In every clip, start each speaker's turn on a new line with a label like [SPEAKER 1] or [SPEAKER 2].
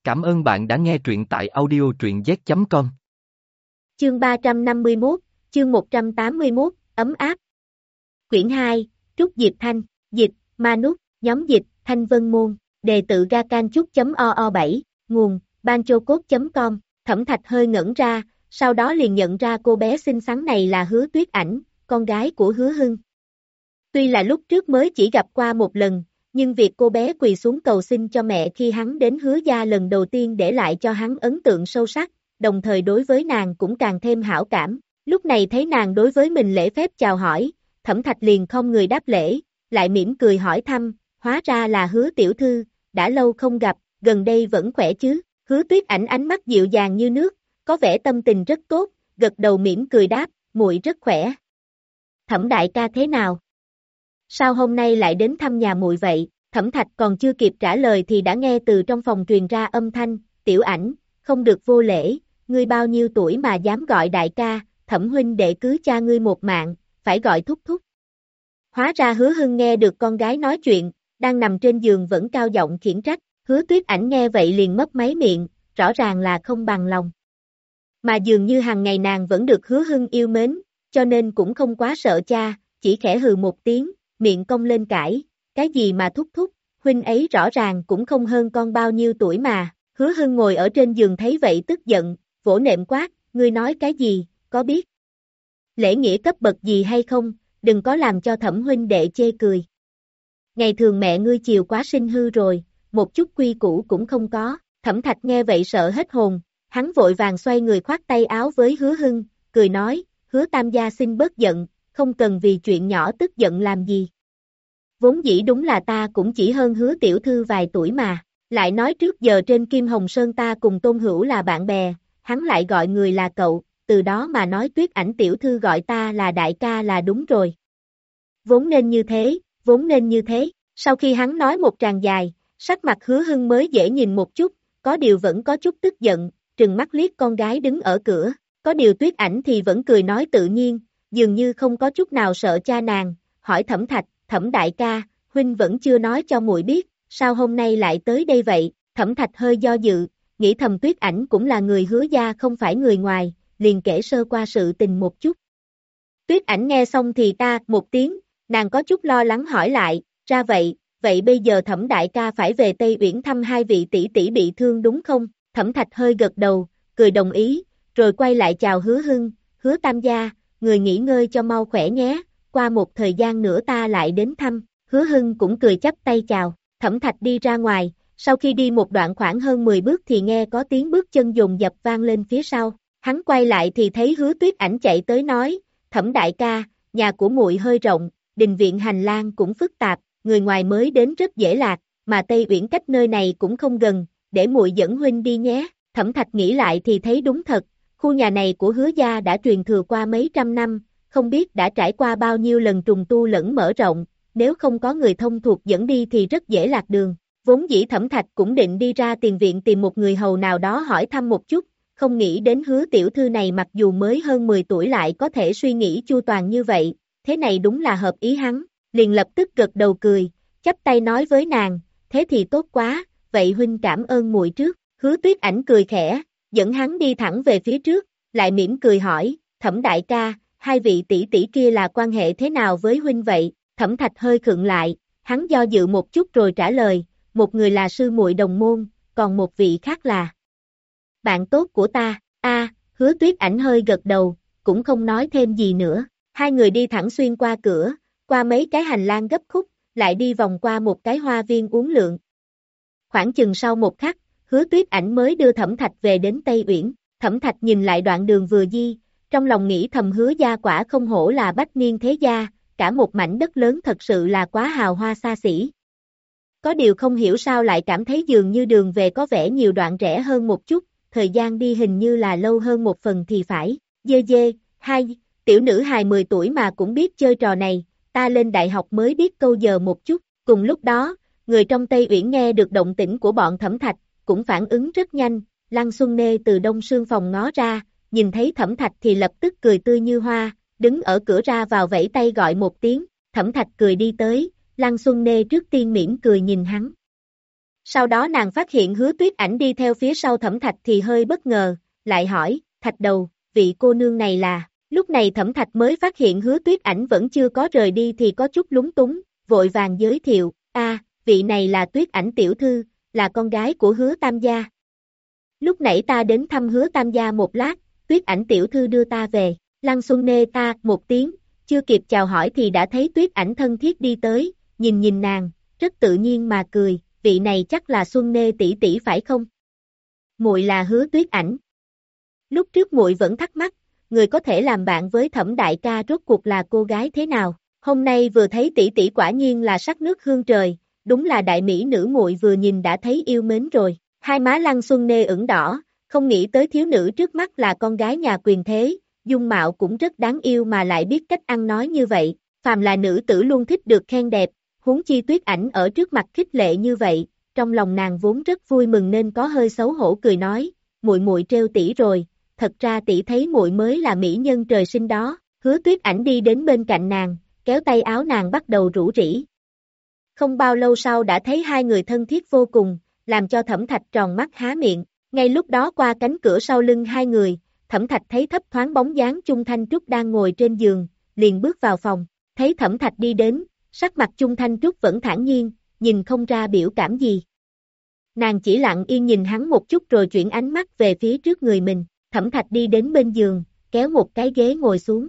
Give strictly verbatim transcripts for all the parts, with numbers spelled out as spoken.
[SPEAKER 1] Cảm ơn bạn đã nghe truyện tại audio truyện z chấm com.
[SPEAKER 2] Chương ba trăm năm mươi mốt, chương một trăm tám mươi mốt, ấm áp. Quyển hai, Trúc Diệp Thanh, dịch, Manus, nhóm dịch, Thanh Vân Môn, đề tự gacanchúc.oo bảy, nguồn, banchocode chấm com. Thẩm Thạch hơi ngẩn ra, sau đó liền nhận ra cô bé xinh xắn này là Hứa Tuyết Ảnh, con gái của Hứa Hưng. Tuy là lúc trước mới chỉ gặp qua một lần, nhưng việc cô bé quỳ xuống cầu xin cho mẹ khi hắn đến Hứa gia lần đầu tiên để lại cho hắn ấn tượng sâu sắc, đồng thời đối với nàng cũng càng thêm hảo cảm. Lúc này thấy nàng đối với mình lễ phép chào hỏi, Thẩm Thạch liền không người đáp lễ, lại mỉm cười hỏi thăm, hóa ra là Hứa tiểu thư, đã lâu không gặp, gần đây vẫn khỏe chứ? Hứa Tuyết Ảnh ánh mắt dịu dàng như nước, có vẻ tâm tình rất tốt, gật đầu mỉm cười đáp, muội rất khỏe. Thẩm đại ca thế nào? Sao hôm nay lại đến thăm nhà muội vậy? Thẩm Thạch còn chưa kịp trả lời thì đã nghe từ trong phòng truyền ra âm thanh, Tiểu Ảnh, không được vô lễ, ngươi bao nhiêu tuổi mà dám gọi đại ca, Thẩm huynh đệ cứu cha ngươi một mạng, phải gọi thúc thúc. Hóa ra Hứa Hưng nghe được con gái nói chuyện, đang nằm trên giường vẫn cao giọng khiển trách, Hứa Tuyết Ảnh nghe vậy liền mấp máy miệng, rõ ràng là không bằng lòng. Mà dường như hàng ngày nàng vẫn được Hứa Hưng yêu mến, cho nên cũng không quá sợ cha, chỉ khẽ hừ một tiếng, miệng cong lên cãi, cái gì mà thúc thúc, huynh ấy rõ ràng cũng không hơn con bao nhiêu tuổi mà. Hứa Hưng ngồi ở trên giường thấy vậy tức giận, vỗ nệm quát, ngươi nói cái gì, có biết lễ nghĩa cấp bậc gì hay không, đừng có làm cho Thẩm huynh đệ chê cười. Ngày thường mẹ ngươi chiều quá sinh hư rồi, một chút quy củ cũng không có. Thẩm Thạch nghe vậy sợ hết hồn, hắn vội vàng xoay người khoát tay áo với Hứa Hưng, cười nói, Hứa tam gia xin bớt giận, không cần vì chuyện nhỏ tức giận làm gì. Vốn dĩ đúng là ta cũng chỉ hơn Hứa tiểu thư vài tuổi mà, lại nói trước giờ trên Kim Hồng Sơn ta cùng Tôn Hữu là bạn bè, hắn lại gọi người là cậu, từ đó mà nói Tuyết Ảnh tiểu thư gọi ta là đại ca là đúng rồi. Vốn nên như thế, vốn nên như thế, sau khi hắn nói một tràng dài, sắc mặt Hứa Hưng mới dễ nhìn một chút, có điều vẫn có chút tức giận, trừng mắt liếc con gái đứng ở cửa, có điều Tuyết Ảnh thì vẫn cười nói tự nhiên, dường như không có chút nào sợ cha nàng, hỏi Thẩm Thạch, Thẩm đại ca, huynh vẫn chưa nói cho muội biết, sao hôm nay lại tới đây vậy? Thẩm Thạch hơi do dự, nghĩ thầm Tuyết Ảnh cũng là người Hứa gia không phải người ngoài, liền kể sơ qua sự tình một chút. Tuyết Ảnh nghe xong thì ta một tiếng, nàng có chút lo lắng hỏi lại, ra vậy, vậy bây giờ Thẩm đại ca phải về Tây Uyển thăm hai vị tỷ tỷ bị thương đúng không? Thẩm Thạch hơi gật đầu, cười đồng ý, rồi quay lại chào Hứa Hưng, Hứa tam gia, người nghỉ ngơi cho mau khỏe nhé, qua một thời gian nữa ta lại đến thăm. Hứa Hưng cũng cười chắp tay chào, Thẩm Thạch đi ra ngoài, sau khi đi một đoạn khoảng hơn mười bước thì nghe có tiếng bước chân dồn dập vang lên phía sau, hắn quay lại thì thấy Hứa Tuyết Ảnh chạy tới nói, Thẩm đại ca, nhà của muội hơi rộng, đình viện hành lang cũng phức tạp, người ngoài mới đến rất dễ lạc, mà Tây Uyển cách nơi này cũng không gần, để muội dẫn huynh đi nhé. Thẩm Thạch nghĩ lại thì thấy đúng thật, khu nhà này của Hứa gia đã truyền thừa qua mấy trăm năm, không biết đã trải qua bao nhiêu lần trùng tu lẫn mở rộng, nếu không có người thông thuộc dẫn đi thì rất dễ lạc đường. Vốn dĩ Thẩm Thạch cũng định đi ra tiền viện tìm một người hầu nào đó hỏi thăm một chút, không nghĩ đến Hứa tiểu thư này mặc dù mới hơn mười tuổi lại có thể suy nghĩ chu toàn như vậy, thế này đúng là hợp ý hắn, liền lập tức gật đầu cười, chắp tay nói với nàng, thế thì tốt quá, vậy huynh cảm ơn muội trước. Hứa Tuyết Ảnh cười khẽ, dẫn hắn đi thẳng về phía trước, lại mỉm cười hỏi, Thẩm đại ca, hai vị tỷ tỷ kia là quan hệ thế nào với huynh vậy? Thẩm Thạch hơi khựng lại, hắn do dự một chút rồi trả lời, một người là sư muội đồng môn, còn một vị khác là bạn tốt của ta. A, Hứa Tuyết Ảnh hơi gật đầu, cũng không nói thêm gì nữa. Hai người đi thẳng xuyên qua cửa, qua mấy cái hành lang gấp khúc, lại đi vòng qua một cái hoa viên uốn lượn. Khoảng chừng sau một khắc, Hứa Tuyết Ảnh mới đưa Thẩm Thạch về đến Tây Uyển. Thẩm Thạch nhìn lại đoạn đường vừa đi, trong lòng nghĩ thầm Hứa gia quả không hổ là bách niên thế gia, cả một mảnh đất lớn thật sự là quá hào hoa xa xỉ. Có điều không hiểu sao lại cảm thấy dường như đường về có vẻ nhiều đoạn rẽ hơn một chút, thời gian đi hình như là lâu hơn một phần thì phải. Dê dê, hai, tiểu nữ hài mười tuổi mà cũng biết chơi trò này, ta lên đại học mới biết câu giờ một chút. Cùng lúc đó, người trong Tây Uyển nghe được động tĩnh của bọn Thẩm Thạch, cũng phản ứng rất nhanh, Lăng Xuân Nê từ đông sương phòng ngó ra, nhìn thấy Thẩm Thạch thì lập tức cười tươi như hoa, đứng ở cửa ra vào vẫy tay gọi một tiếng, Thẩm Thạch cười đi tới, Lăng Xuân Nê trước tiên mỉm cười nhìn hắn. Sau đó nàng phát hiện Hứa Tuyết Ảnh đi theo phía sau Thẩm Thạch thì hơi bất ngờ, lại hỏi, Thạch đầu, vị cô nương này là, lúc này Thẩm Thạch mới phát hiện Hứa Tuyết Ảnh vẫn chưa có rời đi thì có chút lúng túng, vội vàng giới thiệu, a, vị này là Tuyết Ảnh tiểu thư, là con gái của Hứa Tam gia. Lúc nãy ta đến thăm Hứa Tam gia một lát, Tuyết Ảnh tiểu thư đưa ta về, Lăng Xuân Nê ta một tiếng, chưa kịp chào hỏi thì đã thấy Tuyết Ảnh thân thiết đi tới, nhìn nhìn nàng, rất tự nhiên mà cười, vị này chắc là Xuân Nê tỷ tỷ phải không? Muội là Hứa Tuyết Ảnh. Lúc trước muội vẫn thắc mắc, người có thể làm bạn với Thẩm đại ca rốt cuộc là cô gái thế nào? Hôm nay vừa thấy tỷ tỷ quả nhiên là sắc nước hương trời, đúng là đại mỹ nữ muội vừa nhìn đã thấy yêu mến rồi. Hai má Lăng Xuân Nê ửng đỏ, không nghĩ tới thiếu nữ trước mắt là con gái nhà quyền thế, dung mạo cũng rất đáng yêu mà lại biết cách ăn nói như vậy, phàm là nữ tử luôn thích được khen đẹp, huống chi Tuyết Ảnh ở trước mặt khích lệ như vậy, trong lòng nàng vốn rất vui mừng nên có hơi xấu hổ cười nói, muội muội trêu tỷ rồi, thật ra tỷ thấy muội mới là mỹ nhân trời sinh đó. Hứa Tuyết Ảnh đi đến bên cạnh nàng, kéo tay áo nàng bắt đầu rủ rỉ. Không bao lâu sau đã thấy hai người thân thiết vô cùng, làm cho Thẩm Thạch tròn mắt há miệng, ngay lúc đó qua cánh cửa sau lưng hai người, Thẩm Thạch thấy thấp thoáng bóng dáng Chung Thanh Trúc đang ngồi trên giường, liền bước vào phòng, thấy Thẩm Thạch đi đến, sắc mặt Chung Thanh Trúc vẫn thản nhiên, nhìn không ra biểu cảm gì. Nàng chỉ lặng yên nhìn hắn một chút rồi chuyển ánh mắt về phía trước người mình, Thẩm Thạch đi đến bên giường, kéo một cái ghế ngồi xuống.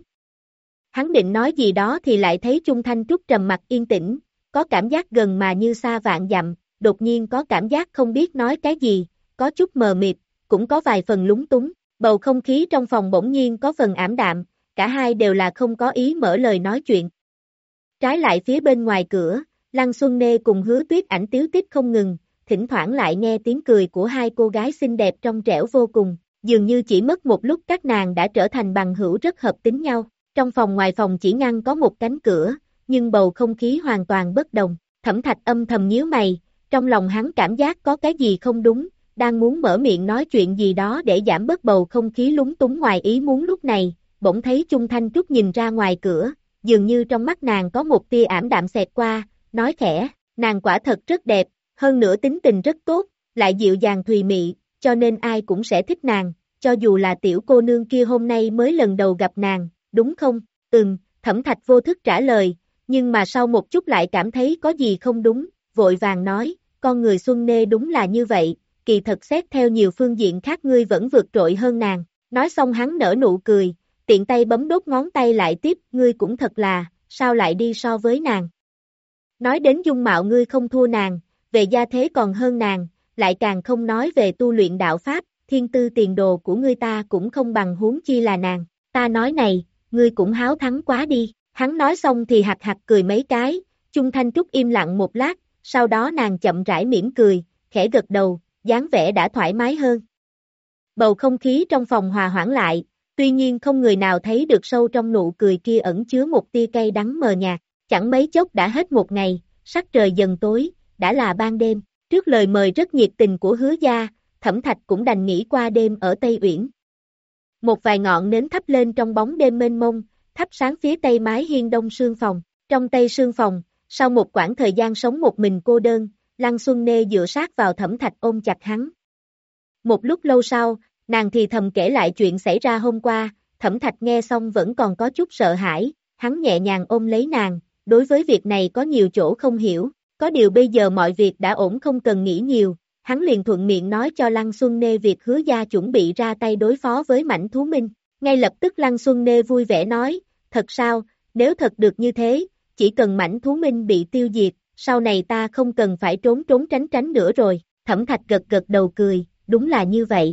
[SPEAKER 2] Hắn định nói gì đó thì lại thấy Chung Thanh Trúc trầm mặc yên tĩnh, có cảm giác gần mà như xa vạn dặm, đột nhiên có cảm giác không biết nói cái gì, có chút mờ mịt, cũng có vài phần lúng túng, bầu không khí trong phòng bỗng nhiên có phần ảm đạm, cả hai đều là không có ý mở lời nói chuyện. Trái lại phía bên ngoài cửa, Lăng Xuân Nê cùng Hứa Tuyết Ảnh tíu tít không ngừng, thỉnh thoảng lại nghe tiếng cười của hai cô gái xinh đẹp trong trẻo vô cùng, dường như chỉ mất một lúc các nàng đã trở thành bằng hữu rất hợp tính nhau. Trong phòng ngoài phòng chỉ ngăn có một cánh cửa, nhưng bầu không khí hoàn toàn bất đồng. Thẩm Thạch âm thầm nhíu mày, trong lòng hắn cảm giác có cái gì không đúng, đang muốn mở miệng nói chuyện gì đó để giảm bớt bầu không khí lúng túng ngoài ý muốn lúc này, bỗng thấy Chung Thanh Trúc nhìn ra ngoài cửa, dường như trong mắt nàng có một tia ảm đạm xẹt qua, nói khẽ, nàng quả thật rất đẹp, hơn nữa tính tình rất tốt, lại dịu dàng thùy mị, cho nên ai cũng sẽ thích nàng, cho dù là tiểu cô nương kia hôm nay mới lần đầu gặp nàng, đúng không? Ừm, Thẩm Thạch vô thức trả lời, nhưng mà sau một chút lại cảm thấy có gì không đúng, vội vàng nói, con người Xuân Nê đúng là như vậy, kỳ thật xét theo nhiều phương diện khác ngươi vẫn vượt trội hơn nàng. Nói xong hắn nở nụ cười, tiện tay bấm đốt ngón tay lại tiếp, ngươi cũng thật là, sao lại đi so với nàng. Nói đến dung mạo ngươi không thua nàng, về gia thế còn hơn nàng, lại càng không nói về tu luyện đạo pháp, thiên tư tiền đồ của ngươi ta cũng không bằng huống chi là nàng. Ta nói này, ngươi cũng háo thắng quá đi. Hắn nói xong thì hạc hạc cười mấy cái, Chung Thanh Trúc im lặng một lát, sau đó nàng chậm rãi mỉm cười, khẽ gật đầu, dáng vẻ đã thoải mái hơn. Bầu không khí trong phòng hòa hoãn lại, tuy nhiên không người nào thấy được sâu trong nụ cười kia ẩn chứa một tia cay đắng mờ nhạt, chẳng mấy chốc đã hết một ngày, sắc trời dần tối, đã là ban đêm, trước lời mời rất nhiệt tình của Hứa gia, Thẩm Thạch cũng đành nghỉ qua đêm ở Tây Uyển. Một vài ngọn nến thắp lên trong bóng đêm mênh mông, thắp sáng phía tây mái hiên đông sương phòng, trong tây sương phòng, sau một quãng thời gian sống một mình cô đơn, Lăng Xuân Nê dựa sát vào Thẩm Thạch ôm chặt hắn. Một lúc lâu sau, nàng thì thầm kể lại chuyện xảy ra hôm qua, Thẩm Thạch nghe xong vẫn còn có chút sợ hãi, hắn nhẹ nhàng ôm lấy nàng, đối với việc này có nhiều chỗ không hiểu, có điều bây giờ mọi việc đã ổn không cần nghĩ nhiều, hắn liền thuận miệng nói cho Lăng Xuân Nê việc Hứa gia chuẩn bị ra tay đối phó với Mãnh Thú Minh, ngay lập tức Lăng Xuân Nê vui vẻ nói, thật sao, nếu thật được như thế, chỉ cần Mãnh Thú Minh bị tiêu diệt, sau này ta không cần phải trốn trốn tránh tránh nữa rồi. Thẩm Thạch gật gật đầu cười, đúng là như vậy.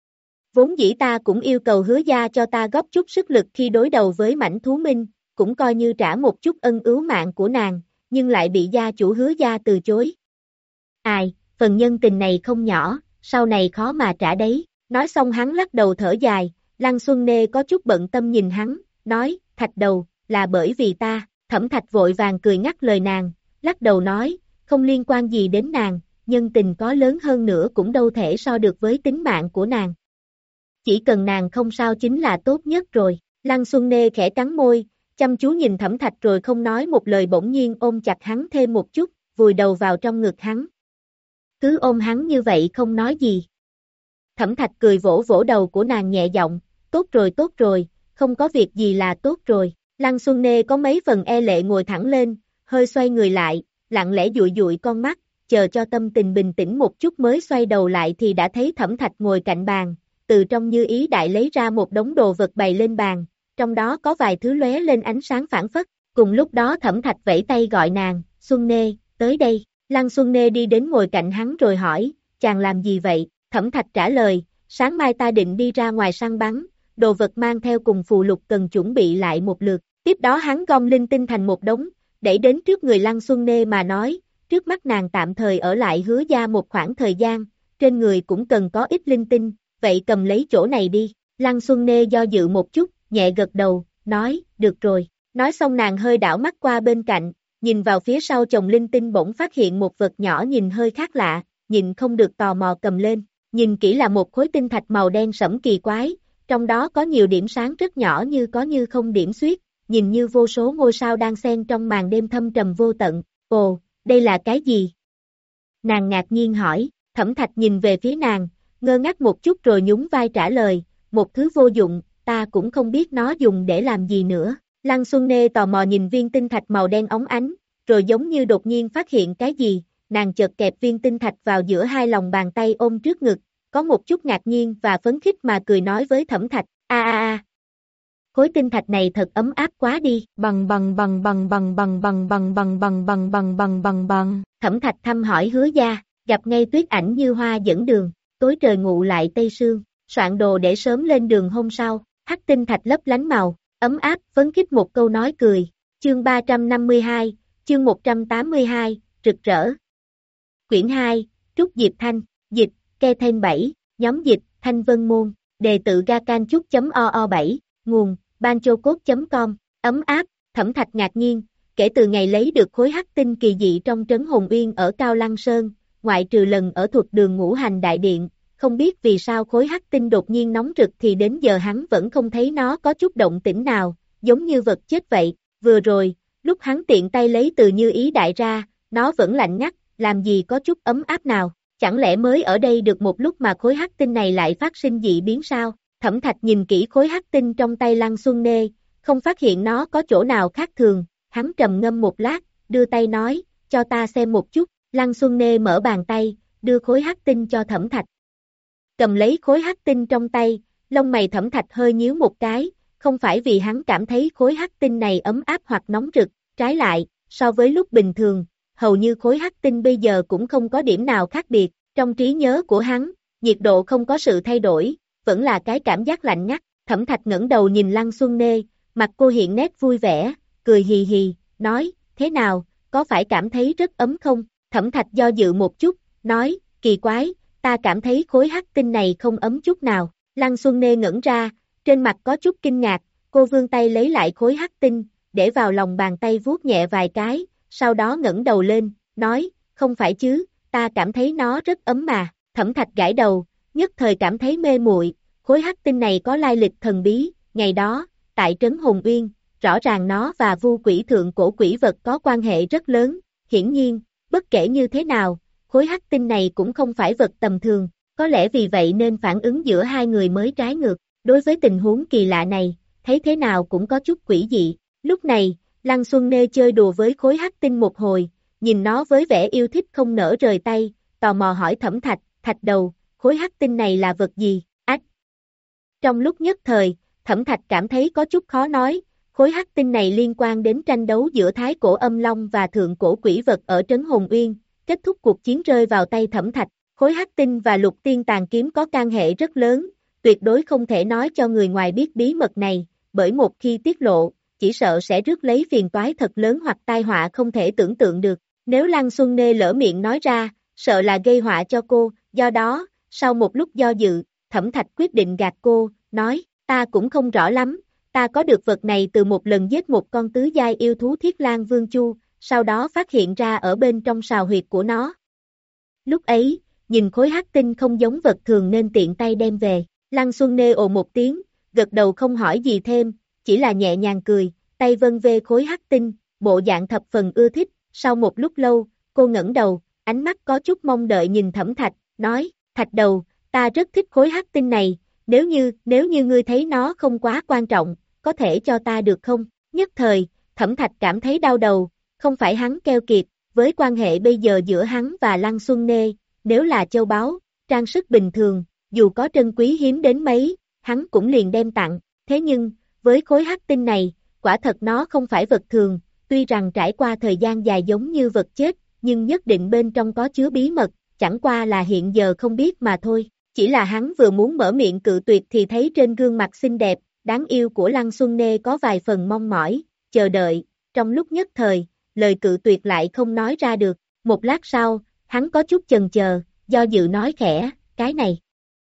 [SPEAKER 2] Vốn dĩ ta cũng yêu cầu Hứa gia cho ta góp chút sức lực khi đối đầu với Mãnh Thú Minh, cũng coi như trả một chút ân cứu mạng của nàng, nhưng lại bị gia chủ Hứa gia từ chối. Ai, phần nhân tình này không nhỏ, sau này khó mà trả đấy. Nói xong hắn lắc đầu thở dài, Lăng Xuân Nê có chút bận tâm nhìn hắn, nói, Thạch đầu, là bởi vì ta. Thẩm Thạch vội vàng cười ngắt lời nàng, lắc đầu nói, không liên quan gì đến nàng, nhân tình có lớn hơn nữa cũng đâu thể so được với tính mạng của nàng. Chỉ cần nàng không sao chính là tốt nhất rồi. Lăng Xuân Nê khẽ cắn môi, chăm chú nhìn Thẩm Thạch rồi không nói một lời bỗng nhiên ôm chặt hắn thêm một chút, vùi đầu vào trong ngực hắn. cứ ôm hắn như vậy không nói gì. Thẩm Thạch cười vỗ vỗ đầu của nàng nhẹ giọng, tốt rồi tốt rồi, không có việc gì là tốt rồi. Lăng Xuân Nê có mấy phần e lệ ngồi thẳng lên, hơi xoay người lại, lặng lẽ dụi dụi con mắt, chờ cho tâm tình bình tĩnh một chút mới xoay đầu lại thì đã thấy Thẩm Thạch ngồi cạnh bàn, từ trong như ý đại lấy ra một đống đồ vật bày lên bàn, trong đó có vài thứ lóe lên ánh sáng phản phất. Cùng lúc đó Thẩm Thạch vẫy tay gọi nàng, Xuân Nê, tới đây. Lăng Xuân Nê đi đến ngồi cạnh hắn rồi hỏi, chàng làm gì vậy? Thẩm Thạch trả lời, sáng mai ta định đi ra ngoài săn bắn, đồ vật mang theo cùng phù lục cần chuẩn bị lại một lượt. Tiếp đó hắn gom linh tinh thành một đống, đẩy đến trước người Lăng Xuân Nê mà nói, trước mắt nàng tạm thời ở lại Hứa gia một khoảng thời gian, trên người cũng cần có ít linh tinh, vậy cầm lấy chỗ này đi. Lăng Xuân Nê do dự một chút, nhẹ gật đầu, nói, được rồi. Nói xong nàng hơi đảo mắt qua bên cạnh, nhìn vào phía sau chồng linh tinh bỗng phát hiện một vật nhỏ nhìn hơi khác lạ, nhìn không được tò mò cầm lên, nhìn kỹ là một khối tinh thạch màu đen sẫm kỳ quái, trong đó có nhiều điểm sáng rất nhỏ như có như không điểm xuyết, nhìn như vô số ngôi sao đang xen trong màn đêm thâm trầm vô tận. Ồ, đây là cái gì? Nàng ngạc nhiên hỏi. Thẩm Thạch nhìn về phía nàng, ngơ ngác một chút rồi nhún vai trả lời, một thứ vô dụng, ta cũng không biết nó dùng để làm gì nữa. Lăng Xuân Nê tò mò nhìn viên tinh thạch màu đen óng ánh, rồi giống như đột nhiên phát hiện cái gì, nàng chợt kẹp viên tinh thạch vào giữa hai lòng bàn tay ôm trước ngực, có một chút ngạc nhiên và phấn khích mà cười nói với Thẩm Thạch, a a a, khối tinh thạch này thật ấm áp quá đi, bằng bằng bằng bằng bằng bằng bằng bằng bằng bằng bằng bằng bằng bằng bằng. Thẩm Thạch thăm hỏi Hứa gia, gặp ngay Tuyết Ảnh như hoa dẫn đường, tối trời ngụ lại tây sương, soạn đồ để sớm lên đường hôm sau, hắc tinh thạch lấp lánh màu, ấm áp, phấn khích một câu nói cười. Chương ba trăm năm mươi hai, chương một trăm tám mươi hai, rực rỡ. Quyển hai, Trúc Diệp Thanh, dịch, Ke Thêm bảy, nhóm dịch, Thanh Vân Môn, đề tự gacanchúc.o o bảy, nguồn, banchocode chấm com, ấm áp. Thẩm Thạch ngạc nhiên, kể từ ngày lấy được khối hắc tinh kỳ dị trong trấn Hồn Uyên ở Cao Lăng Sơn, ngoại trừ lần ở thuật đường Ngũ Hành Đại Điện, không biết vì sao khối hắc tinh đột nhiên nóng rực thì đến giờ hắn vẫn không thấy nó có chút động tĩnh nào, giống như vật chết vậy. Vừa rồi, lúc hắn tiện tay lấy từ như ý đại ra, nó vẫn lạnh ngắt, làm gì có chút ấm áp nào, chẳng lẽ mới ở đây được một lúc mà khối hắc tinh này lại phát sinh dị biến sao? Thẩm Thạch nhìn kỹ khối hắc tinh trong tay Lăng Xuân Nê, không phát hiện nó có chỗ nào khác thường, hắn trầm ngâm một lát, đưa tay nói, cho ta xem một chút. Lăng Xuân Nê mở bàn tay, đưa khối hắc tinh cho Thẩm Thạch. Cầm lấy khối hắc tinh trong tay, lông mày Thẩm Thạch hơi nhíu một cái, không phải vì hắn cảm thấy khối hắc tinh này ấm áp hoặc nóng rực, trái lại, so với lúc bình thường, hầu như khối hắc tinh bây giờ cũng không có điểm nào khác biệt, trong trí nhớ của hắn, nhiệt độ không có sự thay đổi, vẫn là cái cảm giác lạnh ngắt. Thẩm Thạch ngẩng đầu nhìn Lăng Xuân Nê, mặt cô hiện nét vui vẻ, cười hì hì, nói, thế nào, có phải cảm thấy rất ấm không? Thẩm Thạch do dự một chút, nói, kỳ quái, ta cảm thấy khối hắc tinh này không ấm chút nào. Lăng Xuân Nê ngẩn ra, trên mặt có chút kinh ngạc, cô vươn tay lấy lại khối hắc tinh, để vào lòng bàn tay vuốt nhẹ vài cái, sau đó ngẩng đầu lên, nói, không phải chứ, ta cảm thấy nó rất ấm mà. Thẩm Thạch gãi đầu, nhất thời cảm thấy mê muội, khối hắc tinh này có lai lịch thần bí, ngày đó, tại trấn Hồn Uyên, rõ ràng nó và Vu Quỷ thượng cổ quỷ vật có quan hệ rất lớn, hiển nhiên, bất kể như thế nào, khối hắc tinh này cũng không phải vật tầm thường, có lẽ vì vậy nên phản ứng giữa hai người mới trái ngược. Đối với tình huống kỳ lạ này, thấy thế nào cũng có chút quỷ dị. Lúc này, Lăng Xuân Nê chơi đùa với khối hắc tinh một hồi, nhìn nó với vẻ yêu thích không nỡ rời tay, tò mò hỏi Thẩm Thạch, Thạch đầu, khối hắc tinh này là vật gì? Ách! Trong lúc nhất thời, Thẩm Thạch cảm thấy có chút khó nói, khối hắc tinh này liên quan đến tranh đấu giữa Thái cổ âm long và thượng cổ quỷ vật ở trấn Hồn Uyên, kết thúc cuộc chiến rơi vào tay Thẩm Thạch, khối hắc tinh và lục tiên tàn kiếm có can hệ rất lớn, tuyệt đối không thể nói cho người ngoài biết bí mật này, bởi một khi tiết lộ, chỉ sợ sẽ rước lấy phiền toái thật lớn hoặc tai họa không thể tưởng tượng được. Nếu Lăng Xuân Nê lỡ miệng nói ra, sợ là gây họa cho cô, do đó, sau một lúc do dự, Thẩm Thạch quyết định gạt cô, nói, ta cũng không rõ lắm, ta có được vật này từ một lần giết một con tứ giai yêu thú Thiết Lang Vương Chu, sau đó phát hiện ra ở bên trong sào huyệt của nó. Lúc ấy, nhìn khối hắc tinh không giống vật thường nên tiện tay đem về. Lăng Xuân Nê ồ một tiếng, gật đầu không hỏi gì thêm, chỉ là nhẹ nhàng cười, tay vân về khối hắc tinh, bộ dạng thập phần ưa thích. Sau một lúc lâu, cô ngẩng đầu, ánh mắt có chút mong đợi nhìn Thẩm Thạch, nói, Thạch đầu, ta rất thích khối hắc tinh này, nếu như, nếu như ngươi thấy nó không quá quan trọng, có thể cho ta được không? Nhất thời, Thẩm Thạch cảm thấy đau đầu, không phải hắn keo kiệt, với quan hệ bây giờ giữa hắn và Lăng Xuân Nê, nếu là châu báu, trang sức bình thường, dù có trân quý hiếm đến mấy, hắn cũng liền đem tặng, thế nhưng, với khối hắc tinh này, quả thật nó không phải vật thường, tuy rằng trải qua thời gian dài giống như vật chết, nhưng nhất định bên trong có chứa bí mật, chẳng qua là hiện giờ không biết mà thôi. Chỉ là hắn vừa muốn mở miệng cự tuyệt thì thấy trên gương mặt xinh đẹp, đáng yêu của Lăng Xuân Nê có vài phần mong mỏi, chờ đợi, trong lúc nhất thời, lời cự tuyệt lại không nói ra được, một lát sau, hắn có chút chần chờ, do dự nói khẽ, cái này.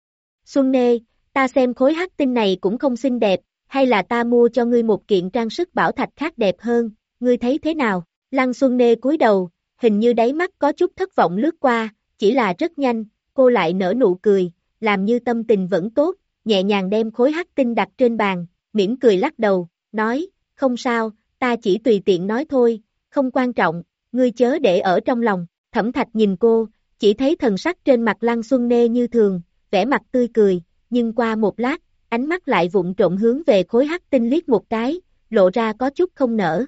[SPEAKER 2] Xuân Nê, ta xem khối hắc tinh này cũng không xinh đẹp, hay là ta mua cho ngươi một kiện trang sức bảo thạch khác đẹp hơn, ngươi thấy thế nào? Lăng Xuân Nê cúi đầu, hình như đáy mắt có chút thất vọng lướt qua, chỉ là rất nhanh, cô lại nở nụ cười, làm như tâm tình vẫn tốt, nhẹ nhàng đem khối hắc tinh đặt trên bàn, mỉm cười lắc đầu, nói, không sao, ta chỉ tùy tiện nói thôi, không quan trọng, ngươi chớ để ở trong lòng. Thẩm Thạch nhìn cô, chỉ thấy thần sắc trên mặt Lăng Xuân Nê như thường, vẻ mặt tươi cười, nhưng qua một lát, ánh mắt lại vụng trộm hướng về khối hắc tinh liếc một cái, lộ ra có chút không nỡ.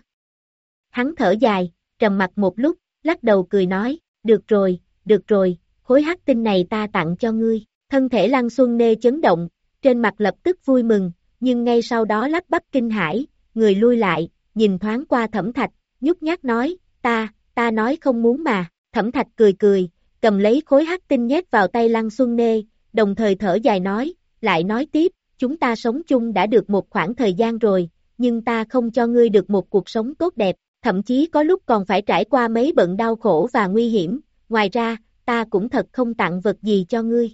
[SPEAKER 2] Hắn thở dài, trầm mặt một lúc, lắc đầu cười nói, được rồi, được rồi, khối hắc tinh này ta tặng cho ngươi. Thân thể Lăng Xuân Nê chấn động, trên mặt lập tức vui mừng, nhưng ngay sau đó lắp bắp kinh hãi, người lui lại, nhìn thoáng qua Thẩm Thạch, nhút nhát nói, ta, ta nói không muốn mà. Thẩm Thạch cười cười, cầm lấy khối hắc tinh nhét vào tay Lăng Xuân Nê, đồng thời thở dài nói, lại nói tiếp, chúng ta sống chung đã được một khoảng thời gian rồi, nhưng ta không cho ngươi được một cuộc sống tốt đẹp, thậm chí có lúc còn phải trải qua mấy bận đau khổ và nguy hiểm, ngoài ra, ta cũng thật không tặng vật gì cho ngươi.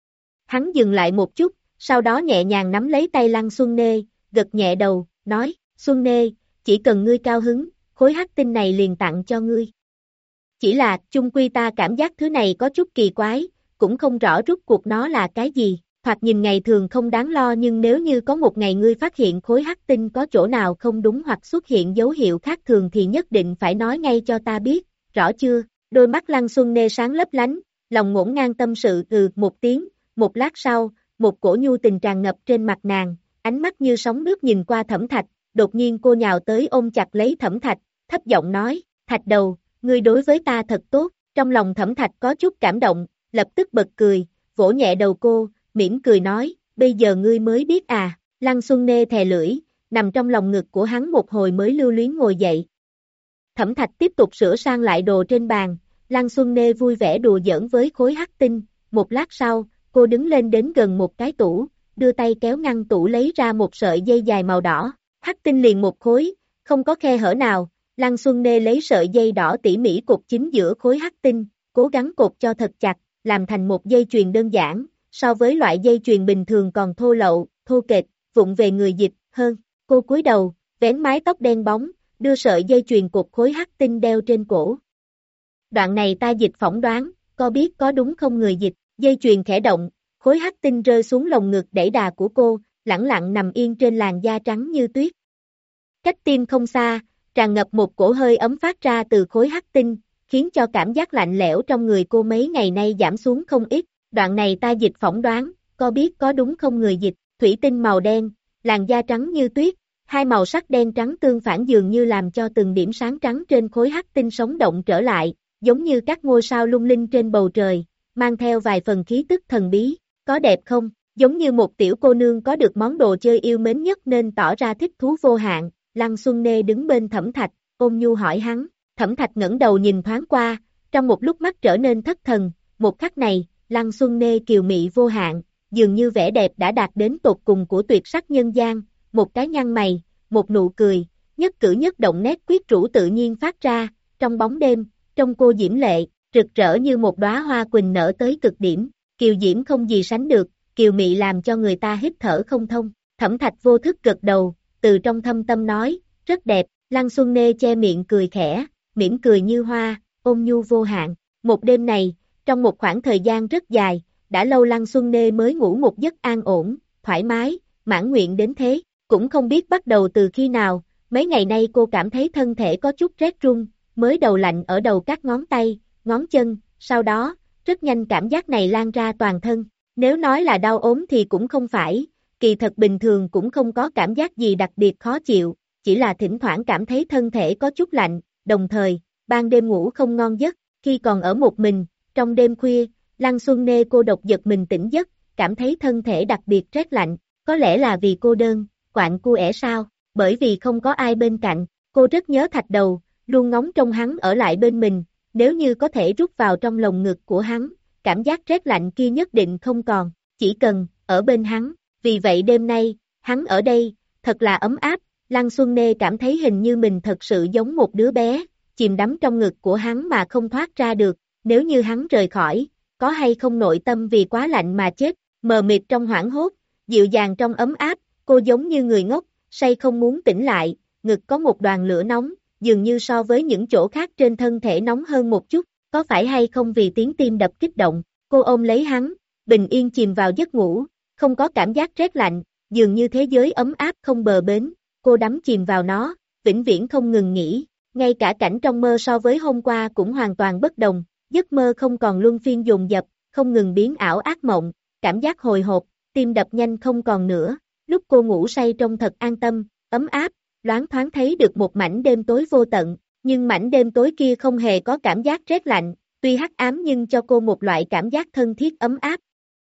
[SPEAKER 2] Hắn dừng lại một chút, sau đó nhẹ nhàng nắm lấy tay Lăng Xuân Nê, gật nhẹ đầu, nói, Xuân Nê, chỉ cần ngươi cao hứng, khối hắc tinh này liền tặng cho ngươi. Chỉ là, chung quy ta cảm giác thứ này có chút kỳ quái, cũng không rõ rốt cuộc nó là cái gì, hoặc nhìn ngày thường không đáng lo nhưng nếu như có một ngày ngươi phát hiện khối hắc tinh có chỗ nào không đúng hoặc xuất hiện dấu hiệu khác thường thì nhất định phải nói ngay cho ta biết, rõ chưa? Đôi mắt Lăng Xuân Nê sáng lấp lánh, lòng ngổn ngang tâm sự ừ một tiếng, một lát sau, một cổ nhu tình tràn ngập trên mặt nàng, ánh mắt như sóng nước nhìn qua Thẩm Thạch, đột nhiên cô nhào tới ôm chặt lấy Thẩm Thạch, thấp giọng nói, Thạch đầu, ngươi đối với ta thật tốt, trong lòng Thẩm Thạch có chút cảm động, lập tức bật cười, vỗ nhẹ đầu cô, mỉm cười nói, bây giờ ngươi mới biết à, Lăng Xuân Nê thè lưỡi, nằm trong lòng ngực của hắn một hồi mới lưu luyến ngồi dậy. Thẩm Thạch tiếp tục sửa sang lại đồ trên bàn, Lăng Xuân Nê vui vẻ đùa giỡn với khối hắc tinh, một lát sau, cô đứng lên đến gần một cái tủ, đưa tay kéo ngăn tủ lấy ra một sợi dây dài màu đỏ, hắc tinh liền một khối, không có khe hở nào, Lăng Xuân Nê lấy sợi dây đỏ tỉ mỉ cột chính giữa khối hắc tinh, cố gắng cột cho thật chặt, làm thành một dây chuyền đơn giản, so với loại dây chuyền bình thường còn thô lậu, thô kệch, vụng về người dịch hơn, cô cúi đầu, vén mái tóc đen bóng, đưa sợi dây chuyền cột khối hắc tinh đeo trên cổ. Đoạn này ta dịch phỏng đoán, có biết có đúng không người dịch, dây chuyền khẽ động, khối hắc tinh rơi xuống lồng ngực đẩy đà của cô, lẳng lặng nằm yên trên làn da trắng như tuyết. Cách tim không xa, tràn ngập một cổ hơi ấm phát ra từ khối hắc tinh, khiến cho cảm giác lạnh lẽo trong người cô mấy ngày nay giảm xuống không ít, đoạn này ta dịch phỏng đoán, có biết có đúng không người dịch, thủy tinh màu đen, làn da trắng như tuyết, hai màu sắc đen trắng tương phản dường như làm cho từng điểm sáng trắng trên khối hắc tinh sống động trở lại, giống như các ngôi sao lung linh trên bầu trời, mang theo vài phần khí tức thần bí, có đẹp không, giống như một tiểu cô nương có được món đồ chơi yêu mến nhất nên tỏ ra thích thú vô hạn. Lăng Xuân Nê đứng bên Thẩm Thạch, ôm nhu hỏi hắn, Thẩm Thạch ngẩng đầu nhìn thoáng qua, trong một lúc mắt trở nên thất thần, một khắc này, Lăng Xuân Nê kiều mị vô hạn, dường như vẻ đẹp đã đạt đến tột cùng của tuyệt sắc nhân gian, một cái nhăn mày, một nụ cười, nhất cử nhất động nét quyết rũ tự nhiên phát ra, trong bóng đêm, trong cô diễm lệ, rực rỡ như một đóa hoa quỳnh nở tới cực điểm, kiều diễm không gì sánh được, kiều mị làm cho người ta hít thở không thông, Thẩm Thạch vô thức gật đầu, từ trong thâm tâm nói, rất đẹp, Lăng Xuân Nê che miệng cười khẽ, mỉm cười như hoa, ôn nhu vô hạn, một đêm này, trong một khoảng thời gian rất dài, đã lâu Lăng Xuân Nê mới ngủ một giấc an ổn, thoải mái, mãn nguyện đến thế, cũng không biết bắt đầu từ khi nào, mấy ngày nay cô cảm thấy thân thể có chút rét run, mới đầu lạnh ở đầu các ngón tay, ngón chân, sau đó, rất nhanh cảm giác này lan ra toàn thân. Nếu nói là đau ốm thì cũng không phải, kỳ thật bình thường cũng không có cảm giác gì đặc biệt khó chịu, chỉ là thỉnh thoảng cảm thấy thân thể có chút lạnh, đồng thời, ban đêm ngủ không ngon giấc, khi còn ở một mình, trong đêm khuya, Lăng Xuân Nê cô độc giật mình tỉnh giấc, cảm thấy thân thể đặc biệt rét lạnh, có lẽ là vì cô đơn, quạnh cu ẻ sao, bởi vì không có ai bên cạnh, cô rất nhớ Thạch Đầu, luôn ngóng trông hắn ở lại bên mình, nếu như có thể rút vào trong lồng ngực của hắn, cảm giác rét lạnh kia nhất định không còn, chỉ cần, ở bên hắn, vì vậy đêm nay, hắn ở đây, thật là ấm áp, Lăng Xuân Nê cảm thấy hình như mình thật sự giống một đứa bé, chìm đắm trong ngực của hắn mà không thoát ra được, nếu như hắn rời khỏi, có hay không nội tâm vì quá lạnh mà chết, mờ mịt trong hoảng hốt, dịu dàng trong ấm áp, cô giống như người ngốc, say không muốn tỉnh lại, ngực có một đoàn lửa nóng, dường như so với những chỗ khác trên thân thể nóng hơn một chút, có phải hay không vì tiếng tim đập kích động, cô ôm lấy hắn, bình yên chìm vào giấc ngủ, không có cảm giác rét lạnh, dường như thế giới ấm áp không bờ bến, cô đắm chìm vào nó, vĩnh viễn không ngừng nghỉ, ngay cả cảnh trong mơ so với hôm qua cũng hoàn toàn bất đồng, giấc mơ không còn luân phiên dồn dập, không ngừng biến ảo ác mộng, cảm giác hồi hộp, tim đập nhanh không còn nữa, lúc cô ngủ say trông thật an tâm, ấm áp, loáng thoáng thấy được một mảnh đêm tối vô tận, nhưng mảnh đêm tối kia không hề có cảm giác rét lạnh, tuy hắc ám nhưng cho cô một loại cảm giác thân thiết ấm áp.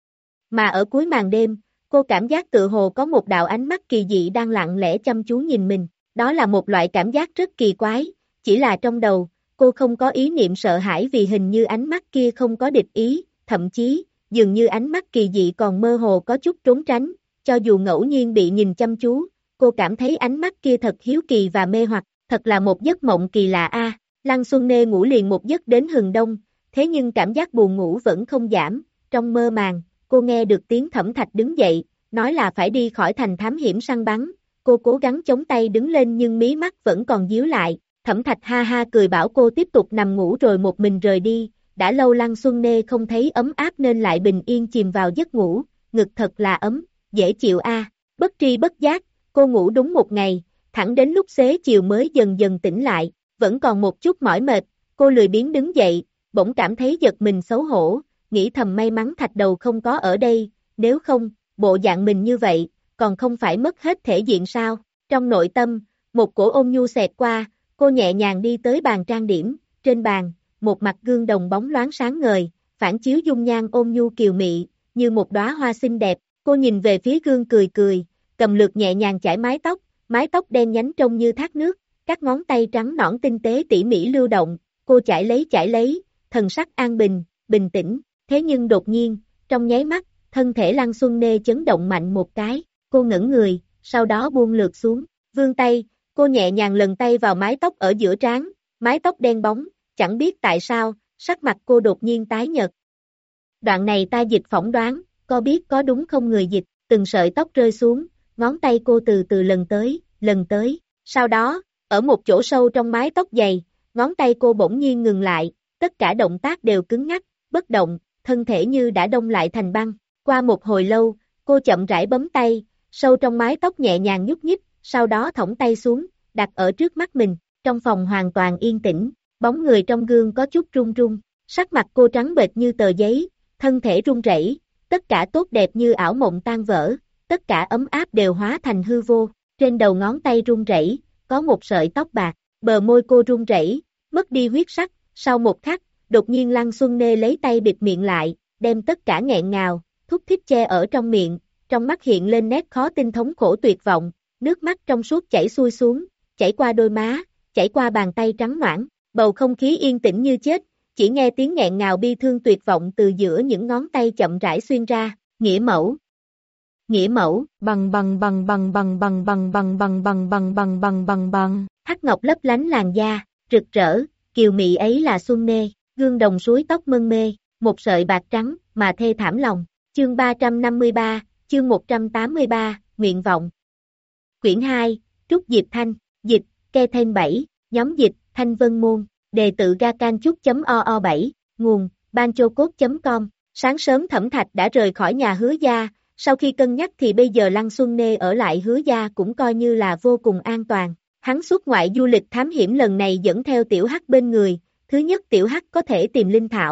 [SPEAKER 2] Mà ở cuối màn đêm, cô cảm giác tự hồ có một đạo ánh mắt kỳ dị đang lặng lẽ chăm chú nhìn mình, đó là một loại cảm giác rất kỳ quái, chỉ là trong đầu, cô không có ý niệm sợ hãi vì hình như ánh mắt kia không có địch ý, thậm chí, dường như ánh mắt kỳ dị còn mơ hồ có chút trốn tránh, cho dù ngẫu nhiên bị nhìn chăm chú, cô cảm thấy ánh mắt kia thật hiếu kỳ và mê hoặc, thật là một giấc mộng kỳ lạ a. Lăng Xuân Nê ngủ liền một giấc đến hừng đông, thế nhưng cảm giác buồn ngủ vẫn không giảm, trong mơ màng, cô nghe được tiếng Thẩm Thạch đứng dậy, nói là phải đi khỏi thành thám hiểm săn bắn, cô cố gắng chống tay đứng lên nhưng mí mắt vẫn còn díu lại, Thẩm Thạch ha ha cười bảo cô tiếp tục nằm ngủ rồi một mình rời đi, đã lâu Lăng Xuân Nê không thấy ấm áp nên lại bình yên chìm vào giấc ngủ, ngực thật là ấm, dễ chịu a. Bất tri bất giác, cô ngủ đúng một ngày, thẳng đến lúc xế chiều mới dần dần tỉnh lại, vẫn còn một chút mỏi mệt, cô lười biếng đứng dậy, bỗng cảm thấy giật mình xấu hổ, nghĩ thầm may mắn Thạch Đầu không có ở đây, nếu không, bộ dạng mình như vậy, còn không phải mất hết thể diện sao, trong nội tâm, một cổ ôn nhu xẹt qua, cô nhẹ nhàng đi tới bàn trang điểm, trên bàn, một mặt gương đồng bóng loáng sáng ngời, phản chiếu dung nhan ôn nhu kiều mị, như một đóa hoa xinh đẹp, cô nhìn về phía gương cười cười, cầm lược nhẹ nhàng chải mái tóc, mái tóc đen nhánh trông như thác nước, các ngón tay trắng nõn tinh tế tỉ mỉ lưu động, cô chải lấy chải lấy, thần sắc an bình, bình tĩnh, thế nhưng đột nhiên, trong nháy mắt, thân thể Lăng Xuân Nê chấn động mạnh một cái, cô ngẩng người, sau đó buông lược xuống, vươn tay, cô nhẹ nhàng lần tay vào mái tóc ở giữa trán, mái tóc đen bóng, chẳng biết tại sao, sắc mặt cô đột nhiên tái nhợt. Đoạn này ta dịch phỏng đoán, có biết có đúng không người dịch, từng sợi tóc rơi xuống, ngón tay cô từ từ lần tới, lần tới, sau đó, ở một chỗ sâu trong mái tóc dày, ngón tay cô bỗng nhiên ngừng lại, tất cả động tác đều cứng ngắc, bất động, thân thể như đã đông lại thành băng, qua một hồi lâu, cô chậm rãi bấm tay, sâu trong mái tóc nhẹ nhàng nhúc nhích, sau đó thõng tay xuống, đặt ở trước mắt mình, trong phòng hoàn toàn yên tĩnh, bóng người trong gương có chút run run, sắc mặt cô trắng bệch như tờ giấy, thân thể run rẩy, tất cả tốt đẹp như ảo mộng tan vỡ, tất cả ấm áp đều hóa thành hư vô, trên đầu ngón tay run rẩy, có một sợi tóc bạc, bờ môi cô run rẩy, mất đi huyết sắc, sau một khắc, đột nhiên Lăng Xuân Nê lấy tay bịt miệng lại, đem tất cả nghẹn ngào, thúc thích che ở trong miệng, trong mắt hiện lên nét khó tin thống khổ tuyệt vọng, nước mắt trong suốt chảy xuôi xuống, chảy qua đôi má, chảy qua bàn tay trắng nõn, bầu không khí yên tĩnh như chết, chỉ nghe tiếng nghẹn ngào bi thương tuyệt vọng từ giữa những ngón tay chậm rãi xuyên ra, nghĩa mẫu. Nghĩa mẫu, bằng bằng bằng bằng bằng bằng bằng bằng bằng bằng bằng bằng bằng bằng bằng, hắc ngọc lấp lánh làn da, rực rỡ, kiều mị ấy là Xuân Nê, gương đồng suối tóc mân mê, một sợi bạc trắng, mà thê thảm lòng, chương ba trăm năm mươi ba, chương một trăm tám mươi ba, nguyện vọng. Quyển hai, Trúc Diệp Thanh, dịch, Ke Thêm bảy, nhóm dịch, Thanh Vân Môn, đề tự gacanchúc.o bảy, nguồn, banchocode chấm com, sáng sớm Thẩm Thạch đã rời khỏi nhà Hứa gia, sau khi cân nhắc thì bây giờ Lăng Xuân Nê ở lại Hứa gia cũng coi như là vô cùng an toàn, hắn xuất ngoại du lịch thám hiểm lần này dẫn theo Tiểu Hắc bên người, thứ nhất Tiểu Hắc có thể tìm linh thảo,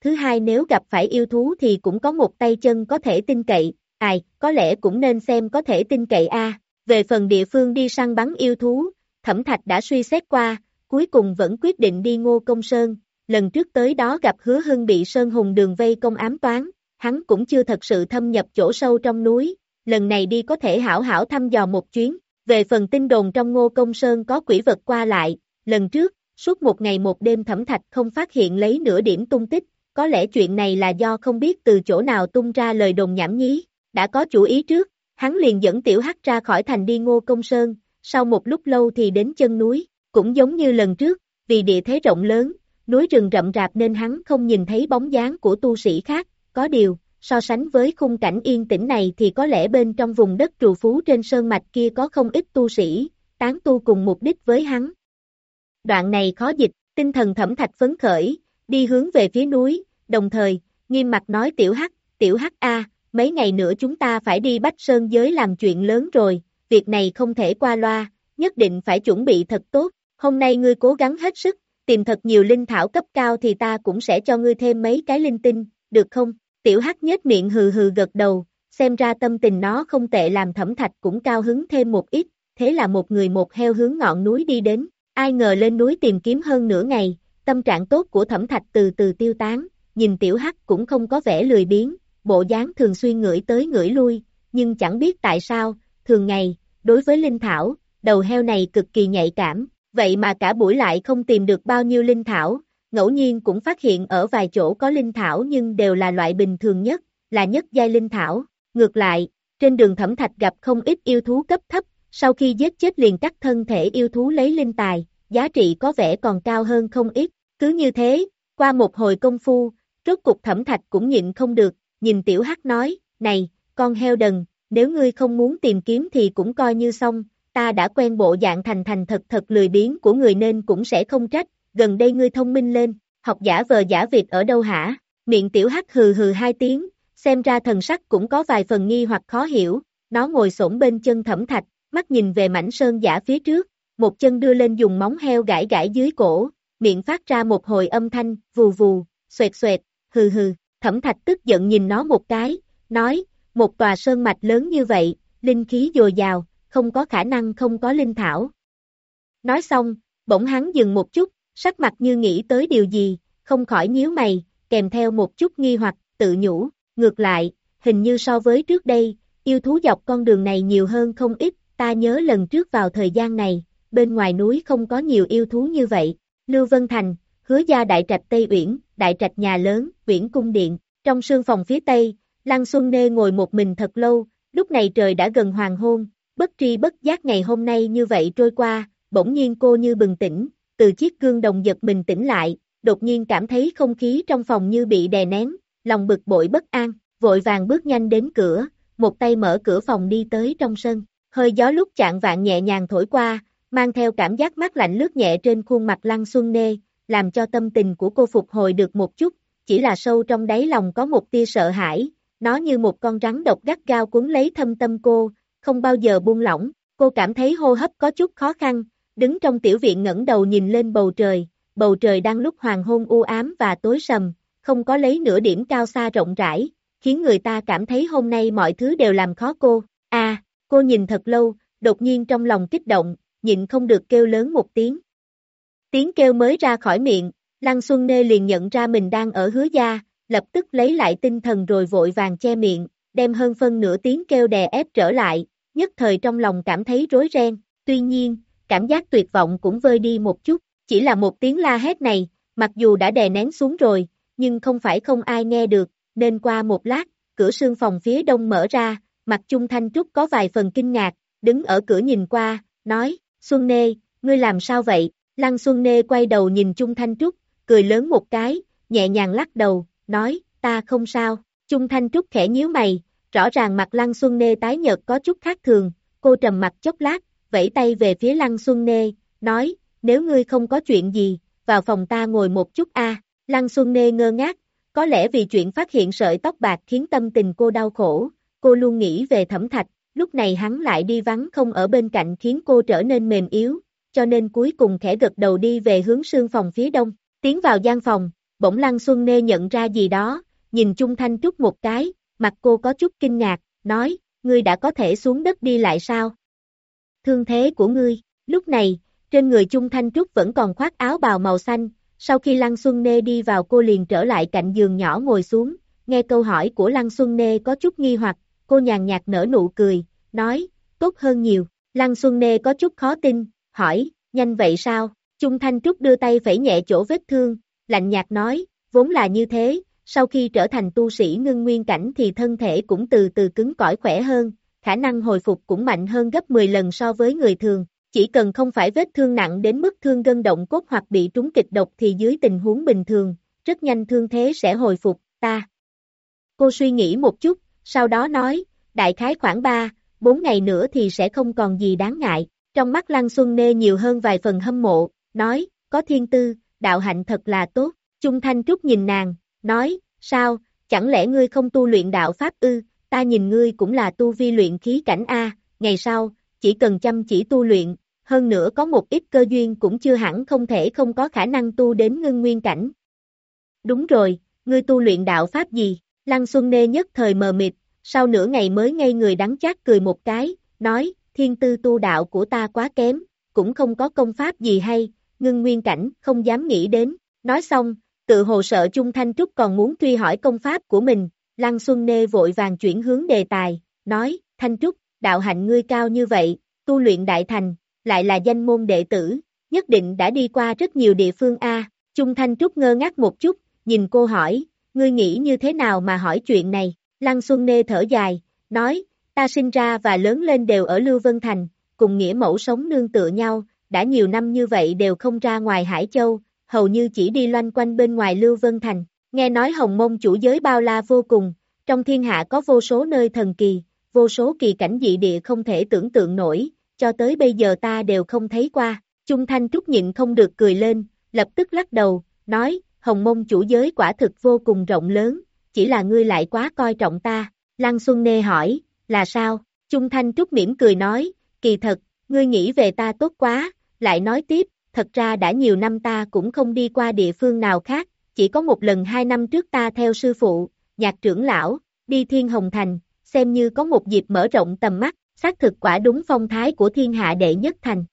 [SPEAKER 2] thứ hai nếu gặp phải yêu thú thì cũng có một tay chân có thể tin cậy, ai, có lẽ cũng nên xem có thể tin cậy a. Về phần địa phương đi săn bắn yêu thú, Thẩm Thạch đã suy xét qua, cuối cùng vẫn quyết định đi Ngô Công Sơn, lần trước tới đó gặp Hứa Hưng bị Sơn Hùng Đường vây công ám toán, hắn cũng chưa thật sự thâm nhập chỗ sâu trong núi, lần này đi có thể hảo hảo thăm dò một chuyến. Về phần tin đồn trong Ngô Công Sơn có quỷ vật qua lại, lần trước, suốt một ngày một đêm Thẩm Thạch không phát hiện lấy nửa điểm tung tích, có lẽ chuyện này là do không biết từ chỗ nào tung ra lời đồn nhảm nhí, đã có chủ ý trước, hắn liền dẫn Tiểu Hắc ra khỏi thành đi Ngô Công Sơn, sau một lúc lâu thì đến chân núi, cũng giống như lần trước, vì địa thế rộng lớn, núi rừng rậm rạp nên hắn không nhìn thấy bóng dáng của tu sĩ khác, có điều, so sánh với khung cảnh yên tĩnh này thì có lẽ bên trong vùng đất trù phú trên sơn mạch kia có không ít tu sĩ, tán tu cùng mục đích với hắn. Đoạn này khó dịch, tinh thần Thẩm Thạch phấn khởi, đi hướng về phía núi, đồng thời, nghiêm mặt nói Tiểu Hắc, Tiểu Hắc a, mấy ngày nữa chúng ta phải đi Bách Sơn giới làm chuyện lớn rồi, việc này không thể qua loa, nhất định phải chuẩn bị thật tốt, hôm nay ngươi cố gắng hết sức, tìm thật nhiều linh thảo cấp cao thì ta cũng sẽ cho ngươi thêm mấy cái linh tinh, được không? Tiểu Hắc nhếch miệng hừ hừ gật đầu, xem ra tâm tình nó không tệ làm Thẩm Thạch cũng cao hứng thêm một ít, thế là một người một heo hướng ngọn núi đi đến, ai ngờ lên núi tìm kiếm hơn nửa ngày, tâm trạng tốt của Thẩm Thạch từ từ tiêu tán, nhìn Tiểu Hắc cũng không có vẻ lười biếng, bộ dáng thường xuyên ngửi tới ngửi lui, nhưng chẳng biết tại sao, thường ngày, đối với linh thảo, đầu heo này cực kỳ nhạy cảm, vậy mà cả buổi lại không tìm được bao nhiêu linh thảo, ngẫu nhiên cũng phát hiện ở vài chỗ có linh thảo nhưng đều là loại bình thường nhất, là nhất giai linh thảo, ngược lại, trên đường Thẩm Thạch gặp không ít yêu thú cấp thấp, sau khi giết chết liền cắt thân thể yêu thú lấy linh tài, giá trị có vẻ còn cao hơn không ít, cứ như thế, qua một hồi công phu, rốt cục Thẩm Thạch cũng nhịn không được, nhìn Tiểu Hắc nói, này, con heo đần, nếu ngươi không muốn tìm kiếm thì cũng coi như xong, ta đã quen bộ dạng thành thành thật thật lười biếng của người nên cũng sẽ không trách, gần đây ngươi thông minh lên, học giả vờ giả vịt ở đâu hả? Miệng Tiểu Hắc hừ hừ hai tiếng, xem ra thần sắc cũng có vài phần nghi hoặc khó hiểu, nó ngồi xổm bên chân Thẩm Thạch, mắt nhìn về mảnh sơn giả phía trước, một chân đưa lên dùng móng heo gãi gãi dưới cổ, miệng phát ra một hồi âm thanh, vù vù, xoẹt xoẹt, hừ hừ, Thẩm Thạch tức giận nhìn nó một cái, nói, một tòa sơn mạch lớn như vậy, linh khí dồi dào, không có khả năng không có linh thảo. Nói xong, bỗng hắn dừng một chút, sắc mặt như nghĩ tới điều gì, không khỏi nhíu mày, kèm theo một chút nghi hoặc, tự nhủ, ngược lại, hình như so với trước đây, yêu thú dọc con đường này nhiều hơn không ít, ta nhớ lần trước vào thời gian này, bên ngoài núi không có nhiều yêu thú như vậy. Lưu Vân Thành, Hứa gia đại trạch Tây Uyển, đại trạch nhà lớn, Uyển cung điện, trong sương phòng phía Tây, Lăng Xuân Nê ngồi một mình thật lâu, lúc này trời đã gần hoàng hôn, bất tri bất giác ngày hôm nay như vậy trôi qua, bỗng nhiên cô như bừng tỉnh, từ chiếc gương đồng giật mình tỉnh lại, đột nhiên cảm thấy không khí trong phòng như bị đè nén, lòng bực bội bất an, vội vàng bước nhanh đến cửa, một tay mở cửa phòng đi tới trong sân, hơi gió lúc chạng vạng nhẹ nhàng thổi qua, mang theo cảm giác mát lạnh lướt nhẹ trên khuôn mặt Lăng Xuân Nê, làm cho tâm tình của cô phục hồi được một chút, chỉ là sâu trong đáy lòng có một tia sợ hãi, nó như một con rắn độc gắt gao cuốn lấy thâm tâm cô, không bao giờ buông lỏng, cô cảm thấy hô hấp có chút khó khăn, đứng trong tiểu viện ngẩng đầu nhìn lên bầu trời, bầu trời đang lúc hoàng hôn u ám và tối sầm, không có lấy nửa điểm cao xa rộng rãi, khiến người ta cảm thấy hôm nay mọi thứ đều làm khó cô, à, cô nhìn thật lâu, đột nhiên trong lòng kích động, nhịn không được kêu lớn một tiếng. Tiếng kêu mới ra khỏi miệng, Lăng Xuân Nê liền nhận ra mình đang ở Hứa gia, lập tức lấy lại tinh thần rồi vội vàng che miệng, đem hơn phân nửa tiếng kêu đè ép trở lại, nhất thời trong lòng cảm thấy rối ren, tuy nhiên, cảm giác tuyệt vọng cũng vơi đi một chút, chỉ là một tiếng la hét này, mặc dù đã đè nén xuống rồi, nhưng không phải không ai nghe được, nên qua một lát, cửa sương phòng phía đông mở ra, mặt Chung Thanh Trúc có vài phần kinh ngạc, đứng ở cửa nhìn qua, nói, Xuân Nê, ngươi làm sao vậy? Lăng Xuân Nê quay đầu nhìn Chung Thanh Trúc, cười lớn một cái, nhẹ nhàng lắc đầu, nói, ta không sao, Chung Thanh Trúc khẽ nhíu mày, rõ ràng mặt Lăng Xuân Nê tái nhợt có chút khác thường, cô trầm mặt chốc lát, vẫy tay về phía Lăng Xuân Nê, nói, nếu ngươi không có chuyện gì, vào phòng ta ngồi một chút a. Lăng Xuân Nê ngơ ngác, có lẽ vì chuyện phát hiện sợi tóc bạc khiến tâm tình cô đau khổ, cô luôn nghĩ về Thẩm Thạch, lúc này hắn lại đi vắng không ở bên cạnh khiến cô trở nên mềm yếu, cho nên cuối cùng khẽ gật đầu đi về hướng sương phòng phía đông, tiến vào gian phòng, Bỗng Lăng Xuân Nê nhận ra gì đó, nhìn Chung Thanh Trúc một cái, mặt cô có chút kinh ngạc, nói, ngươi đã có thể xuống đất đi lại sao? Thương thế của ngươi, lúc này, trên người Chung Thanh Trúc vẫn còn khoác áo bào màu xanh, sau khi Lăng Xuân Nê đi vào cô liền trở lại cạnh giường nhỏ ngồi xuống, nghe câu hỏi của Lăng Xuân Nê có chút nghi hoặc, cô nhàn nhạt nở nụ cười, nói, tốt hơn nhiều. Lăng Xuân Nê có chút khó tin, hỏi, nhanh vậy sao? Chung Thanh Trúc đưa tay phẩy nhẹ chỗ vết thương, lạnh nhạt nói, vốn là như thế, sau khi trở thành tu sĩ ngưng nguyên cảnh thì thân thể cũng từ từ cứng cỏi khỏe hơn, khả năng hồi phục cũng mạnh hơn gấp mười lần so với người thường, chỉ cần không phải vết thương nặng đến mức thương gân động cốt hoặc bị trúng kịch độc thì dưới tình huống bình thường, rất nhanh thương thế sẽ hồi phục, ta. Cô suy nghĩ một chút, sau đó nói, đại khái khoảng ba, bốn ngày nữa thì sẽ không còn gì đáng ngại, trong mắt Lăng Xuân Nê nhiều hơn vài phần hâm mộ, nói, có thiên tư, đạo hạnh thật là tốt, Chung Thanh Trúc nhìn nàng, nói, sao, chẳng lẽ ngươi không tu luyện đạo Pháp ư, ta nhìn ngươi cũng là tu vi luyện khí cảnh A, ngày sau, chỉ cần chăm chỉ tu luyện, hơn nữa có một ít cơ duyên cũng chưa hẳn không thể không có khả năng tu đến ngưng nguyên cảnh. Đúng rồi, ngươi tu luyện đạo Pháp gì? Lăng Xuân Nê nhất thời mờ mịt, sau nửa ngày mới ngây người đắng chát cười một cái, nói, thiên tư tu đạo của ta quá kém, cũng không có công pháp gì hay, ngưng nguyên cảnh, không dám nghĩ đến. Nói xong, tự hồ sợ Chung Thanh Trúc còn muốn truy hỏi công pháp của mình, Lăng Xuân Nê vội vàng chuyển hướng đề tài, nói, Thanh Trúc, đạo hạnh ngươi cao như vậy, tu luyện đại thành, lại là danh môn đệ tử, nhất định đã đi qua rất nhiều địa phương a. Chung Thanh Trúc ngơ ngác một chút, nhìn cô hỏi, ngươi nghĩ như thế nào mà hỏi chuyện này? Lăng Xuân Nê thở dài, nói, ta sinh ra và lớn lên đều ở Lưu Vân Thành, cùng nghĩa mẫu sống nương tựa nhau, đã nhiều năm như vậy đều không ra ngoài Hải Châu, hầu như chỉ đi loanh quanh bên ngoài Lưu Vân Thành. Nghe nói Hồng Mông chủ giới bao la vô cùng, trong thiên hạ có vô số nơi thần kỳ, vô số kỳ cảnh dị địa không thể tưởng tượng nổi, cho tới bây giờ ta đều không thấy qua. Chung Thanh Trúc nhịn không được cười lên, lập tức lắc đầu, nói, Hồng Mông chủ giới quả thực vô cùng rộng lớn, chỉ là ngươi lại quá coi trọng ta. Lăng Xuân Nê hỏi, là sao? Chung Thanh Trúc mỉm cười nói, kỳ thật, ngươi nghĩ về ta tốt quá, lại nói tiếp, thật ra đã nhiều năm ta cũng không đi qua địa phương nào khác, chỉ có một lần hai năm trước ta theo sư phụ, Nhạc trưởng lão, đi Thiên Hồng Thành, xem như có một dịp mở rộng tầm mắt, xác thực quả đúng phong thái của thiên hạ đệ nhất thành.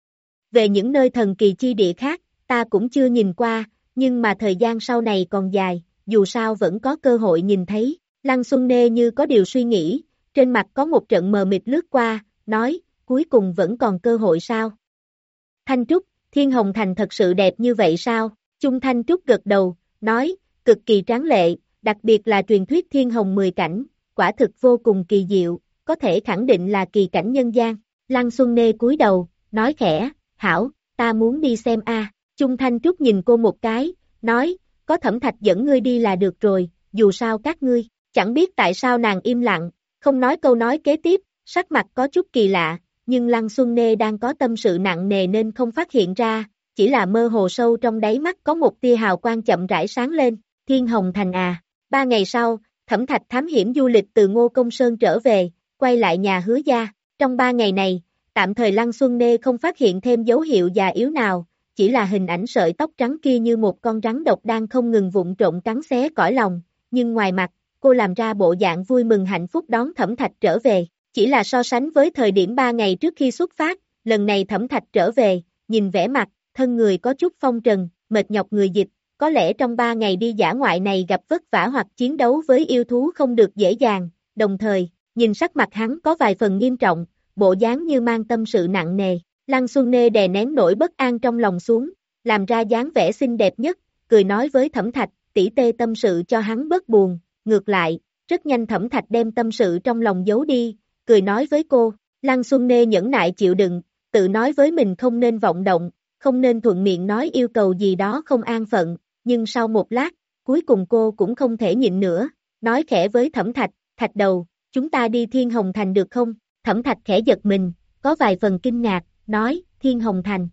[SPEAKER 2] Về những nơi thần kỳ chi địa khác, ta cũng chưa nhìn qua, nhưng mà thời gian sau này còn dài, dù sao vẫn có cơ hội nhìn thấy. Lăng Xuân Nê như có điều suy nghĩ, trên mặt có một trận mờ mịt lướt qua, nói, cuối cùng vẫn còn cơ hội sao? Thanh Trúc, Thiên Hồng Thành thật sự đẹp như vậy sao? Chung Thanh Trúc gật đầu, nói, cực kỳ tráng lệ, đặc biệt là truyền thuyết Thiên Hồng mười cảnh, quả thực vô cùng kỳ diệu, có thể khẳng định là kỳ cảnh nhân gian. Lăng Xuân Nê cúi đầu, nói khẽ, hảo, ta muốn đi xem a. Chung Thanh Trúc nhìn cô một cái, nói, có Thẩm Thạch dẫn ngươi đi là được rồi, dù sao các ngươi, chẳng biết tại sao nàng im lặng, không nói câu nói kế tiếp, sắc mặt có chút kỳ lạ, nhưng Lăng Xuân Nê đang có tâm sự nặng nề nên không phát hiện ra, chỉ là mơ hồ sâu trong đáy mắt có một tia hào quang chậm rãi sáng lên, Thiên Hồng Thành à. Ba ngày sau, Thẩm Thạch thám hiểm du lịch từ Ngô Công Sơn trở về, quay lại nhà Hứa gia. Trong ba ngày này, tạm thời Lăng Xuân Nê không phát hiện thêm dấu hiệu già yếu nào, chỉ là hình ảnh sợi tóc trắng kia như một con rắn độc đang không ngừng vụng trộn cắn xé cõi lòng, nhưng ngoài mặt, cô làm ra bộ dạng vui mừng hạnh phúc đón Thẩm Thạch trở về. Chỉ là so sánh với thời điểm ba ngày trước khi xuất phát, lần này Thẩm Thạch trở về, nhìn vẻ mặt, thân người có chút phong trần, mệt nhọc người dịch, có lẽ trong ba ngày đi dã ngoại này gặp vất vả hoặc chiến đấu với yêu thú không được dễ dàng, đồng thời, nhìn sắc mặt hắn có vài phần nghiêm trọng, bộ dáng như mang tâm sự nặng nề. Lăng Xuân Nê đè nén nỗi bất an trong lòng xuống, làm ra dáng vẻ xinh đẹp nhất, cười nói với Thẩm Thạch, tỷ tê tâm sự cho hắn bớt buồn, ngược lại, rất nhanh Thẩm Thạch đem tâm sự trong lòng giấu đi, cười nói với cô, Lăng Xuân Nê nhẫn nại chịu đựng, tự nói với mình không nên vọng động, không nên thuận miệng nói yêu cầu gì đó không an phận, nhưng sau một lát, cuối cùng cô cũng không thể nhịn nữa, nói khẽ với Thẩm Thạch, Thạch đầu, chúng ta đi Thiên Hồng Thành được không? Thẩm Thạch khẽ giật mình, có vài phần kinh ngạc, nói, Thiên Hồng Thành.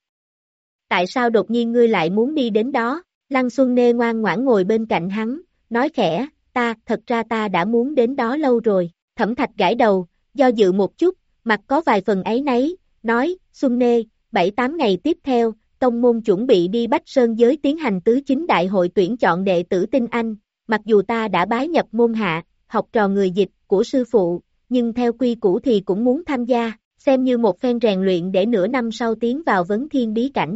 [SPEAKER 2] Tại sao đột nhiên ngươi lại muốn đi đến đó? Lăng Xuân Nê ngoan ngoãn ngồi bên cạnh hắn, nói khẽ, ta, thật ra ta đã muốn đến đó lâu rồi. Thẩm Thạch gãi đầu, do dự một chút, mặt có vài phần áy náy, nói, Xuân Nê, bảy tám ngày tiếp theo, tông môn chuẩn bị đi Bách Sơn giới tiến hành tứ chính đại hội tuyển chọn đệ tử tinh anh, mặc dù ta đã bái nhập môn hạ, học trò người dịch của sư phụ, nhưng theo quy củ thì cũng muốn tham gia, xem như một phen rèn luyện để nửa năm sau tiến vào vấn thiên bí cảnh.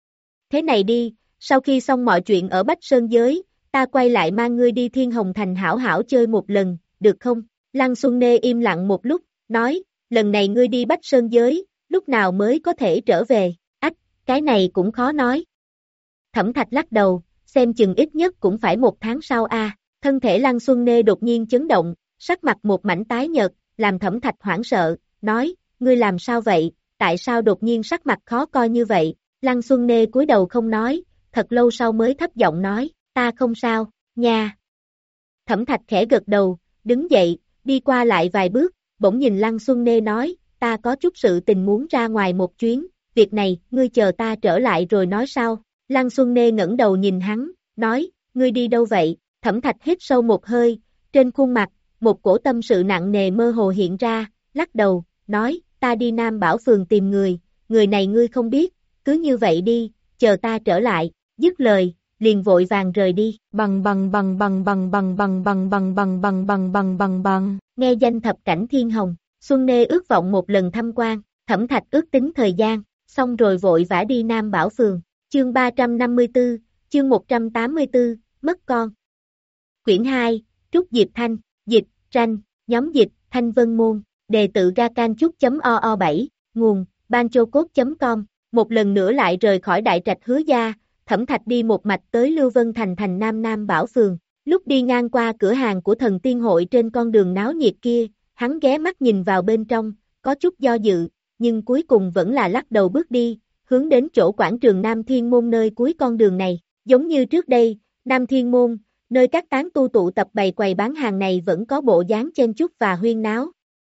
[SPEAKER 2] Thế này đi, sau khi xong mọi chuyện ở Bách Sơn giới, ta quay lại mang ngươi đi Thiên Hồng Thành hảo hảo chơi một lần, được không? Lăng Xuân Nê im lặng một lúc, nói, lần này ngươi đi Bách Sơn giới, lúc nào mới có thể trở về? Ách, cái này cũng khó nói. Thẩm Thạch lắc đầu, xem chừng ít nhất cũng phải một tháng sau a. À. Thân thể Lăng Xuân Nê đột nhiên chấn động, sắc mặt một mảnh tái nhợt, làm Thẩm Thạch hoảng sợ, nói, ngươi làm sao vậy, tại sao đột nhiên sắc mặt khó coi như vậy? Lăng Xuân Nê cúi đầu không nói, thật lâu sau mới thấp giọng nói, ta không sao, nha. Thẩm Thạch khẽ gật đầu, đứng dậy, đi qua lại vài bước, bỗng nhìn Lăng Xuân Nê nói, ta có chút sự tình muốn ra ngoài một chuyến, việc này, ngươi chờ ta trở lại rồi nói sao? Lăng Xuân Nê ngẩng đầu nhìn hắn, nói, ngươi đi đâu vậy? Thẩm Thạch hít sâu một hơi, trên khuôn mặt, một cổ tâm sự nặng nề mơ hồ hiện ra, lắc đầu, nói, ta đi Nam Bảo Phường tìm người, người này ngươi không biết, cứ như vậy đi, chờ ta trở lại, dứt lời, liền vội vàng rời đi, bằng bằng bằng bằng bằng bằng bằng bằng bằng bằng bằng bằng bằng bằng bằng, nghe danh thập cảnh thiên hồng, Xuân Nê ước vọng một lần thăm quan, Thẩm Thạch ước tính thời gian, xong rồi vội vã đi Nam Bảo Phường, chương ba trăm năm mươi tư, chương một trăm tám mươi tư, mất con. Quyển hai, Trúc Diệp Thanh, dịch, tranh, nhóm dịch, Thanh Vân Môn, đề tự gacanchúc.oo bảy, nguồn, banchocode.com, một lần nữa lại rời khỏi đại trạch Hứa gia, Thẩm Thạch đi một mạch tới Lưu Vân Thành thành Nam Nam Bảo Phường, lúc đi ngang qua cửa hàng của thần tiên hội trên con đường náo nhiệt kia, hắn ghé mắt nhìn vào bên trong, có chút do dự, nhưng cuối cùng vẫn là lắc đầu bước đi, hướng đến chỗ quảng trường Nam Thiên Môn nơi cuối con đường này, giống như trước đây, Nam Thiên Môn, nơi các tán tu tụ tập bày quầy bán hàng này vẫn có bộ dáng chen chúc và huyên náo.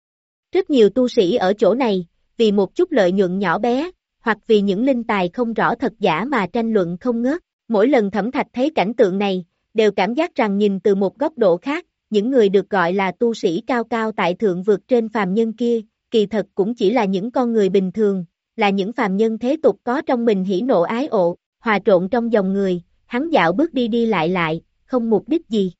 [SPEAKER 2] Rất nhiều tu sĩ ở chỗ này, vì một chút lợi nhuận nhỏ bé, hoặc vì những linh tài không rõ thật giả mà tranh luận không ngớt. Mỗi lần Thẩm Thạch thấy cảnh tượng này, đều cảm giác rằng nhìn từ một góc độ khác, những người được gọi là tu sĩ cao cao tại thượng vượt trên phàm nhân kia, kỳ thật cũng chỉ là những con người bình thường, là những phàm nhân thế tục có trong mình hỉ nộ ái ộ, hòa trộn trong dòng người, hắn dạo bước đi đi lại lại, không mục đích gì.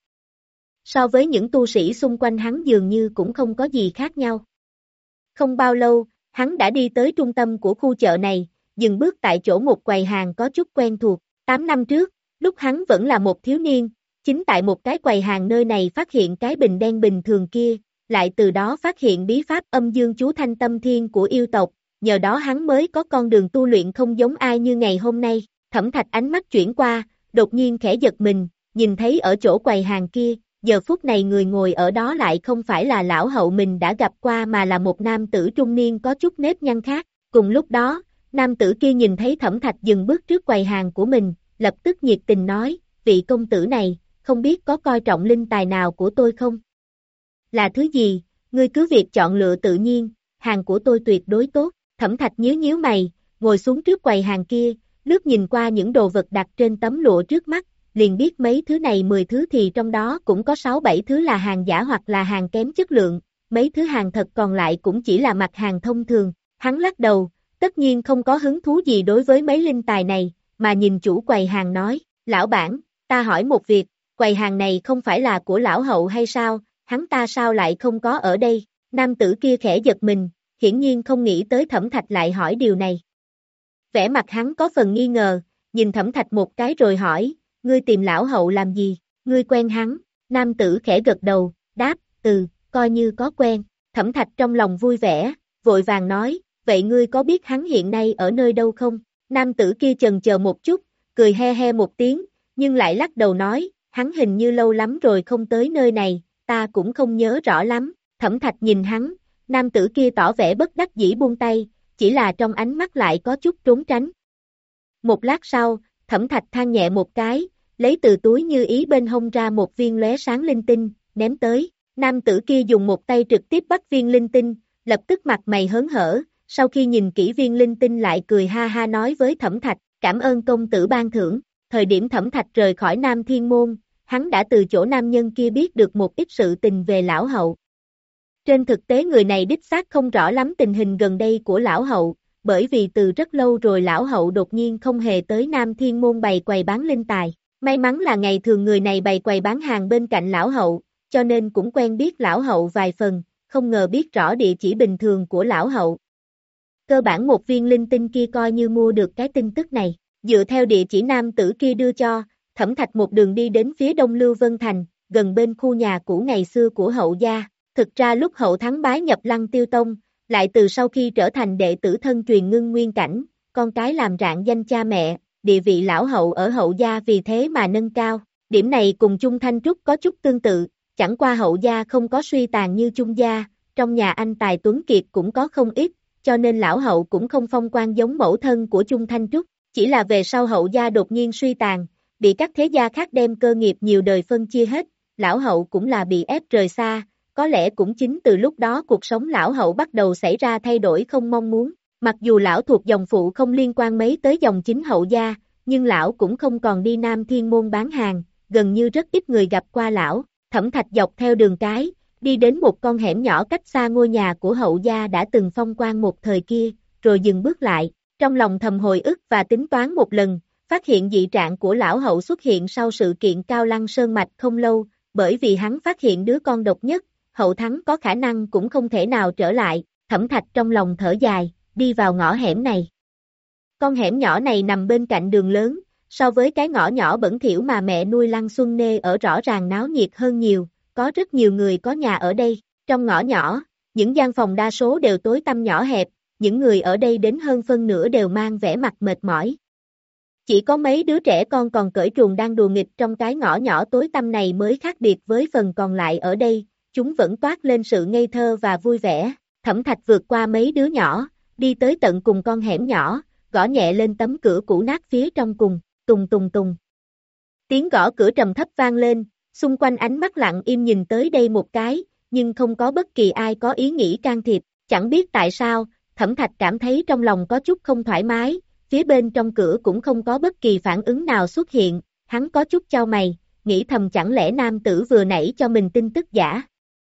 [SPEAKER 2] So với những tu sĩ xung quanh hắn dường như cũng không có gì khác nhau. Không bao lâu, hắn đã đi tới trung tâm của khu chợ này, dừng bước tại chỗ một quầy hàng có chút quen thuộc. Tám năm trước, lúc hắn vẫn là một thiếu niên, chính tại một cái quầy hàng nơi này phát hiện cái bình đen bình thường kia, lại từ đó phát hiện bí pháp âm dương chú thanh tâm thiên của yêu tộc, nhờ đó hắn mới có con đường tu luyện không giống ai như ngày hôm nay. Thẩm Thạch ánh mắt chuyển qua, đột nhiên khẽ giật mình, nhìn thấy ở chỗ quầy hàng kia, giờ phút này người ngồi ở đó lại không phải là lão hậu mình đã gặp qua mà là một nam tử trung niên có chút nếp nhăn khác. Cùng lúc đó, nam tử kia nhìn thấy Thẩm Thạch dừng bước trước quầy hàng của mình, lập tức nhiệt tình nói, vị công tử này, không biết có coi trọng linh tài nào của tôi không? Là thứ gì, ngươi cứ việc chọn lựa tự nhiên, hàng của tôi tuyệt đối tốt. Thẩm Thạch nhíu nhíu mày, ngồi xuống trước quầy hàng kia, lướt nhìn qua những đồ vật đặt trên tấm lụa trước mắt, liền biết mấy thứ này mười thứ thì trong đó cũng có sáu bảy thứ là hàng giả hoặc là hàng kém chất lượng, mấy thứ hàng thật còn lại cũng chỉ là mặt hàng thông thường. Hắn lắc đầu, tất nhiên không có hứng thú gì đối với mấy linh tài này, mà nhìn chủ quầy hàng nói, lão bản, ta hỏi một việc, quầy hàng này không phải là của lão hậu hay sao, hắn ta sao lại không có ở đây? Nam tử kia khẽ giật mình, hiển nhiên không nghĩ tới Thẩm Thạch lại hỏi điều này. Vẻ mặt hắn có phần nghi ngờ, nhìn Thẩm Thạch một cái rồi hỏi, ngươi tìm lão hậu làm gì, ngươi quen hắn? Nam tử khẽ gật đầu, đáp, ừ, coi như có quen. Thẩm Thạch trong lòng vui vẻ, vội vàng nói, vậy ngươi có biết hắn hiện nay ở nơi đâu không? Nam tử kia chần chờ một chút, cười he he một tiếng, nhưng lại lắc đầu nói, hắn hình như lâu lắm rồi không tới nơi này, ta cũng không nhớ rõ lắm. Thẩm Thạch nhìn hắn, nam tử kia tỏ vẻ bất đắc dĩ buông tay, chỉ là trong ánh mắt lại có chút trốn tránh. Một lát sau, Thẩm Thạch than nhẹ một cái, lấy từ túi như ý bên hông ra một viên lóe sáng linh tinh, ném tới. Nam tử kia dùng một tay trực tiếp bắt viên linh tinh, lập tức mặt mày hớn hở, sau khi nhìn kỹ viên linh tinh lại cười ha ha nói với Thẩm Thạch, cảm ơn công tử ban thưởng. Thời điểm Thẩm Thạch rời khỏi Nam Thiên Môn, hắn đã từ chỗ nam nhân kia biết được một ít sự tình về lão hậu. Trên thực tế người này đích xác không rõ lắm tình hình gần đây của lão hậu, bởi vì từ rất lâu rồi lão hậu đột nhiên không hề tới Nam Thiên Môn bày quầy bán linh tài. May mắn là ngày thường người này bày quầy bán hàng bên cạnh lão hậu, cho nên cũng quen biết lão hậu vài phần, không ngờ biết rõ địa chỉ bình thường của lão hậu. Cơ bản một viên linh tinh kia coi như mua được cái tin tức này, dựa theo địa chỉ nam tử kia đưa cho, Thẩm Thạch một đường đi đến phía đông Lưu Vân Thành, gần bên khu nhà cũ ngày xưa của hậu gia. Thực ra lúc hậu thắng bái nhập Lăng Tiêu Tông, lại từ sau khi trở thành đệ tử thân truyền ngưng nguyên cảnh, con cái làm rạng danh cha mẹ, địa vị lão hậu ở hậu gia vì thế mà nâng cao. Điểm này cùng Chung Thanh Trúc có chút tương tự, chẳng qua hậu gia không có suy tàn như Chung gia, trong nhà anh tài tuấn kiệt cũng có không ít, cho nên lão hậu cũng không phong quan giống mẫu thân của Chung Thanh Trúc, chỉ là về sau hậu gia đột nhiên suy tàn, bị các thế gia khác đem cơ nghiệp nhiều đời phân chia hết, lão hậu cũng là bị ép rời xa, có lẽ cũng chính từ lúc đó cuộc sống lão hậu bắt đầu xảy ra thay đổi không mong muốn. Mặc dù lão thuộc dòng phụ không liên quan mấy tới dòng chính hậu gia, nhưng lão cũng không còn đi Nam Thiên Môn bán hàng, gần như rất ít người gặp qua lão. Thẩm Thạch dọc theo đường cái, đi đến một con hẻm nhỏ cách xa ngôi nhà của hậu gia đã từng phong quan một thời kia, rồi dừng bước lại, trong lòng thầm hồi ức và tính toán một lần, phát hiện dị trạng của lão hậu xuất hiện sau sự kiện Cao Lăng Sơn Mạch không lâu, bởi vì hắn phát hiện đứa con độc nhất, hậu thắng có khả năng cũng không thể nào trở lại. Thẩm Thạch trong lòng thở dài, đi vào ngõ hẻm này. Con hẻm nhỏ này nằm bên cạnh đường lớn, so với cái ngõ nhỏ bẩn thỉu mà mẹ nuôi Lăng Xuân Nê ở rõ ràng náo nhiệt hơn nhiều, có rất nhiều người có nhà ở đây. Trong ngõ nhỏ, những gian phòng đa số đều tối tăm nhỏ hẹp, những người ở đây đến hơn phân nửa đều mang vẻ mặt mệt mỏi. Chỉ có mấy đứa trẻ con còn cởi truồng đang đùa nghịch trong cái ngõ nhỏ tối tăm này mới khác biệt với phần còn lại ở đây, chúng vẫn toát lên sự ngây thơ và vui vẻ. Thẩm Thạch vượt qua mấy đứa nhỏ, đi tới tận cùng con hẻm nhỏ, gõ nhẹ lên tấm cửa cũ nát phía trong cùng, tùng tùng tùng. Tiếng gõ cửa trầm thấp vang lên, xung quanh ánh mắt lặng im nhìn tới đây một cái, nhưng không có bất kỳ ai có ý nghĩ can thiệp, chẳng biết tại sao, Thẩm Thạch cảm thấy trong lòng có chút không thoải mái, phía bên trong cửa cũng không có bất kỳ phản ứng nào xuất hiện, hắn có chút chau mày, nghĩ thầm chẳng lẽ nam tử vừa nãy cho mình tin tức giả.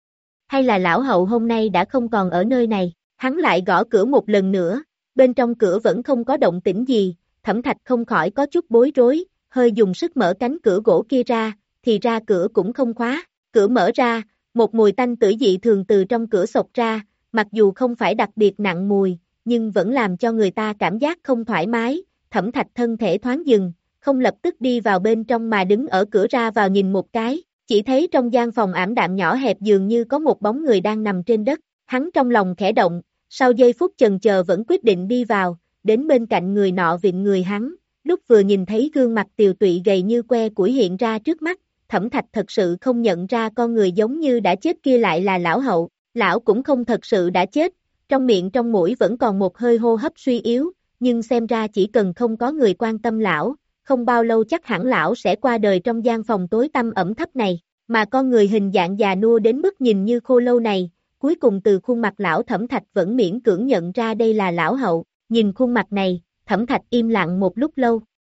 [SPEAKER 2] Hay là lão hậu hôm nay đã không còn ở nơi này, hắn lại gõ cửa một lần nữa, bên trong cửa vẫn không có động tĩnh gì, Thẩm Thạch không khỏi có chút bối rối, hơi dùng sức mở cánh cửa gỗ kia ra, thì ra cửa cũng không khóa, cửa mở ra, một mùi tanh tử dị thường từ trong cửa xộc ra, mặc dù không phải đặc biệt nặng mùi, nhưng vẫn làm cho người ta cảm giác không thoải mái. Thẩm Thạch thân thể thoáng dừng, không lập tức đi vào bên trong mà đứng ở cửa ra vào nhìn một cái, chỉ thấy trong gian phòng ảm đạm nhỏ hẹp dường như có một bóng người đang nằm trên đất, hắn trong lòng khẽ động, sau giây phút chần chờ vẫn quyết định đi vào, đến bên cạnh người nọ vịn người hắn, lúc vừa nhìn thấy gương mặt tiều tụy gầy như que củi hiện ra trước mắt, Thẩm Thạch thật sự không nhận ra con người giống như đã chết kia lại là lão hậu, lão cũng không thật sự đã chết, trong miệng trong mũi vẫn còn một hơi hô hấp suy yếu, nhưng xem ra chỉ cần không có người quan tâm lão, không bao lâu chắc hẳn lão sẽ qua đời trong gian phòng tối tăm ẩm thấp này, mà con người hình dạng già nua đến mức nhìn như khô lâu này, cuối cùng từ khuôn mặt lão Thẩm Thạch vẫn miễn cưỡng nhận ra đây là lão hậu, nhìn khuôn mặt này, Thẩm Thạch im lặng một lúc lâu.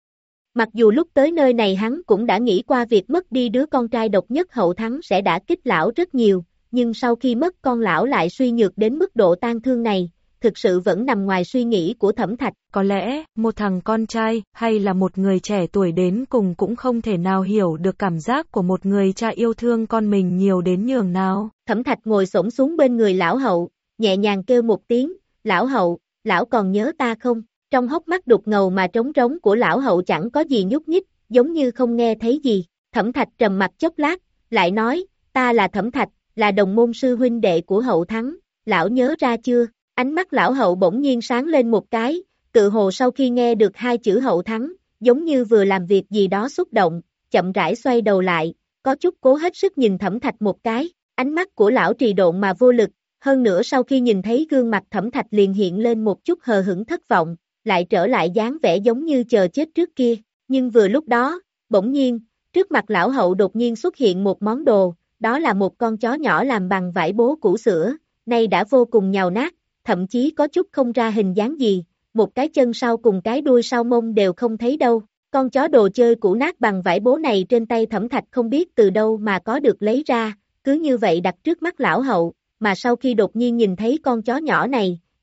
[SPEAKER 2] Mặc dù lúc tới nơi này hắn cũng đã nghĩ qua việc mất đi đứa con trai độc nhất hậu thắng sẽ đã kích lão rất nhiều, nhưng sau khi mất con lão lại suy nhược đến mức độ tang thương này, thực sự vẫn nằm ngoài suy nghĩ của Thẩm Thạch.
[SPEAKER 3] Có lẽ, một thằng con trai, hay là một người trẻ tuổi đến cùng cũng không thể nào hiểu được cảm giác của một người cha yêu thương con mình nhiều đến nhường nào.
[SPEAKER 2] Thẩm Thạch ngồi xổm xuống bên người lão hậu, nhẹ nhàng kêu một tiếng, lão hậu, lão còn nhớ ta không? Trong hốc mắt đục ngầu mà trống trống của lão hậu chẳng có gì nhúc nhích, giống như không nghe thấy gì. Thẩm Thạch trầm mặt chốc lát, lại nói, ta là Thẩm Thạch, là đồng môn sư huynh đệ của hậu thắng, lão nhớ ra chưa? Ánh mắt lão hậu bỗng nhiên sáng lên một cái, tự hồ sau khi nghe được hai chữ hậu thắng, giống như vừa làm việc gì đó xúc động, chậm rãi xoay đầu lại, có chút cố hết sức nhìn Thẩm Thạch một cái, ánh mắt của lão trì độn mà vô lực, hơn nữa sau khi nhìn thấy gương mặt Thẩm Thạch liền hiện lên một chút hờ hững thất vọng, lại trở lại dáng vẻ giống như chờ chết trước kia, nhưng vừa lúc đó, bỗng nhiên, trước mặt lão hậu đột nhiên xuất hiện một món đồ, đó là một con chó nhỏ làm bằng vải bố cũ sữa, nay đã vô cùng nhàu nát, thậm chí có chút không ra hình dáng gì, một cái chân sau cùng cái đuôi sau mông đều không thấy đâu. Con chó đồ chơi cũ nát bằng vải bố này trên tay Thẩm Thạch không biết từ đâu mà có được lấy ra, cứ như vậy đặt trước mắt lão hậu, mà sau khi đột nhiên nhìn thấy con chó nhỏ này,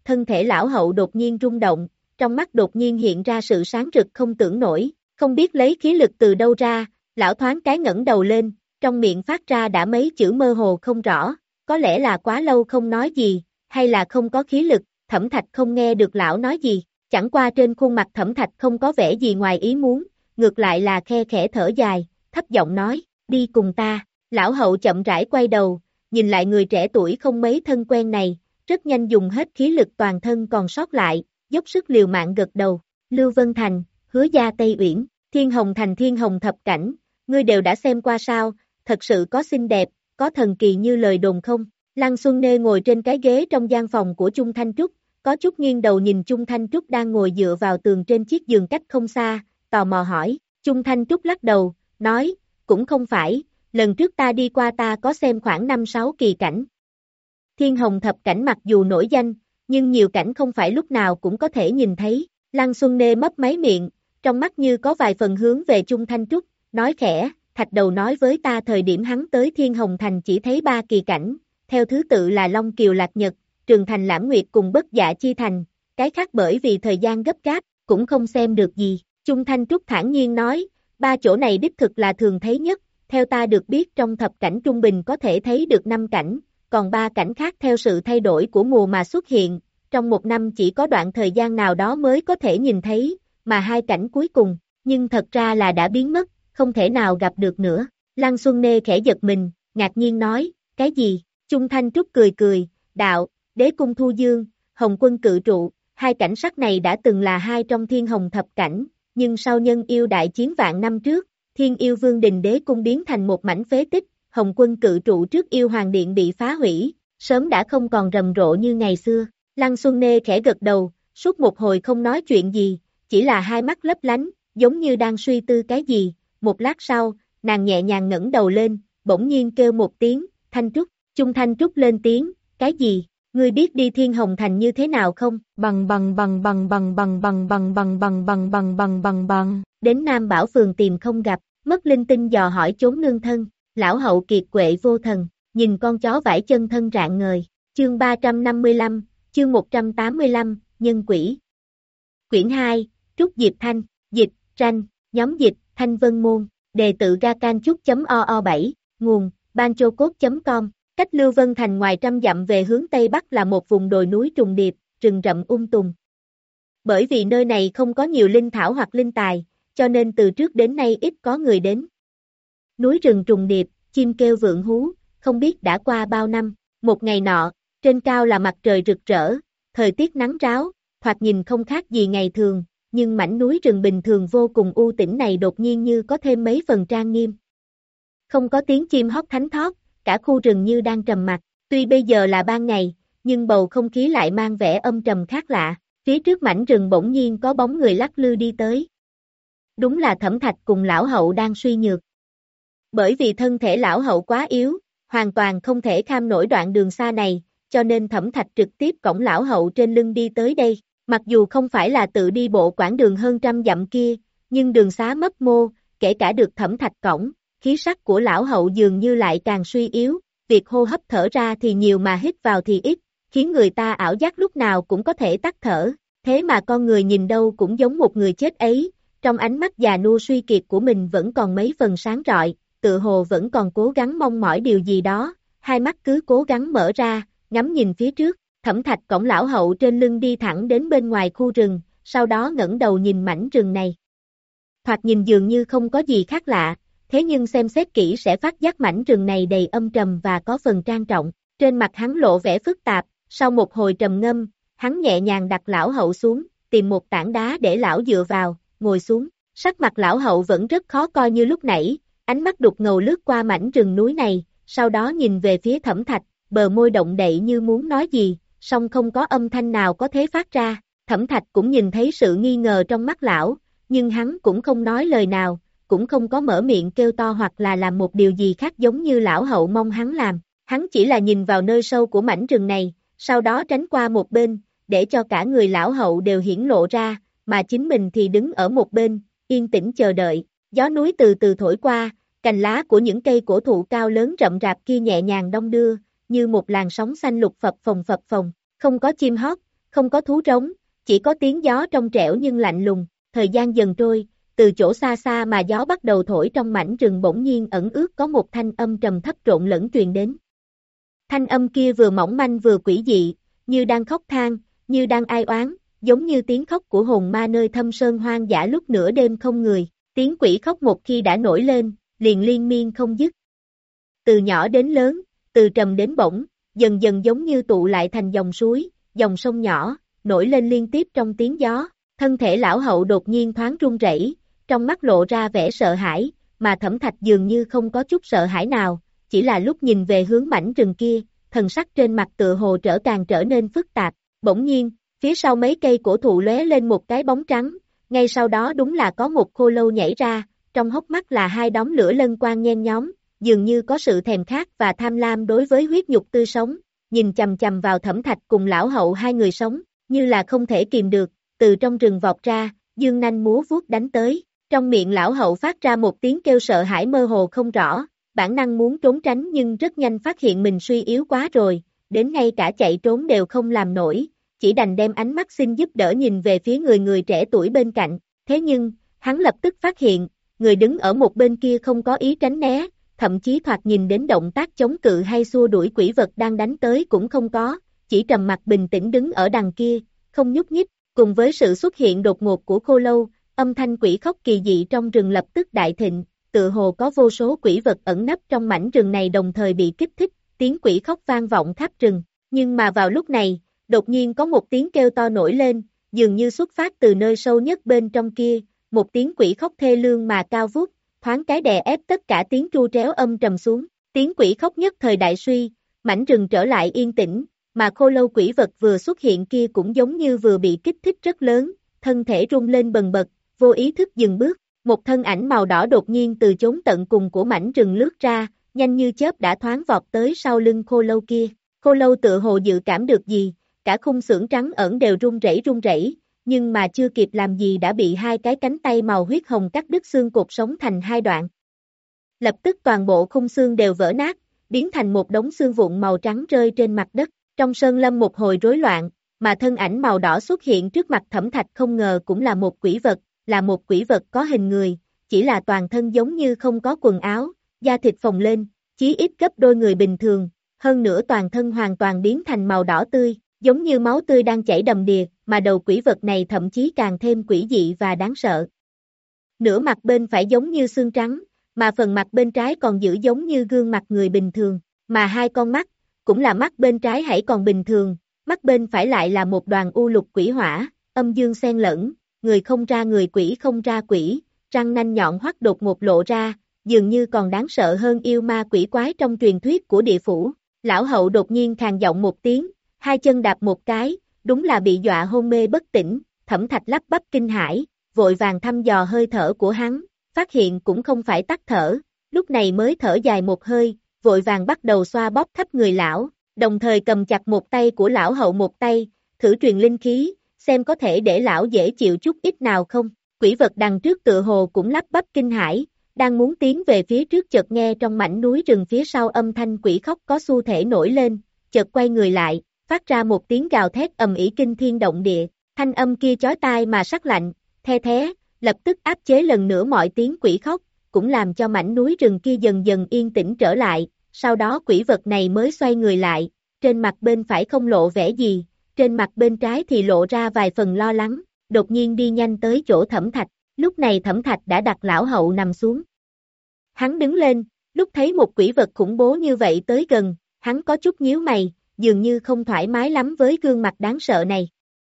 [SPEAKER 2] thân thể lão hậu đột nhiên rung động, trong mắt đột nhiên hiện ra sự sáng rực không tưởng nổi, không biết lấy khí lực từ đâu ra, lão thoáng cái ngẩng đầu lên, trong miệng phát ra đã mấy chữ mơ hồ không rõ, có lẽ là quá lâu không nói gì, hay là không có khí lực, Thẩm Thạch không nghe được lão nói gì, chẳng qua trên khuôn mặt Thẩm Thạch không có vẻ gì ngoài ý muốn, ngược lại là khe khẽ thở dài, thấp giọng nói, đi cùng ta, lão hậu chậm rãi quay đầu, nhìn lại người trẻ tuổi không mấy thân quen này, rất nhanh dùng hết khí lực toàn thân còn sót lại, dốc sức liều mạng gật đầu, Lưu Vân Thành, Hứa Gia Tây Uyển, Thiên Hồng Thành Thiên Hồng Thập Cảnh, ngươi đều đã xem qua sao, thật sự có xinh đẹp, có thần kỳ như lời đồn không? Lăng Xuân Nê ngồi trên cái ghế trong gian phòng của Chung Thanh Trúc, có chút nghiêng đầu nhìn Chung Thanh Trúc đang ngồi dựa vào tường trên chiếc giường cách không xa, tò mò hỏi, Chung Thanh Trúc lắc đầu, nói, cũng không phải, lần trước ta đi qua ta có xem khoảng năm sáu kỳ cảnh. Thiên Hồng Thập Cảnh mặc dù nổi danh, nhưng nhiều cảnh không phải lúc nào cũng có thể nhìn thấy, Lăng Xuân Nê mấp máy miệng, trong mắt như có vài phần hướng về Chung Thanh Trúc, nói khẽ, Thạch Đầu nói với ta thời điểm hắn tới Thiên Hồng Thành chỉ thấy ba kỳ cảnh, theo thứ tự là Long Kiều Lạc Nhật, Trường Thành Lãm Nguyệt cùng Bất Dạ Chi Thành, cái khác bởi vì thời gian gấp gáp, cũng không xem được gì. Chung Thanh Trúc thản nhiên nói, ba chỗ này đích thực là thường thấy nhất, theo ta được biết trong thập cảnh trung bình có thể thấy được năm cảnh, còn ba cảnh khác theo sự thay đổi của mùa mà xuất hiện, trong một năm chỉ có đoạn thời gian nào đó mới có thể nhìn thấy, mà hai cảnh cuối cùng, nhưng thật ra là đã biến mất, không thể nào gặp được nữa. Lăng Xuân Nê khẽ giật mình, ngạc nhiên nói, cái gì? Chung Thanh Trúc cười cười, đạo, Đế Cung Thu Dương, Hồng Quân Cự Trụ, hai cảnh sắc này đã từng là hai trong Thiên Hồng Thập Cảnh, nhưng sau nhân yêu đại chiến vạn năm trước, Thiên Yêu Vương Đình Đế Cung biến thành một mảnh phế tích, Hồng Quân Cự Trụ trước Yêu Hoàng Điện bị phá hủy, sớm đã không còn rầm rộ như ngày xưa. Lăng Xuân Nê khẽ gật đầu, suốt một hồi không nói chuyện gì, chỉ là hai mắt lấp lánh, giống như đang suy tư cái gì, một lát sau, nàng nhẹ nhàng ngẩng đầu lên, bỗng nhiên kêu một tiếng, Thanh Trúc, Chung Thanh Trúc lên tiếng, cái gì, ngươi biết đi Thiên Hồng Thành như thế nào không?
[SPEAKER 3] Bằng bằng bằng bằng bằng bằng bằng bằng bằng bằng bằng bằng bằng bằng bằng.
[SPEAKER 2] Đến Nam Bảo Phường tìm không gặp, mất linh tinh dò hỏi chốn nương thân, lão hậu kiệt quệ vô thần, nhìn con chó vải chân thân rạng ngời, chương ba trăm năm mươi lăm, chương một trăm tám mươi lăm, Nhân Quỷ. Quyển hai, Trúc Diệp Thanh, dịch, tranh, nhóm dịch, Thanh Vân Môn, đề tự gacanchúc.o bảy, nguồn, banchocode chấm com, cách Lưu Vân Thành ngoài trăm dặm về hướng Tây Bắc là một vùng đồi núi trùng điệp, rừng rậm um tùm. Bởi vì nơi này không có nhiều linh thảo hoặc linh tài, cho nên từ trước đến nay ít có người đến. Núi rừng trùng điệp, chim kêu vượng hú, không biết đã qua bao năm, một ngày nọ, trên cao là mặt trời rực rỡ, thời tiết nắng ráo, thoạt nhìn không khác gì ngày thường, nhưng mảnh núi rừng bình thường vô cùng u tĩnh này đột nhiên như có thêm mấy phần trang nghiêm. Không có tiếng chim hót thánh thót, cả khu rừng như đang trầm mặc, tuy bây giờ là ban ngày, nhưng bầu không khí lại mang vẻ âm trầm khác lạ, phía trước mảnh rừng bỗng nhiên có bóng người lắc lư đi tới. Đúng là Thẩm Thạch cùng lão hậu đang suy nhược. Bởi vì thân thể lão hậu quá yếu, hoàn toàn không thể kham nổi đoạn đường xa này, cho nên Thẩm Thạch trực tiếp cõng lão hậu trên lưng đi tới đây. Mặc dù không phải là tự đi bộ quãng đường hơn trăm dặm kia, nhưng đường xá mấp mô, kể cả được Thẩm Thạch cõng, khí sắc của lão hậu dường như lại càng suy yếu, việc hô hấp thở ra thì nhiều mà hít vào thì ít, khiến người ta ảo giác lúc nào cũng có thể tắt thở, thế mà con người nhìn đâu cũng giống một người chết ấy, trong ánh mắt già nua suy kiệt của mình vẫn còn mấy phần sáng rọi, tự hồ vẫn còn cố gắng mong mỏi điều gì đó, hai mắt cứ cố gắng mở ra, ngắm nhìn phía trước. Thẩm Thạch cõng lão hậu trên lưng đi thẳng đến bên ngoài khu rừng, sau đó ngẩng đầu nhìn mảnh rừng này. Thoạt nhìn dường như không có gì khác lạ, thế nhưng xem xét kỹ sẽ phát giác mảnh rừng này đầy âm trầm và có phần trang trọng. Trên mặt hắn lộ vẻ phức tạp, sau một hồi trầm ngâm, hắn nhẹ nhàng đặt lão hậu xuống, tìm một tảng đá để lão dựa vào, ngồi xuống. Sắc mặt lão hậu vẫn rất khó coi như lúc nãy, ánh mắt đục ngầu lướt qua mảnh rừng núi này, sau đó nhìn về phía Thẩm Thạch, bờ môi động đậy như muốn nói gì, song không có âm thanh nào có thể phát ra. Thẩm Thạch cũng nhìn thấy sự nghi ngờ trong mắt lão, nhưng hắn cũng không nói lời nào, cũng không có mở miệng kêu to hoặc là làm một điều gì khác giống như lão hậu mong hắn làm. Hắn chỉ là nhìn vào nơi sâu của mảnh rừng này, sau đó tránh qua một bên, để cho cả người lão hậu đều hiển lộ ra, mà chính mình thì đứng ở một bên, yên tĩnh chờ đợi. Gió núi từ từ thổi qua, cành lá của những cây cổ thụ cao lớn rậm rạp kia nhẹ nhàng đong đưa, như một làn sóng xanh lục phập phồng phập phồng, không có chim hót, không có thú rống, chỉ có tiếng gió trong trẻo nhưng lạnh lùng. Thời gian dần trôi, từ chỗ xa xa mà gió bắt đầu thổi trong mảnh rừng bỗng nhiên ẩn ước có một thanh âm trầm thấp trộn lẫn truyền đến. Thanh âm kia vừa mỏng manh vừa quỷ dị, như đang khóc than, như đang ai oán, giống như tiếng khóc của hồn ma nơi thâm sơn hoang dã lúc nửa đêm không người. Tiếng quỷ khóc một khi đã nổi lên, liền liên miên không dứt. Từ nhỏ đến lớn, từ trầm đến bổng, dần dần giống như tụ lại thành dòng suối, dòng sông nhỏ, nổi lên liên tiếp trong tiếng gió. Thân thể lão hậu đột nhiên thoáng run rẩy, trong mắt lộ ra vẻ sợ hãi, mà Thẩm Thạch dường như không có chút sợ hãi nào, chỉ là lúc nhìn về hướng mảnh rừng kia, thần sắc trên mặt tựa hồ trở càng trở nên phức tạp. Bỗng nhiên, phía sau mấy cây cổ thụ lóe lên một cái bóng trắng, ngay sau đó đúng là có một khô lâu nhảy ra, trong hốc mắt là hai đốm lửa lân quang nhen nhóm, dường như có sự thèm khát và tham lam đối với huyết nhục tươi sống, nhìn chằm chằm vào Thẩm Thạch cùng lão hậu hai người sống, như là không thể kìm được, từ trong rừng vọt ra, dương nanh múa vuốt đánh tới. Trong miệng lão hậu phát ra một tiếng kêu sợ hãi mơ hồ không rõ, bản năng muốn trốn tránh nhưng rất nhanh phát hiện mình suy yếu quá rồi, đến ngay cả chạy trốn đều không làm nổi, chỉ đành đem ánh mắt xin giúp đỡ nhìn về phía người người trẻ tuổi bên cạnh. Thế nhưng, hắn lập tức phát hiện, người đứng ở một bên kia không có ý tránh né, thậm chí thoạt nhìn đến động tác chống cự hay xua đuổi quỷ vật đang đánh tới cũng không có, chỉ trầm mặt bình tĩnh đứng ở đằng kia, không nhúc nhích. Cùng với sự xuất hiện đột ngột của khô lâu, âm thanh quỷ khóc kỳ dị trong rừng lập tức đại thịnh, tựa hồ có vô số quỷ vật ẩn nấp trong mảnh rừng này đồng thời bị kích thích, tiếng quỷ khóc vang vọng khắp rừng. Nhưng mà vào lúc này, đột nhiên có một tiếng kêu to nổi lên, dường như xuất phát từ nơi sâu nhất bên trong kia, một tiếng quỷ khóc thê lương mà cao vút, thoáng cái đè ép tất cả tiếng tru tréo âm trầm xuống. Tiếng quỷ khóc nhất thời đại suy, mảnh rừng trở lại yên tĩnh, mà khô lâu quỷ vật vừa xuất hiện kia cũng giống như vừa bị kích thích rất lớn, thân thể rung lên bần bật, vô ý thức dừng bước. Một thân ảnh màu đỏ đột nhiên từ chốn tận cùng của mảnh rừng lướt ra, nhanh như chớp đã thoáng vọt tới sau lưng khô lâu kia. Khô lâu tựa hồ dự cảm được gì, cả khung xưởng trắng ẩn đều run rẩy run rẩy, nhưng mà chưa kịp làm gì đã bị hai cái cánh tay màu huyết hồng cắt đứt xương cột sống thành hai đoạn. Lập tức toàn bộ khung xương đều vỡ nát, biến thành một đống xương vụn màu trắng rơi trên mặt đất. Trong sơn lâm một hồi rối loạn, mà thân ảnh màu đỏ xuất hiện trước mặt Thẩm Thạch không ngờ cũng là một quỷ vật, là một quỷ vật có hình người, chỉ là toàn thân giống như không có quần áo, da thịt phồng lên, chí ít gấp đôi người bình thường, hơn nữa toàn thân hoàn toàn biến thành màu đỏ tươi, giống như máu tươi đang chảy đầm đìa, mà đầu quỷ vật này thậm chí càng thêm quỷ dị và đáng sợ. Nửa mặt bên phải giống như xương trắng, mà phần mặt bên trái còn giữ giống như gương mặt người bình thường, mà hai con mắt, cũng là mắt bên trái hãy còn bình thường, mắt bên phải lại là một đoàn u lục quỷ hỏa, âm dương xen lẫn, người không ra người quỷ không ra quỷ, răng nanh nhọn hoắt đột ngột lộ ra, dường như còn đáng sợ hơn yêu ma quỷ quái trong truyền thuyết của địa phủ. Lão hậu đột nhiên khàn giọng một tiếng, hai chân đạp một cái, đúng là bị dọa hôn mê bất tỉnh. Thẩm Thạch lắp bắp kinh hãi, vội vàng thăm dò hơi thở của hắn, phát hiện cũng không phải tắt thở, lúc này mới thở dài một hơi, vội vàng bắt đầu xoa bóp khắp người lão, đồng thời cầm chặt một tay của lão hậu một tay, thử truyền linh khí, xem có thể để lão dễ chịu chút ít nào không. Quỷ vật đằng trước tựa hồ cũng lắp bắp kinh hãi, đang muốn tiến về phía trước chợt nghe trong mảnh núi rừng phía sau âm thanh quỷ khóc có xu thể nổi lên, chợt quay người lại, phát ra một tiếng gào thét ầm ĩ kinh thiên động địa, thanh âm kia chói tai mà sắc lạnh, the thé, lập tức áp chế lần nữa mọi tiếng quỷ khóc, cũng làm cho mảnh núi rừng kia dần dần yên tĩnh trở lại, sau đó quỷ vật này mới xoay người lại, trên mặt bên phải không lộ vẻ gì, trên mặt bên trái thì lộ ra vài phần lo lắng, đột nhiên đi nhanh tới chỗ Thẩm Thạch, lúc này Thẩm Thạch đã đặt lão hậu nằm xuống. Hắn đứng lên, lúc thấy một quỷ vật khủng bố như vậy tới gần, hắn có chút nhíu mày, dường như không thoải mái lắm với gương mặt đáng sợ này.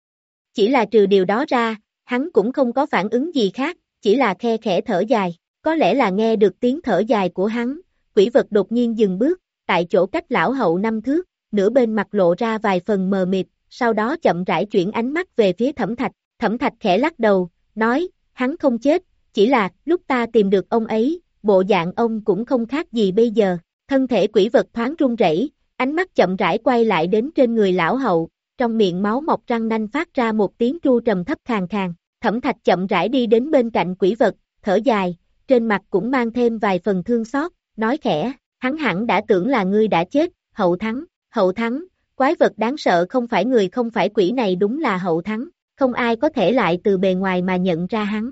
[SPEAKER 2] Chỉ là trừ điều đó ra, hắn cũng không có phản ứng gì khác, chỉ là khe khẽ thở dài, có lẽ là nghe được tiếng thở dài của hắn, quỷ vật đột nhiên dừng bước, tại chỗ cách lão hậu năm thước, nửa bên mặt lộ ra vài phần mờ mịt, sau đó chậm rãi chuyển ánh mắt về phía Thẩm Thạch, Thẩm Thạch khẽ lắc đầu, nói, hắn không chết, chỉ là, lúc ta tìm được ông ấy, bộ dạng ông cũng không khác gì bây giờ, thân thể quỷ vật thoáng run rẩy, ánh mắt chậm rãi quay lại đến trên người lão hậu, trong miệng máu mọc răng nanh phát ra một tiếng tru trầm thấp khàn khàn, Thẩm Thạch chậm rãi đi đến bên cạnh quỷ vật, thở dài, trên mặt cũng mang thêm vài phần thương xót, nói khẽ, hắn hẳn đã tưởng là ngươi đã chết, hậu thắng, hậu thắng, quái vật đáng sợ không phải người không phải quỷ này đúng là Hậu Thắng, không ai có thể lại từ bề ngoài mà nhận ra hắn.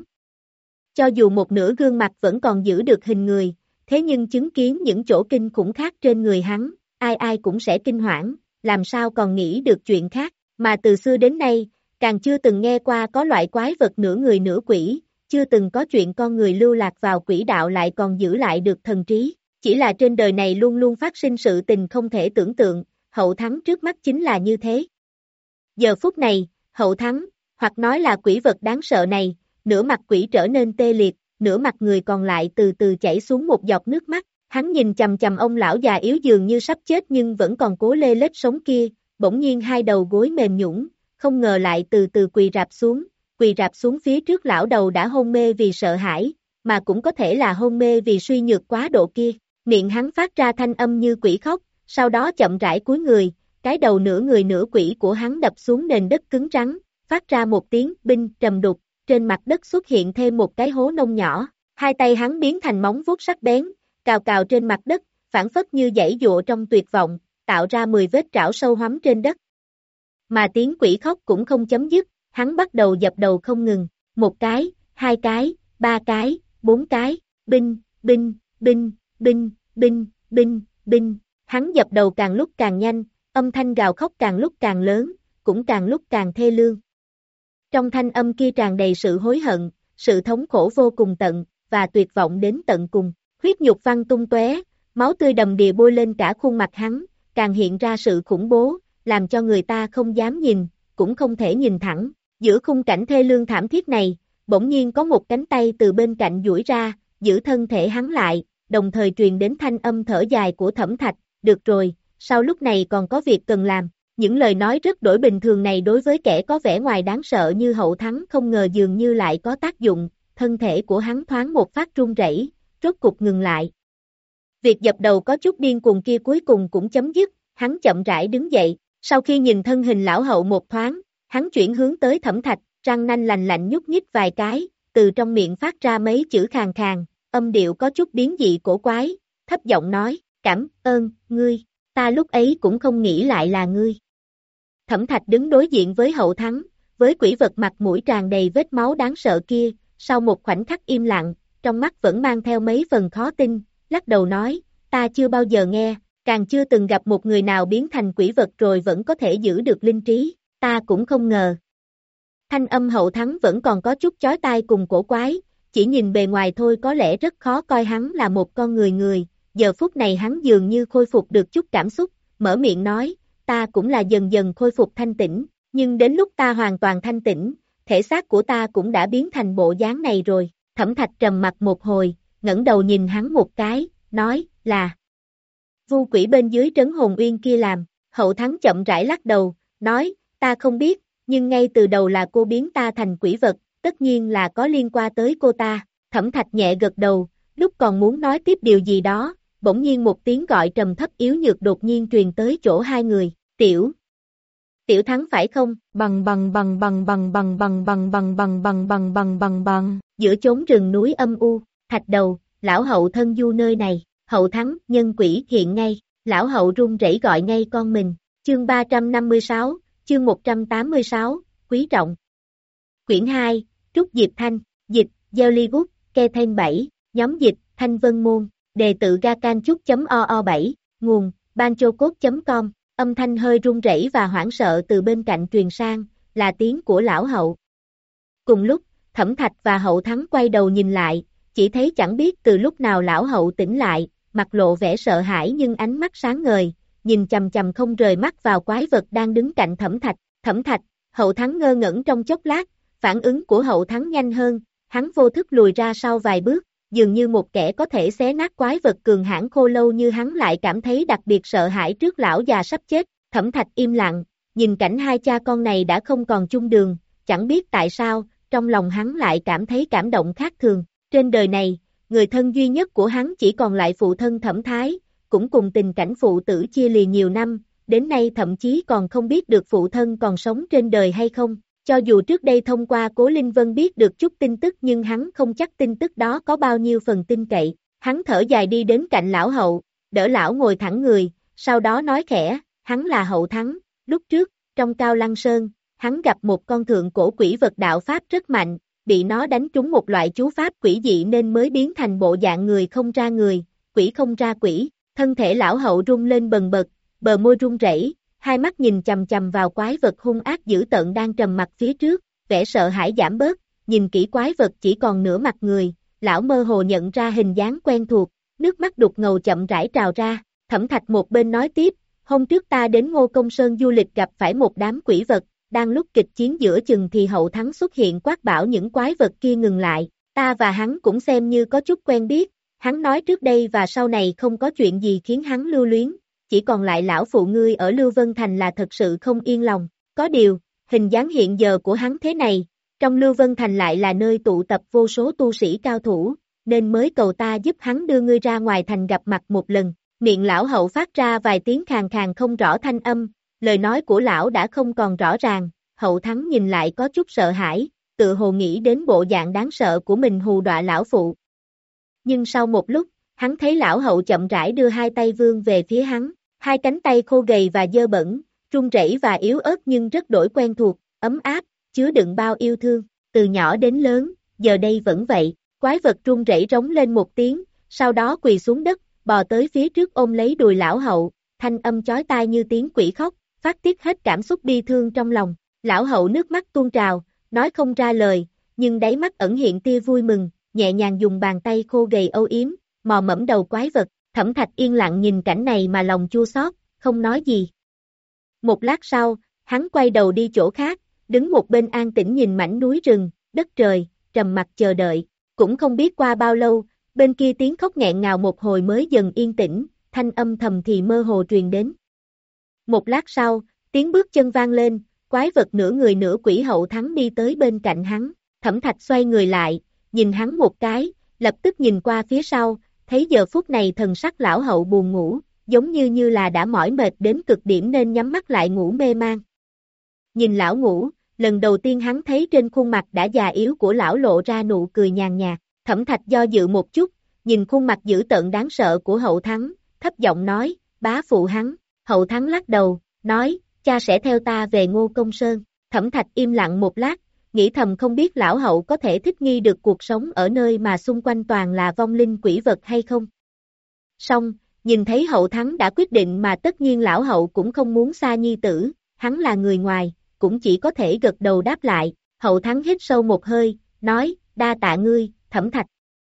[SPEAKER 2] Cho dù một nửa gương mặt vẫn còn giữ được hình người, thế nhưng chứng kiến những chỗ kinh khủng khác trên người hắn, ai ai cũng sẽ kinh hoảng, làm sao còn nghĩ được chuyện khác, mà từ xưa đến nay, càng chưa từng nghe qua có loại quái vật nửa người nửa quỷ, chưa từng có chuyện con người lưu lạc vào quỷ đạo lại còn giữ lại được thần trí, chỉ là trên đời này luôn luôn phát sinh sự tình không thể tưởng tượng, Hậu Thắng trước mắt chính là như thế. Giờ phút này, Hậu Thắng, hoặc nói là quỷ vật đáng sợ này, nửa mặt quỷ trở nên tê liệt, nửa mặt người còn lại từ từ chảy xuống một giọt nước mắt, hắn nhìn chằm chằm ông lão già yếu dường như sắp chết nhưng vẫn còn cố lê lết sống kia, bỗng nhiên hai đầu gối mềm nhũn, không ngờ lại từ từ quỳ rạp xuống, quỳ rạp xuống phía trước lão đầu đã hôn mê vì sợ hãi, mà cũng có thể là hôn mê vì suy nhược quá độ kia, miệng hắn phát ra thanh âm như quỷ khóc, sau đó chậm rãi cúi người, cái đầu nửa người nửa quỷ của hắn đập xuống nền đất cứng rắn, phát ra một tiếng binh trầm đục, trên mặt đất xuất hiện thêm một cái hố nông nhỏ, hai tay hắn biến thành móng vuốt sắc bén, cào cào trên mặt đất, phản phất như giãy giụa trong tuyệt vọng, tạo ra mười vết trảo sâu hoắm trên đất. Mà tiếng quỷ khóc cũng không chấm dứt, hắn bắt đầu dập đầu không ngừng, một cái, hai cái, ba cái, bốn cái, binh, binh, binh, binh, binh, binh, binh, hắn dập đầu càng lúc càng nhanh, âm thanh gào khóc càng lúc càng lớn, cũng càng lúc càng thê lương. Trong thanh âm kia tràn đầy sự hối hận, sự thống khổ vô cùng tận, và tuyệt vọng đến tận cùng, huyết nhục văng tung tóe, máu tươi đầm đìa bôi lên cả khuôn mặt hắn, càng hiện ra sự khủng bố, làm cho người ta không dám nhìn, cũng không thể nhìn thẳng. Giữa khung cảnh thê lương thảm thiết này, bỗng nhiên có một cánh tay từ bên cạnh duỗi ra, giữ thân thể hắn lại, đồng thời truyền đến thanh âm thở dài của Thẩm Thạch, được rồi, sau lúc này còn có việc cần làm. Những lời nói rất đổi bình thường này đối với kẻ có vẻ ngoài đáng sợ như Hậu Thắng không ngờ dường như lại có tác dụng, thân thể của hắn thoáng một phát run rẩy, rốt cục ngừng lại. Việc dập đầu có chút điên cuồng kia cuối cùng cũng chấm dứt, hắn chậm rãi đứng dậy, sau khi nhìn thân hình lão hậu một thoáng, hắn chuyển hướng tới Thẩm Thạch, răng nanh lành lạnh nhúc nhích vài cái, từ trong miệng phát ra mấy chữ khàn khàn, âm điệu có chút biến dị cổ quái, thấp giọng nói, cảm ơn, ngươi, ta lúc ấy cũng không nghĩ lại là ngươi. Thẩm Thạch đứng đối diện với Hậu Thắng, với quỷ vật mặt mũi tràn đầy vết máu đáng sợ kia, sau một khoảnh khắc im lặng, trong mắt vẫn mang theo mấy phần khó tin, lắc đầu nói, ta chưa bao giờ nghe, càng chưa từng gặp một người nào biến thành quỷ vật rồi vẫn có thể giữ được linh trí, ta cũng không ngờ. Thanh âm Hậu Thắng vẫn còn có chút chói tai cùng cổ quái, chỉ nhìn bề ngoài thôi có lẽ rất khó coi hắn là một con người người, giờ phút này hắn dường như khôi phục được chút cảm xúc, mở miệng nói, ta cũng là dần dần khôi phục thanh tĩnh, nhưng đến lúc ta hoàn toàn thanh tĩnh, thể xác của ta cũng đã biến thành bộ dáng này rồi. Thẩm Thạch trầm mặt một hồi, ngẩng đầu nhìn hắn một cái, nói, là Vu quỷ bên dưới trấn hồn uyên kia làm. Hậu Thắng chậm rãi lắc đầu, nói, ta không biết, nhưng ngay từ đầu là cô biến ta thành quỷ vật, tất nhiên là có liên quan tới cô ta. Thẩm Thạch nhẹ gật đầu, lúc còn muốn nói tiếp điều gì đó, bỗng nhiên một tiếng gọi trầm thấp yếu nhược đột nhiên truyền tới chỗ hai người, tiểu. Tiểu Thắng phải không?
[SPEAKER 3] Bằng bằng bằng bằng bằng bằng bằng bằng bằng bằng bằng bằng bằng bằng bằng.
[SPEAKER 2] Giữa chốn rừng núi âm u, Thạch Đầu, lão hậu thân du nơi này, Hậu Thắng, nhân quỷ hiện ngay, lão hậu run rẩy gọi ngay con mình. Chương ba trăm năm mươi sáu, chương một trăm tám mươi sáu, quý trọng. Quyển hai, Trúc Diệp Thanh, dịch, Gieo Ly Bút, Ke Thanh bảy, nhóm dịch, Thanh Vân Môn, đề tự gacanchúc.oo bảy, nguồn, banchocode chấm com, âm thanh hơi run rẩy và hoảng sợ từ bên cạnh truyền sang, là tiếng của lão hậu. Cùng lúc, Thẩm Thạch và Hậu Thắng quay đầu nhìn lại, chỉ thấy chẳng biết từ lúc nào lão hậu tỉnh lại, mặt lộ vẻ sợ hãi nhưng ánh mắt sáng ngời, nhìn chằm chằm không rời mắt vào quái vật đang đứng cạnh Thẩm Thạch. Thẩm Thạch, Hậu Thắng ngơ ngẩn trong chốc lát, phản ứng của Hậu Thắng nhanh hơn, hắn vô thức lùi ra sau vài bước, dường như một kẻ có thể xé nát quái vật cường hãn khô lâu như hắn lại cảm thấy đặc biệt sợ hãi trước lão già sắp chết. Thẩm Thạch im lặng, nhìn cảnh hai cha con này đã không còn chung đường, chẳng biết tại sao, trong lòng hắn lại cảm thấy cảm động khác thường. Trên đời này, người thân duy nhất của hắn chỉ còn lại phụ thân Thẩm Thái, cũng cùng tình cảnh phụ tử chia lìa nhiều năm, đến nay thậm chí còn không biết được phụ thân còn sống trên đời hay không. Cho dù trước đây thông qua Cố Linh Vân biết được chút tin tức nhưng hắn không chắc tin tức đó có bao nhiêu phần tin cậy. Hắn thở dài đi đến cạnh lão hậu, đỡ lão ngồi thẳng người, sau đó nói khẽ, hắn là Hậu Thắng, lúc trước, trong Cao Lăng Sơn, hắn gặp một con thượng cổ quỷ vật đạo pháp rất mạnh, bị nó đánh trúng một loại chú pháp quỷ dị nên mới biến thành bộ dạng người không ra người, quỷ không ra quỷ, thân thể lão Hậu rung lên bần bật, bờ môi run rẩy, hai mắt nhìn chằm chằm vào quái vật hung ác dữ tợn đang trầm mặt phía trước, vẻ sợ hãi giảm bớt, nhìn kỹ quái vật chỉ còn nửa mặt người, lão mơ hồ nhận ra hình dáng quen thuộc, nước mắt đục ngầu chậm rãi trào ra, Thẩm Thạch một bên nói tiếp, hôm trước ta đến Ngô Công Sơn du lịch gặp phải một đám quỷ vật, đang lúc kịch chiến giữa chừng thì Hậu Thắng xuất hiện quát bảo những quái vật kia ngừng lại, ta và hắn cũng xem như có chút quen biết, hắn nói trước đây và sau này không có chuyện gì khiến hắn lưu luyến, chỉ còn lại lão phụ ngươi ở Lưu Vân Thành là thật sự không yên lòng, có điều, hình dáng hiện giờ của hắn thế này, trong Lưu Vân Thành lại là nơi tụ tập vô số tu sĩ cao thủ, nên mới cầu ta giúp hắn đưa ngươi ra ngoài thành gặp mặt một lần, miệng lão Hậu phát ra vài tiếng khàn khàn không rõ thanh âm, lời nói của lão đã không còn rõ ràng, Hậu Thắng nhìn lại có chút sợ hãi, tự hồ nghĩ đến bộ dạng đáng sợ của mình hù dọa lão phụ. Nhưng sau một lúc, hắn thấy lão Hậu chậm rãi đưa hai tay vươn về phía hắn, hai cánh tay khô gầy và dơ bẩn, run rẩy và yếu ớt nhưng rất đổi quen thuộc, ấm áp, chứa đựng bao yêu thương, từ nhỏ đến lớn, giờ đây vẫn vậy, quái vật run rẩy rống lên một tiếng, sau đó quỳ xuống đất, bò tới phía trước ôm lấy đùi lão Hậu, thanh âm chói tai như tiếng quỷ khóc, phát tiết hết cảm xúc bi thương trong lòng, lão Hậu nước mắt tuôn trào, nói không ra lời, nhưng đáy mắt ẩn hiện tia vui mừng, nhẹ nhàng dùng bàn tay khô gầy âu yếm, mò mẫm đầu quái vật, Thẩm Thạch yên lặng nhìn cảnh này mà lòng chua xót, không nói gì. Một lát sau, hắn quay đầu đi chỗ khác, đứng một bên an tĩnh nhìn mảnh núi rừng, đất trời, trầm mặc chờ đợi, cũng không biết qua bao lâu, bên kia tiếng khóc nghẹn ngào một hồi mới dần yên tĩnh, thanh âm thầm thì mơ hồ truyền đến. Một lát sau, tiếng bước chân vang lên, quái vật nửa người nửa quỷ Hậu Thắng đi tới bên cạnh hắn, Thẩm Thạch xoay người lại, nhìn hắn một cái, lập tức nhìn qua phía sau, thấy giờ phút này thần sắc lão Hậu buồn ngủ, giống như như là đã mỏi mệt đến cực điểm nên nhắm mắt lại ngủ mê man. Nhìn lão ngủ, lần đầu tiên hắn thấy trên khuôn mặt đã già yếu của lão lộ ra nụ cười nhàn nhạt, Thẩm Thạch do dự một chút, nhìn khuôn mặt dữ tợn đáng sợ của Hậu Thắng, thấp giọng nói, bá phụ hắn, Hậu Thắng lắc đầu, nói, cha sẽ theo ta về Ngô Công Sơn, Thẩm Thạch im lặng một lát, nghĩ thầm không biết lão Hậu có thể thích nghi được cuộc sống ở nơi mà xung quanh toàn là vong linh quỷ vật hay không. Xong, nhìn thấy Hậu Thắng đã quyết định mà tất nhiên lão Hậu cũng không muốn xa nhi tử, hắn là người ngoài, cũng chỉ có thể gật đầu đáp lại, Hậu Thắng hít sâu một hơi, nói, đa tạ ngươi, Thẩm Thạch.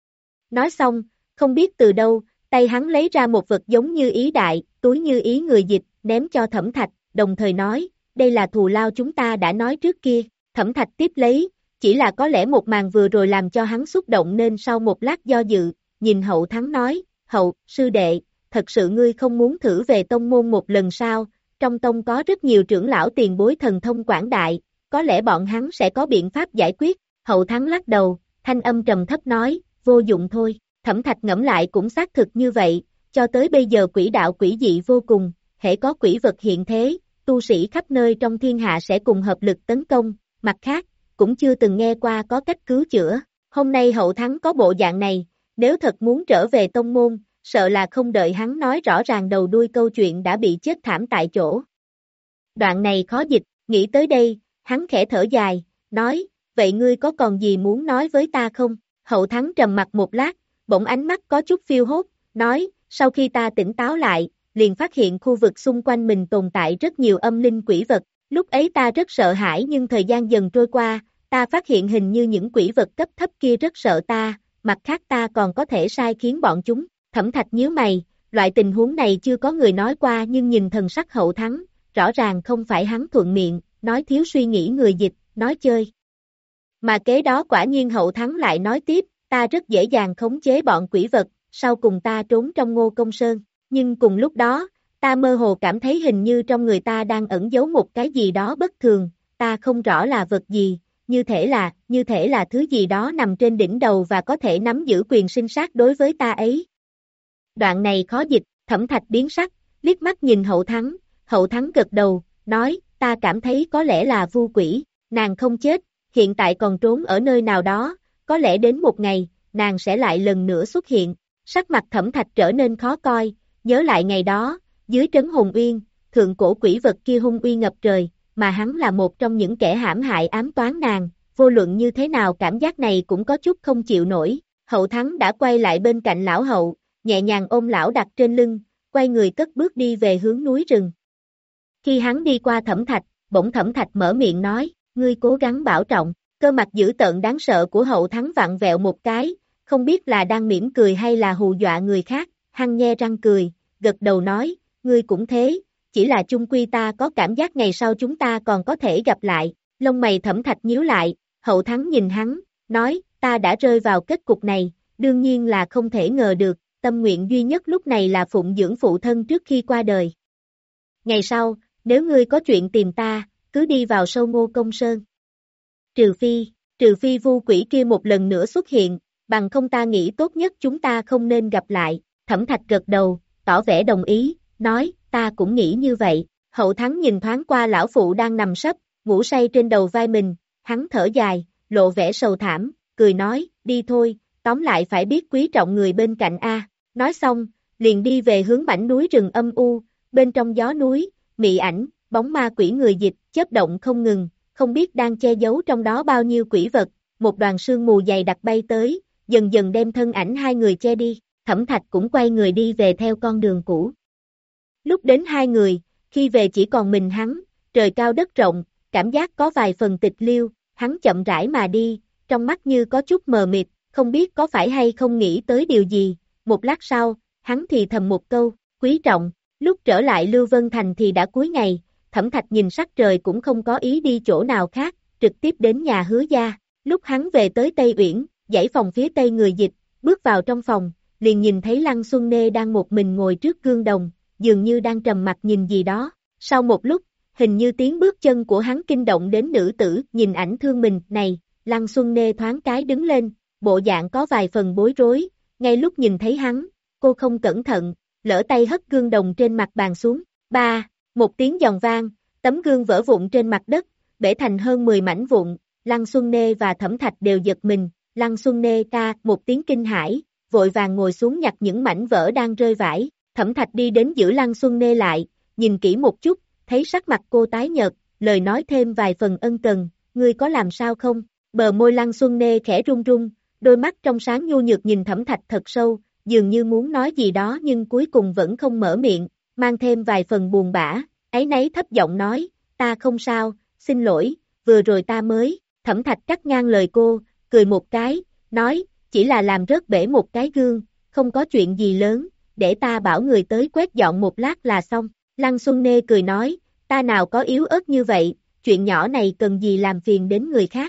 [SPEAKER 2] Nói xong, không biết từ đâu, tay hắn lấy ra một vật giống như ý đại, túi như ý người dịch, ném cho Thẩm Thạch, đồng thời nói, đây là thù lao chúng ta đã nói trước kia, Thẩm Thạch tiếp lấy, chỉ là có lẽ một màn vừa rồi làm cho hắn xúc động nên sau một lát do dự, nhìn Hậu Thắng nói, Hậu, sư đệ, thật sự ngươi không muốn thử về tông môn một lần sao, trong tông có rất nhiều trưởng lão tiền bối thần thông quảng đại, có lẽ bọn hắn sẽ có biện pháp giải quyết, Hậu Thắng lắc đầu, thanh âm trầm thấp nói, vô dụng thôi, Thẩm Thạch ngẫm lại cũng xác thực như vậy, cho tới bây giờ quỷ đạo quỷ dị vô cùng, hễ có quỷ vật hiện thế, tu sĩ khắp nơi trong thiên hạ sẽ cùng hợp lực tấn công, mặt khác, cũng chưa từng nghe qua có cách cứu chữa, hôm nay Hậu Thắng có bộ dạng này, nếu thật muốn trở về tông môn, sợ là không đợi hắn nói rõ ràng đầu đuôi câu chuyện đã bị chết thảm tại chỗ. Đoạn này khó dịch, nghĩ tới đây, hắn khẽ thở dài, nói, vậy ngươi có còn gì muốn nói với ta không? Hậu Thắng trầm mặt một lát, bỗng ánh mắt có chút phiêu hốt, nói, sau khi ta tỉnh táo lại, liền phát hiện khu vực xung quanh mình tồn tại rất nhiều âm linh quỷ vật, lúc ấy ta rất sợ hãi nhưng thời gian dần trôi qua, ta phát hiện hình như những quỷ vật cấp thấp kia rất sợ ta, mặt khác ta còn có thể sai khiến bọn chúng. Thẩm Thạch nhíu mày, loại tình huống này chưa có người nói qua nhưng nhìn thần sắc Hậu Thắng, rõ ràng không phải hắn thuận miệng, nói thiếu suy nghĩ người dịch, nói chơi. Mà kế đó quả nhiên Hậu Thắng lại nói tiếp, ta rất dễ dàng khống chế bọn quỷ vật, sau cùng ta trốn trong Ngô Công Sơn, nhưng cùng lúc đó, ta mơ hồ cảm thấy hình như trong người ta đang ẩn giấu một cái gì đó bất thường, ta không rõ là vật gì, như thể là, như thể là thứ gì đó nằm trên đỉnh đầu và có thể nắm giữ quyền sinh sát đối với ta ấy. Đoạn này khó dịch, Thẩm Thạch biến sắc, liếc mắt nhìn Hậu Thắng, Hậu Thắng gật đầu, nói, ta cảm thấy có lẽ là vu quỷ, nàng không chết, hiện tại còn trốn ở nơi nào đó, có lẽ đến một ngày, nàng sẽ lại lần nữa xuất hiện, sắc mặt Thẩm Thạch trở nên khó coi, nhớ lại ngày đó, dưới trấn Hồn Uyên, thượng cổ quỷ vật kia hung uy ngập trời, mà hắn là một trong những kẻ hãm hại ám toán nàng, vô luận như thế nào cảm giác này cũng có chút không chịu nổi. Hậu Thắng đã quay lại bên cạnh lão hậu, nhẹ nhàng ôm lão đặt trên lưng, quay người cất bước đi về hướng núi rừng. Khi hắn đi qua Thẩm Thạch, bỗng Thẩm Thạch mở miệng nói, ngươi cố gắng bảo trọng. Cơ mặt dữ tợn đáng sợ của Hậu Thắng vặn vẹo một cái, không biết là đang mỉm cười hay là hù dọa người khác, hắn nhe răng cười, gật đầu nói, ngươi cũng thế, chỉ là chung quy ta có cảm giác ngày sau chúng ta còn có thể gặp lại. Lông mày Thẩm Thạch nhíu lại, Hậu Thắng nhìn hắn, nói, ta đã rơi vào kết cục này, đương nhiên là không thể ngờ được, tâm nguyện duy nhất lúc này là phụng dưỡng phụ thân trước khi qua đời. Ngày sau, nếu ngươi có chuyện tìm ta, cứ đi vào sâu Ngô Công Sơn. Trừ phi, trừ phi vu quỷ kia một lần nữa xuất hiện, bằng không ta nghĩ tốt nhất chúng ta không nên gặp lại. Thẩm Thạch gật đầu, tỏ vẻ đồng ý, nói, ta cũng nghĩ như vậy. Hậu Thắng nhìn thoáng qua lão phụ đang nằm sấp, ngủ say trên đầu vai mình, hắn thở dài, lộ vẻ sầu thảm, cười nói, đi thôi, tóm lại phải biết quý trọng người bên cạnh a. Nói xong, liền đi về hướng mảnh núi rừng âm u, bên trong gió núi, mị ảnh, bóng ma quỷ người dịch, chớp động không ngừng, không biết đang che giấu trong đó bao nhiêu quỷ vật, một đoàn sương mù dày đặc bay tới, dần dần đem thân ảnh hai người che đi. Thẩm Thạch cũng quay người đi về theo con đường cũ. Lúc đến hai người, khi về chỉ còn mình hắn, trời cao đất rộng, cảm giác có vài phần tịch liêu, hắn chậm rãi mà đi, trong mắt như có chút mờ mịt, không biết có phải hay không nghĩ tới điều gì. Một lát sau, hắn thì thầm một câu, quý trọng. Lúc trở lại Lưu Vân Thành thì đã cuối ngày, Thẩm Thạch nhìn sắc trời cũng không có ý đi chỗ nào khác, trực tiếp đến nhà Hứa gia. Lúc hắn về tới Tây Uyển, dãy phòng phía Tây người dịch, bước vào trong phòng, liền nhìn thấy Lăng Xuân Nê đang một mình ngồi trước gương đồng, dường như đang trầm mặc nhìn gì đó. Sau một lúc, hình như tiếng bước chân của hắn kinh động đến nữ tử, nhìn ảnh thương mình, này, Lăng Xuân Nê thoáng cái đứng lên, bộ dạng có vài phần bối rối, ngay lúc nhìn thấy hắn, cô không cẩn thận, lỡ tay hất gương đồng trên mặt bàn xuống. Ba, một tiếng giòn vang, tấm gương vỡ vụn trên mặt đất, bể thành hơn mười mảnh vụn. Lăng Xuân Nê và Thẩm Thạch đều giật mình. Lăng Xuân Nê ca một tiếng kinh hãi, vội vàng ngồi xuống nhặt những mảnh vỡ đang rơi vãi. Thẩm Thạch đi đến giữ Lăng Xuân Nê lại, nhìn kỹ một chút, thấy sắc mặt cô tái nhợt, lời nói thêm vài phần ân cần, ngươi có làm sao không? Bờ môi Lăng Xuân Nê khẽ run run, đôi mắt trong sáng nhu nhược nhìn Thẩm Thạch thật sâu, dường như muốn nói gì đó nhưng cuối cùng vẫn không mở miệng, mang thêm vài phần buồn bã, áy náy thấp giọng nói, ta không sao, xin lỗi, vừa rồi ta mới. Thẩm Thạch cắt ngang lời cô, cười một cái, nói, chỉ là làm rớt bể một cái gương, không có chuyện gì lớn, để ta bảo người tới quét dọn một lát là xong. Lăng Xuân Nê cười nói, ta nào có yếu ớt như vậy, chuyện nhỏ này cần gì làm phiền đến người khác.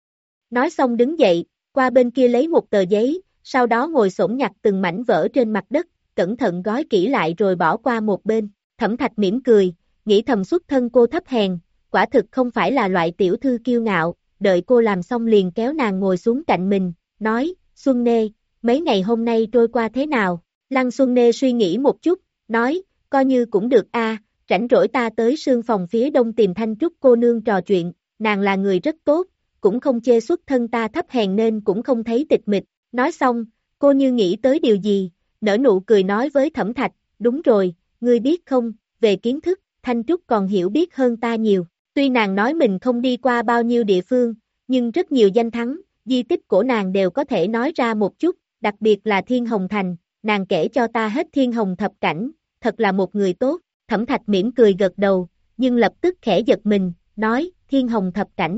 [SPEAKER 2] Nói xong đứng dậy, qua bên kia lấy một tờ giấy, sau đó ngồi xổm nhặt từng mảnh vỡ trên mặt đất, cẩn thận gói kỹ lại rồi bỏ qua một bên. Thẩm Thạch mỉm cười, nghĩ thầm xuất thân cô thấp hèn, quả thực không phải là loại tiểu thư kiêu ngạo, đợi cô làm xong liền kéo nàng ngồi xuống cạnh mình, nói, Xuân Nê, mấy ngày hôm nay trôi qua thế nào? Lăng Xuân Nê suy nghĩ một chút, nói, coi như cũng được a, rảnh rỗi ta tới sương phòng phía đông tìm Thanh Trúc cô nương trò chuyện, nàng là người rất tốt, cũng không chê xuất thân ta thấp hèn nên cũng không thấy tịch mịch. Nói xong, cô như nghĩ tới điều gì, nở nụ cười nói với Thẩm Thạch, đúng rồi, ngươi biết không, về kiến thức, Thanh Trúc còn hiểu biết hơn ta nhiều. Tuy nàng nói mình không đi qua bao nhiêu địa phương, nhưng rất nhiều danh thắng, di tích của nàng đều có thể nói ra một chút, đặc biệt là Thiên Hồng Thành, nàng kể cho ta hết Thiên Hồng thập cảnh, thật là một người tốt. Thẩm Thạch mỉm cười gật đầu, nhưng lập tức khẽ giật mình, nói, Thiên Hồng thập cảnh.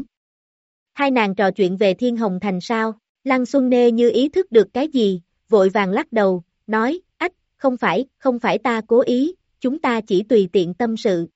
[SPEAKER 2] Hai nàng trò chuyện về Thiên Hồng Thành sao? Lăng Xuân Nê như ý thức được cái gì, vội vàng lắc đầu, nói, ách, không phải, không phải ta cố ý, chúng ta chỉ tùy tiện tâm sự.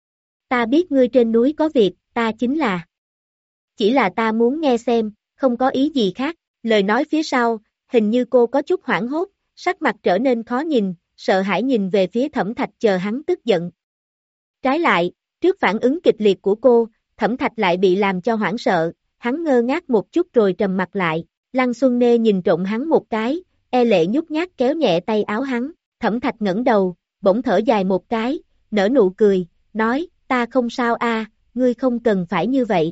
[SPEAKER 2] Ta biết ngươi trên núi có việc, ta chính là. Chỉ là ta muốn nghe xem, không có ý gì khác. Lời nói phía sau, hình như cô có chút hoảng hốt, sắc mặt trở nên khó nhìn, sợ hãi nhìn về phía Thẩm Thạch chờ hắn tức giận. Trái lại, trước phản ứng kịch liệt của cô, Thẩm Thạch lại bị làm cho hoảng sợ, hắn ngơ ngác một chút rồi trầm mặt lại. Lăng Xuân Nê nhìn trộm hắn một cái, e lệ nhút nhát kéo nhẹ tay áo hắn. Thẩm Thạch ngẩng đầu, bỗng thở dài một cái, nở nụ cười, nói, ta không sao a, ngươi không cần phải như vậy.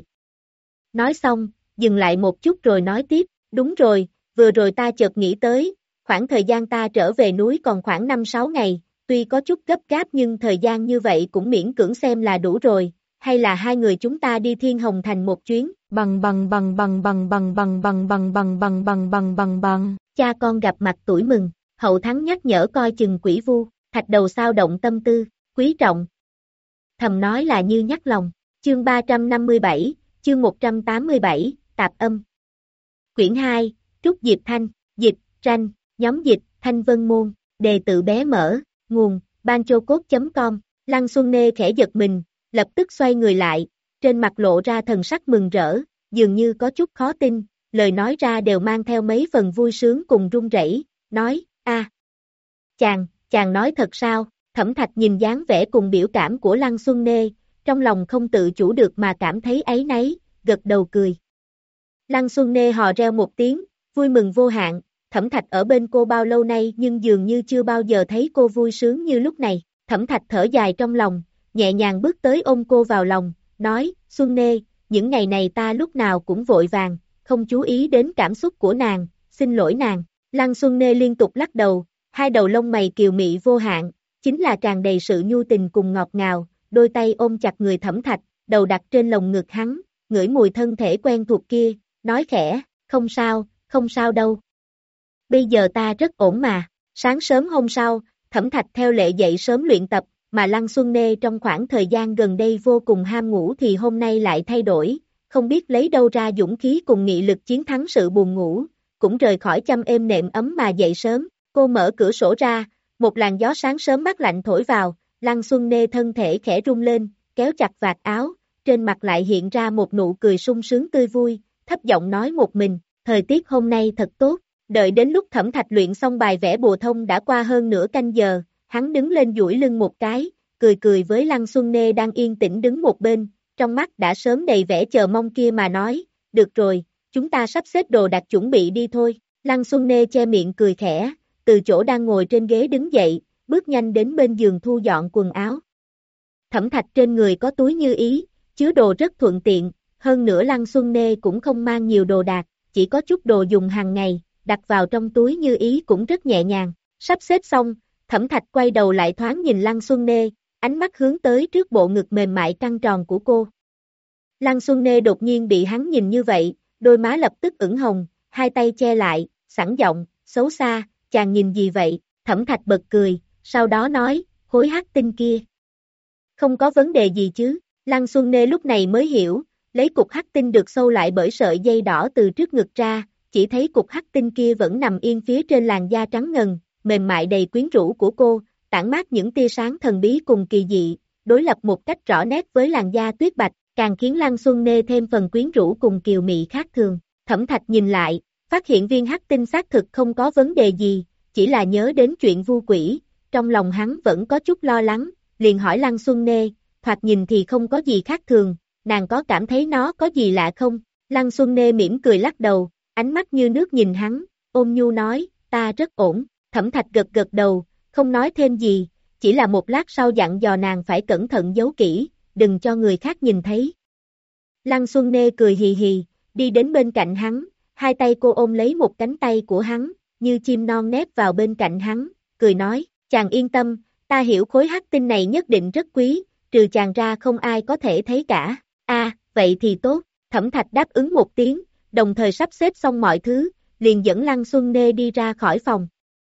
[SPEAKER 2] Nói xong, dừng lại một chút rồi nói tiếp, đúng rồi, vừa rồi ta chợt nghĩ tới, khoảng thời gian ta trở về núi còn khoảng năm sáu ngày, tuy có chút gấp gáp nhưng thời gian như vậy cũng miễn cưỡng xem là đủ rồi, hay là hai người chúng ta đi Thiên Hồng Thành một chuyến.
[SPEAKER 3] Bằng bằng bằng bằng bằng bằng bằng bằng bằng bằng bằng bằng bằng bằng bằng.
[SPEAKER 2] Cha con gặp mặt tuổi mừng, Hậu Thắng nhắc nhở coi chừng quỷ vu, Thạch Đầu sao động tâm tư, quý trọng. Thầm nói là như nhắc lòng, chương ba trăm năm mươi bảy, chương một trăm tám mươi bảy, tạp âm. Quyển hai, Trúc Diệp Thanh, dịch, tranh, nhóm dịch, Thanh Vân Môn, đề tự bé mở, nguồn, banchocode chấm com, Lăng Xuân Nê khẽ giật mình, lập tức xoay người lại, trên mặt lộ ra thần sắc mừng rỡ, dường như có chút khó tin, lời nói ra đều mang theo mấy phần vui sướng cùng run rẩy, nói, a, chàng, chàng nói thật sao? Thẩm Thạch nhìn dáng vẻ cùng biểu cảm của Lăng Xuân Nê, trong lòng không tự chủ được mà cảm thấy áy náy, gật đầu cười. Lăng Xuân Nê hò reo một tiếng, vui mừng vô hạn, Thẩm Thạch ở bên cô bao lâu nay nhưng dường như chưa bao giờ thấy cô vui sướng như lúc này. Thẩm Thạch thở dài trong lòng, nhẹ nhàng bước tới ôm cô vào lòng, nói, Xuân Nê, những ngày này ta lúc nào cũng vội vàng, không chú ý đến cảm xúc của nàng, xin lỗi nàng. Lăng Xuân Nê liên tục lắc đầu, hai đầu lông mày kiều mị vô hạn, chính là tràn đầy sự nhu tình cùng ngọt ngào, đôi tay ôm chặt người Thẩm Thạch, đầu đặt trên lồng ngực hắn, ngửi mùi thân thể quen thuộc kia, nói khẽ, không sao, không sao đâu. Bây giờ ta rất ổn mà. Sáng sớm hôm sau, Thẩm Thạch theo lệ dậy sớm luyện tập, mà Lăng Xuân Nê trong khoảng thời gian gần đây vô cùng ham ngủ thì hôm nay lại thay đổi, không biết lấy đâu ra dũng khí cùng nghị lực chiến thắng sự buồn ngủ, cũng rời khỏi chăn êm nệm ấm mà dậy sớm. Cô mở cửa sổ ra, một làn gió sáng sớm mát lạnh thổi vào, Lăng Xuân Nê thân thể khẽ rung lên, kéo chặt vạt áo, trên mặt lại hiện ra một nụ cười sung sướng tươi vui, thấp giọng nói một mình, thời tiết hôm nay thật tốt. Đợi đến lúc Thẩm Thạch luyện xong bài vẽ bùa thông đã qua hơn nửa canh giờ, hắn đứng lên duỗi lưng một cái, cười cười với Lăng Xuân Nê đang yên tĩnh đứng một bên, trong mắt đã sớm đầy vẻ chờ mong kia mà nói, được rồi, chúng ta sắp xếp đồ đạc chuẩn bị đi thôi. Lăng Xuân Nê che miệng cười khẽ, từ chỗ đang ngồi trên ghế đứng dậy, bước nhanh đến bên giường thu dọn quần áo. Thẩm Thạch trên người có túi như ý, chứa đồ rất thuận tiện, hơn nữa Lăng Xuân Nê cũng không mang nhiều đồ đạc, chỉ có chút đồ dùng hàng ngày, đặt vào trong túi như ý cũng rất nhẹ nhàng. Sắp xếp xong, Thẩm Thạch quay đầu lại thoáng nhìn Lăng Xuân Nê, ánh mắt hướng tới trước bộ ngực mềm mại căng tròn của cô. Lăng Xuân Nê đột nhiên bị hắn nhìn như vậy, đôi má lập tức ửng hồng, hai tay che lại, sẵn giọng, xấu xa, chàng nhìn gì vậy? Thẩm Thạch bật cười, sau đó nói, khối hắc tinh kia. Không có vấn đề gì chứ? Lăng Xuân Nê lúc này mới hiểu, lấy cục hắc tinh được sâu lại bởi sợi dây đỏ từ trước ngực ra, chỉ thấy cục hắc tinh kia vẫn nằm yên phía trên làn da trắng ngần, mềm mại đầy quyến rũ của cô, tản mát những tia sáng thần bí cùng kỳ dị, đối lập một cách rõ nét với làn da tuyết bạch, càng khiến Lăng Xuân Nê thêm phần quyến rũ cùng kiều mị khác thường. Thẩm Thạch nhìn lại, phát hiện viên hắc tinh xác thực không có vấn đề gì, chỉ là nhớ đến chuyện vu quỷ, trong lòng hắn vẫn có chút lo lắng, liền hỏi Lăng Xuân Nê, thoạt nhìn thì không có gì khác thường, nàng có cảm thấy nó có gì lạ không? Lăng Xuân Nê mỉm cười lắc đầu, ánh mắt như nước nhìn hắn, ôm nhu nói, ta rất ổn. Thẩm Thạch gật gật đầu, không nói thêm gì, chỉ là một lát sau dặn dò nàng phải cẩn thận giấu kỹ, đừng cho người khác nhìn thấy. Lăng Xuân Nê cười hì hì, đi đến bên cạnh hắn, hai tay cô ôm lấy một cánh tay của hắn, như chim non nép vào bên cạnh hắn, cười nói, chàng yên tâm, ta hiểu khối hắc tinh này nhất định rất quý, trừ chàng ra không ai có thể thấy cả. A, à, vậy thì tốt. Thẩm Thạch đáp ứng một tiếng, đồng thời sắp xếp xong mọi thứ, liền dẫn Lăng Xuân Nê đi ra khỏi phòng.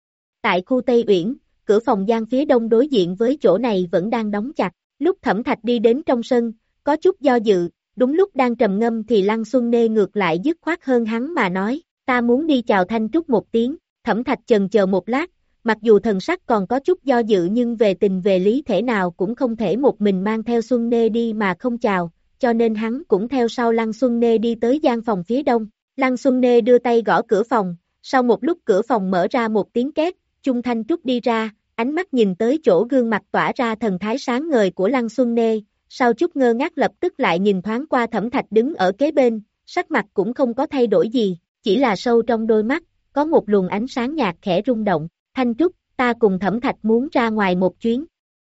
[SPEAKER 2] Tại khu Tây Uyển, cửa phòng gian phía đông đối diện với chỗ này vẫn đang đóng chặt, lúc Thẩm Thạch đi đến trong sân, có chút do dự, đúng lúc đang trầm ngâm thì Lăng Xuân Nê ngược lại dứt khoát hơn hắn mà nói, ta muốn đi chào Thanh Trúc một tiếng. Thẩm Thạch chần chờ một lát, mặc dù thần sắc còn có chút do dự nhưng về tình về lý thể nào cũng không thể một mình mang theo Xuân Nê đi mà không chào, cho nên hắn cũng theo sau Lăng Xuân Nê đi tới gian phòng phía đông. Lăng Xuân Nê đưa tay gõ cửa phòng, sau một lúc cửa phòng mở ra một tiếng két, Chung Thanh Trúc đi ra, ánh mắt nhìn tới chỗ gương mặt tỏa ra thần thái sáng ngời của Lăng Xuân Nê, sau chút ngơ ngác lập tức lại nhìn thoáng qua Thẩm Thạch đứng ở kế bên, sắc mặt cũng không có thay đổi gì, chỉ là sâu trong đôi mắt, có một luồng ánh sáng nhạt khẽ rung động, Thanh Trúc, ta cùng Thẩm Thạch muốn ra ngoài một chuyến.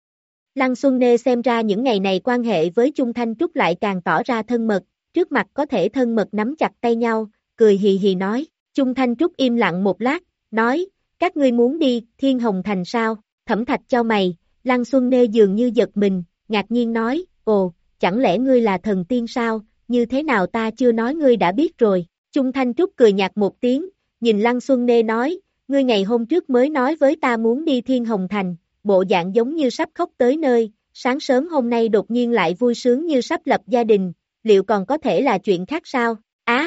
[SPEAKER 2] Lăng Xuân Nê xem ra những ngày này quan hệ với Chung Thanh Trúc lại càng tỏ ra thân mật, trước mặt có thể thân mật nắm chặt tay nhau, cười hì hì nói, Chung Thanh Trúc im lặng một lát, nói, các ngươi muốn đi Thiên Hồng Thành sao? Thẩm Thạch cho mày, Lăng Xuân Nê dường như giật mình, ngạc nhiên nói, ồ, chẳng lẽ ngươi là thần tiên sao, như thế nào ta chưa nói ngươi đã biết rồi. Chung Thanh Trúc cười nhạt một tiếng, nhìn Lăng Xuân Nê nói, ngươi ngày hôm trước mới nói với ta muốn đi Thiên Hồng Thành, bộ dạng giống như sắp khóc tới nơi, sáng sớm hôm nay đột nhiên lại vui sướng như sắp lập gia đình, liệu còn có thể là chuyện khác sao? Á!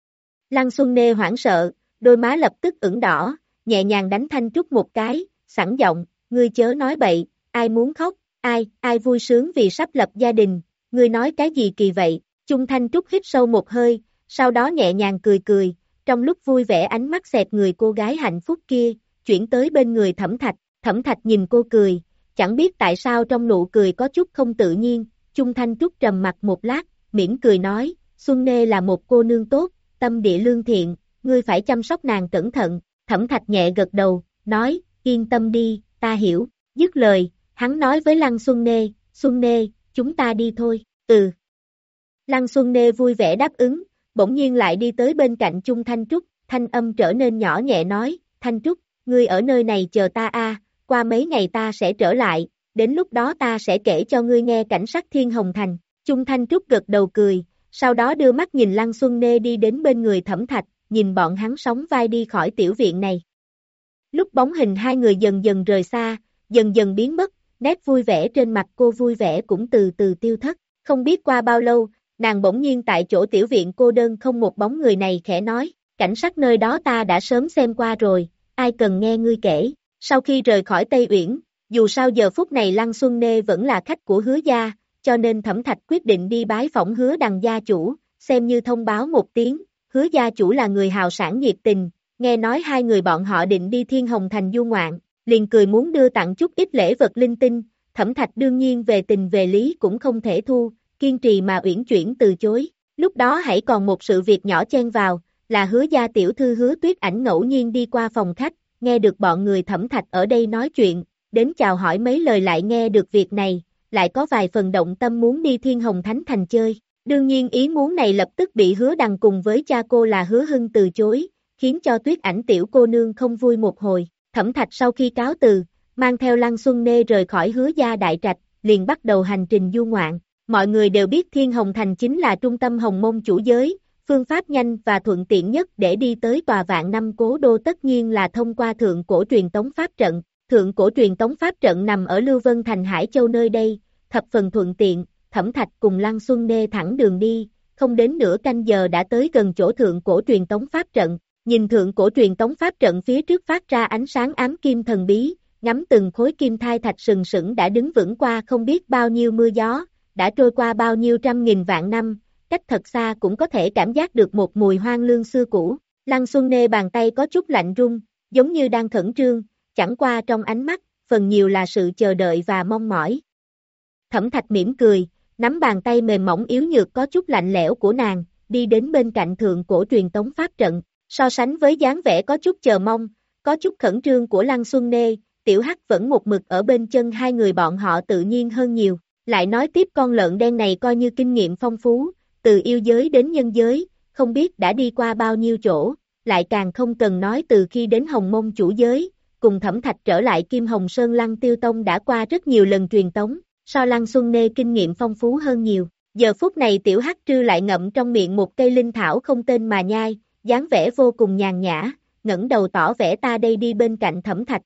[SPEAKER 2] Lăng Xuân Nê hoảng sợ, đôi má lập tức ửng đỏ, nhẹ nhàng đánh Thanh Trúc một cái, sẵn giọng, ngươi chớ nói bậy, ai muốn khóc, ai, ai vui sướng vì sắp lập gia đình, ngươi nói cái gì kỳ vậy? Chung Thanh Trúc hít sâu một hơi, sau đó nhẹ nhàng cười cười, trong lúc vui vẻ ánh mắt xẹt người cô gái hạnh phúc kia, chuyển tới bên người Thẩm Thạch, Thẩm Thạch nhìn cô cười, chẳng biết tại sao trong nụ cười có chút không tự nhiên, Chung Thanh Trúc trầm mặt một lát, mỉm cười nói, Xuân Nê là một cô nương tốt, tâm địa lương thiện, ngươi phải chăm sóc nàng cẩn thận, Thẩm Thạch nhẹ gật đầu, nói, yên tâm đi, ta hiểu, dứt lời, hắn nói với Lăng Xuân Nê, Xuân Nê, chúng ta đi thôi, ừ. Lăng Xuân Nê vui vẻ đáp ứng, bỗng nhiên lại đi tới bên cạnh Chung Thanh Trúc, thanh âm trở nên nhỏ nhẹ nói, Thanh Trúc, ngươi ở nơi này chờ ta a, qua mấy ngày ta sẽ trở lại, đến lúc đó ta sẽ kể cho ngươi nghe cảnh sắc Thiên Hồng Thành. Chung Thanh Trúc gật đầu cười, sau đó đưa mắt nhìn Lăng Xuân Nê đi đến bên người Thẩm Thạch, nhìn bọn hắn sóng vai đi khỏi tiểu viện này. Lúc bóng hình hai người dần dần rời xa, dần dần biến mất, nét vui vẻ trên mặt cô vui vẻ cũng từ từ tiêu thất, không biết qua bao lâu, nàng bỗng nhiên tại chỗ tiểu viện cô đơn không một bóng người này khẽ nói, cảnh sắc nơi đó ta đã sớm xem qua rồi, ai cần nghe ngươi kể. Sau khi rời khỏi Tây Uyển, dù sao giờ phút này Lăng Xuân Nê vẫn là khách của Hứa gia, cho nên Thẩm Thạch quyết định đi bái phỏng Hứa Đằng gia chủ, xem như thông báo một tiếng, Hứa gia chủ là người hào sảng nhiệt tình, nghe nói hai người bọn họ định đi Thiên Hồng Thành du ngoạn, liền cười muốn đưa tặng chút ít lễ vật linh tinh, Thẩm Thạch đương nhiên về tình về lý cũng không thể thu, kiên trì mà uyển chuyển từ chối. Lúc đó hãy còn một sự việc nhỏ chen vào, là Hứa gia tiểu thư Hứa Tuyết Ảnh ngẫu nhiên đi qua phòng khách, nghe được bọn người Thẩm Thạch ở đây nói chuyện, đến chào hỏi mấy lời lại nghe được việc này, lại có vài phần động tâm muốn đi Thiên Hồng Thánh Thành chơi. Đương nhiên ý muốn này lập tức bị Hứa Đằng cùng với cha cô là Hứa Hưng từ chối, khiến cho Tuyết Ảnh tiểu cô nương không vui một hồi. Thẩm Thạch sau khi cáo từ, mang theo Lăng Xuân Nê rời khỏi Hứa gia đại trạch, liền bắt đầu hành trình du ngoạn. Mọi người đều biết Thiên Hồng Thành chính là trung tâm hồng môn chủ giới, phương pháp nhanh và thuận tiện nhất để đi tới tòa vạn năm cố đô tất nhiên là thông qua thượng cổ truyền tống pháp trận. Thượng cổ truyền tống pháp trận nằm ở Lưu Vân Thành Hải Châu nơi đây, thập phần thuận tiện, Thẩm Thạch cùng Lăng Xuân Nê thẳng đường đi, không đến nửa canh giờ đã tới gần chỗ thượng cổ truyền tống pháp trận. Nhìn thượng cổ truyền tống pháp trận phía trước phát ra ánh sáng ám kim thần bí, ngắm từng khối kim thai thạch sừng sững đã đứng vững qua không biết bao nhiêu mưa gió, đã trôi qua bao nhiêu trăm nghìn vạn năm, cách thật xa cũng có thể cảm giác được một mùi hoang lương xưa cũ. Lăng Xuân Nê bàn tay có chút lạnh run, giống như đang khẩn trương, chẳng qua trong ánh mắt, phần nhiều là sự chờ đợi và mong mỏi. Thẩm Thạch mỉm cười, nắm bàn tay mềm mỏng yếu nhược có chút lạnh lẽo của nàng, đi đến bên cạnh thượng cổ truyền tống pháp trận, so sánh với dáng vẻ có chút chờ mong, có chút khẩn trương của Lăng Xuân Nê, Tiểu Hắc vẫn một mực ở bên chân hai người bọn họ tự nhiên hơn nhiều. Lại nói tiếp con lợn đen này coi như kinh nghiệm phong phú, từ yêu giới đến nhân giới, không biết đã đi qua bao nhiêu chỗ, lại càng không cần nói từ khi đến Hồng Mông chủ giới, cùng Thẩm Thạch trở lại Kim Hồng Sơn Lăng Tiêu Tông đã qua rất nhiều lần truyền tống, so Lăng Xuân Nê kinh nghiệm phong phú hơn nhiều. Giờ phút này Tiểu Hắc Trư lại ngậm trong miệng một cây linh thảo không tên mà nhai, dáng vẻ vô cùng nhàn nhã, ngẩng đầu tỏ vẻ ta đây đi bên cạnh Thẩm Thạch.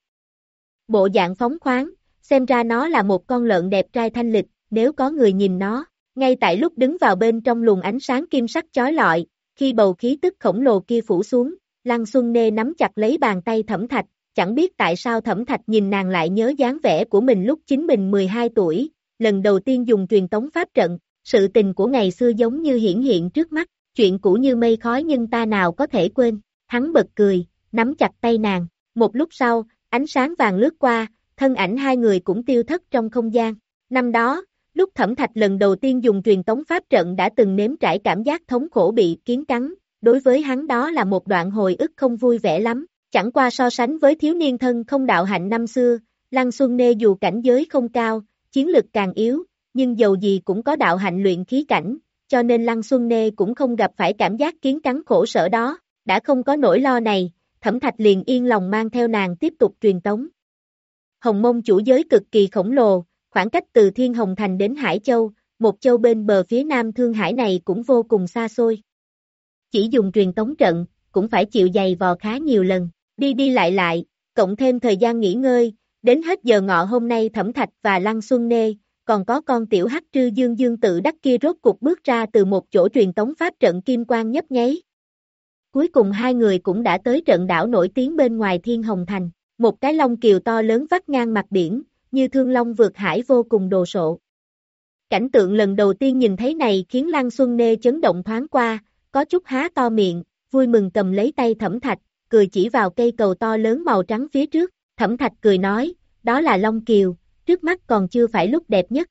[SPEAKER 2] Bộ dạng phóng khoáng, xem ra nó là một con lợn đẹp trai thanh lịch, nếu có người nhìn nó, ngay tại lúc đứng vào bên trong luồng ánh sáng kim sắc chói lọi, khi bầu khí tức khổng lồ kia phủ xuống, Lăng Xuân Nê nắm chặt lấy bàn tay Thẩm Thạch, chẳng biết tại sao Thẩm Thạch nhìn nàng lại nhớ dáng vẻ của mình lúc chính mình mười hai tuổi, lần đầu tiên dùng truyền tống pháp trận, sự tình của ngày xưa giống như hiển hiện trước mắt, chuyện cũ như mây khói nhưng ta nào có thể quên, hắn bật cười, nắm chặt tay nàng, một lúc sau, ánh sáng vàng lướt qua, thân ảnh hai người cũng tiêu thất trong không gian. Năm đó, lúc Thẩm Thạch lần đầu tiên dùng truyền tống pháp trận đã từng nếm trải cảm giác thống khổ bị kiến cắn, đối với hắn đó là một đoạn hồi ức không vui vẻ lắm, chẳng qua so sánh với thiếu niên thân không đạo hạnh năm xưa, Lăng Xuân Nê dù cảnh giới không cao, chiến lực càng yếu, nhưng dầu gì cũng có đạo hạnh luyện khí cảnh, cho nên Lăng Xuân Nê cũng không gặp phải cảm giác kiến cắn khổ sở đó, đã không có nỗi lo này, Thẩm Thạch liền yên lòng mang theo nàng tiếp tục truyền tống. Hồng Mông chủ giới cực kỳ khổng lồ, khoảng cách từ Thiên Hồng Thành đến Hải Châu, một châu bên bờ phía nam Thương Hải này cũng vô cùng xa xôi. Chỉ dùng truyền tống trận, cũng phải chịu dày vò khá nhiều lần, đi đi lại lại, cộng thêm thời gian nghỉ ngơi, đến hết giờ ngọ hôm nay Thẩm Thạch và Lăng Xuân Nê, còn có con tiểu hắc trư Dương Dương tự đắc kia rốt cục bước ra từ một chỗ truyền tống pháp trận kim quang nhấp nháy. Cuối cùng hai người cũng đã tới trận đảo nổi tiếng bên ngoài Thiên Hồng Thành, một cái long kiều to lớn vắt ngang mặt biển, như thương long vượt hải vô cùng đồ sộ. Cảnh tượng lần đầu tiên nhìn thấy này khiến Lăng Xuân Nê chấn động thoáng qua, có chút há to miệng, vui mừng cầm lấy tay Thẩm Thạch, cười chỉ vào cây cầu to lớn màu trắng phía trước, Thẩm Thạch cười nói, đó là Long Kiều, trước mắt còn chưa phải lúc đẹp nhất.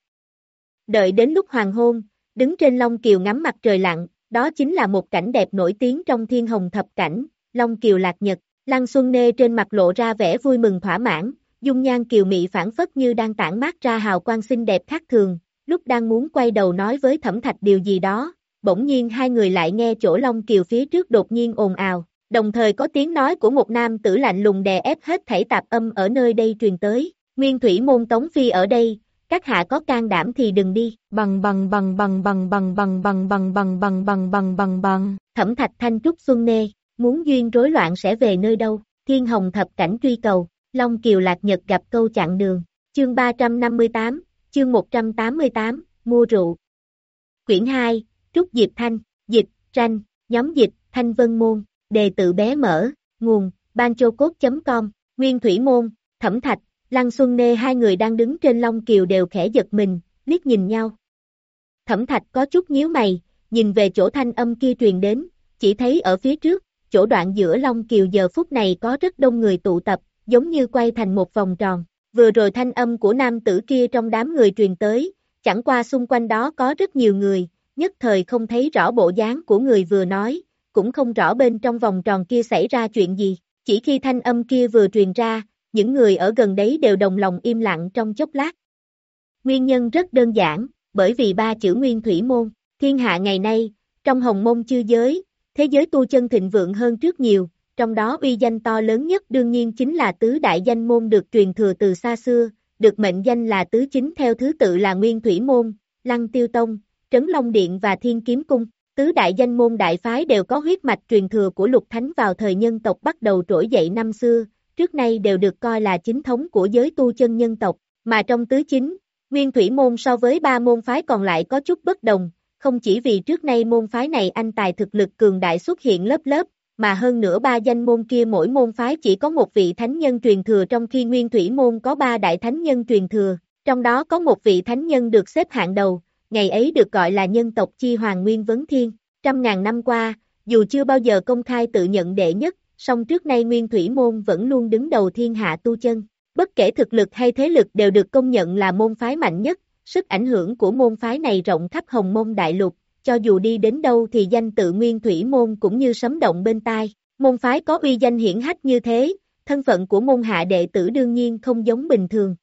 [SPEAKER 2] Đợi đến lúc hoàng hôn, đứng trên Long Kiều ngắm mặt trời lặn, đó chính là một cảnh đẹp nổi tiếng trong Thiên Hồng thập cảnh, Long Kiều lạc nhật. Lăng Xuân Nê trên mặt lộ ra vẻ vui mừng thỏa mãn, dung nhan kiều mị phảng phất như đang tản mát ra hào quang xinh đẹp khác thường, lúc đang muốn quay đầu nói với Thẩm Thạch điều gì đó, bỗng nhiên hai người lại nghe chỗ Long Kiều phía trước đột nhiên ồn ào, đồng thời có tiếng nói của một nam tử lạnh lùng đè ép hết thảy tạp âm ở nơi đây truyền tới, Nguyên Thủy Môn Tống Phi ở đây, các hạ có can đảm thì đừng đi, bằng bằng bằng bằng bằng bằng bằng bằng bằng bằng bằng bằng bằng bằng bằng, Thẩm Thạch thanh trúc Xuân Nê, muốn duyên rối loạn sẽ về nơi đâu, Thiên Hồng thập cảnh truy cầu, Long Kiều lạc nhật gặp câu chặn đường, chương ba trăm năm mươi tám, chương một trăm tám mươi tám, mua rượu. Quyển hai, Trúc Diệp Thanh, dịch, tranh, nhóm dịch, Thanh Vân Môn, đề tự bé mở, nguồn, banchocode chấm com, Nguyên Thủy Môn, Thẩm Thạch, Lăng Xuân Nê hai người đang đứng trên Long Kiều đều khẽ giật mình, liếc nhìn nhau. Thẩm Thạch có chút nhíu mày, nhìn về chỗ thanh âm kia truyền đến, chỉ thấy ở phía trước, chỗ đoạn giữa Long Kiều giờ phút này có rất đông người tụ tập, giống như quay thành một vòng tròn. Vừa rồi thanh âm của nam tử kia trong đám người truyền tới, chẳng qua xung quanh đó có rất nhiều người, nhất thời không thấy rõ bộ dáng của người vừa nói, cũng không rõ bên trong vòng tròn kia xảy ra chuyện gì. Chỉ khi thanh âm kia vừa truyền ra, những người ở gần đấy đều đồng lòng im lặng trong chốc lát. Nguyên nhân rất đơn giản, bởi vì ba chữ Nguyên Thủy Môn, thiên hạ ngày nay, trong hồng môn chư giới, thế giới tu chân thịnh vượng hơn trước nhiều, trong đó uy danh to lớn nhất đương nhiên chính là tứ đại danh môn được truyền thừa từ xa xưa, được mệnh danh là tứ chính theo thứ tự là Nguyên Thủy Môn, Lăng Tiêu Tông, Trấn Long Điện và Thiên Kiếm Cung. Tứ đại danh môn đại phái đều có huyết mạch truyền thừa của Lục Thánh vào thời nhân tộc bắt đầu trỗi dậy năm xưa, trước nay đều được coi là chính thống của giới tu chân nhân tộc, mà trong tứ chính, Nguyên Thủy Môn so với ba môn phái còn lại có chút bất đồng. Không chỉ vì trước nay môn phái này anh tài thực lực cường đại xuất hiện lớp lớp, mà hơn nữa ba danh môn kia mỗi môn phái chỉ có một vị thánh nhân truyền thừa trong khi Nguyên Thủy Môn có ba đại thánh nhân truyền thừa, trong đó có một vị thánh nhân được xếp hạng đầu, ngày ấy được gọi là nhân tộc chi hoàng Nguyên Vấn Thiên. Trăm ngàn năm qua, dù chưa bao giờ công khai tự nhận đệ nhất, song trước nay Nguyên Thủy Môn vẫn luôn đứng đầu thiên hạ tu chân, bất kể thực lực hay thế lực đều được công nhận là môn phái mạnh nhất. Sức ảnh hưởng của môn phái này rộng khắp Hồng Mông Đại Lục, cho dù đi đến đâu thì danh tự Nguyên Thủy Môn cũng như sấm động bên tai. Môn phái có uy danh hiển hách như thế, thân phận của môn hạ đệ tử đương nhiên không giống bình thường.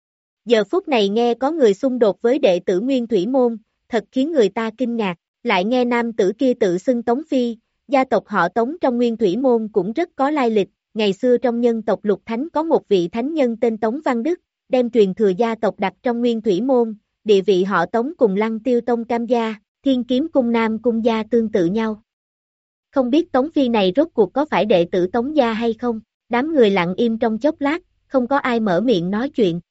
[SPEAKER 2] Giờ phút này nghe có người xung đột với đệ tử Nguyên Thủy Môn, thật khiến người ta kinh ngạc, lại nghe nam tử kia tự xưng Tống Phi, gia tộc họ Tống trong Nguyên Thủy Môn cũng rất có lai lịch, ngày xưa trong nhân tộc Lục Thánh có một vị thánh nhân tên Tống Văn Đức, đem truyền thừa gia tộc đặt trong Nguyên Thủy Môn, địa vị họ Tống cùng Lăng Tiêu Tông Cam gia, Thiên Kiếm Cung Nam Cung gia tương tự nhau. Không biết Tống Phi này rốt cuộc có phải đệ tử Tống gia hay không, đám người lặng im trong chốc lát, không có ai mở miệng nói chuyện.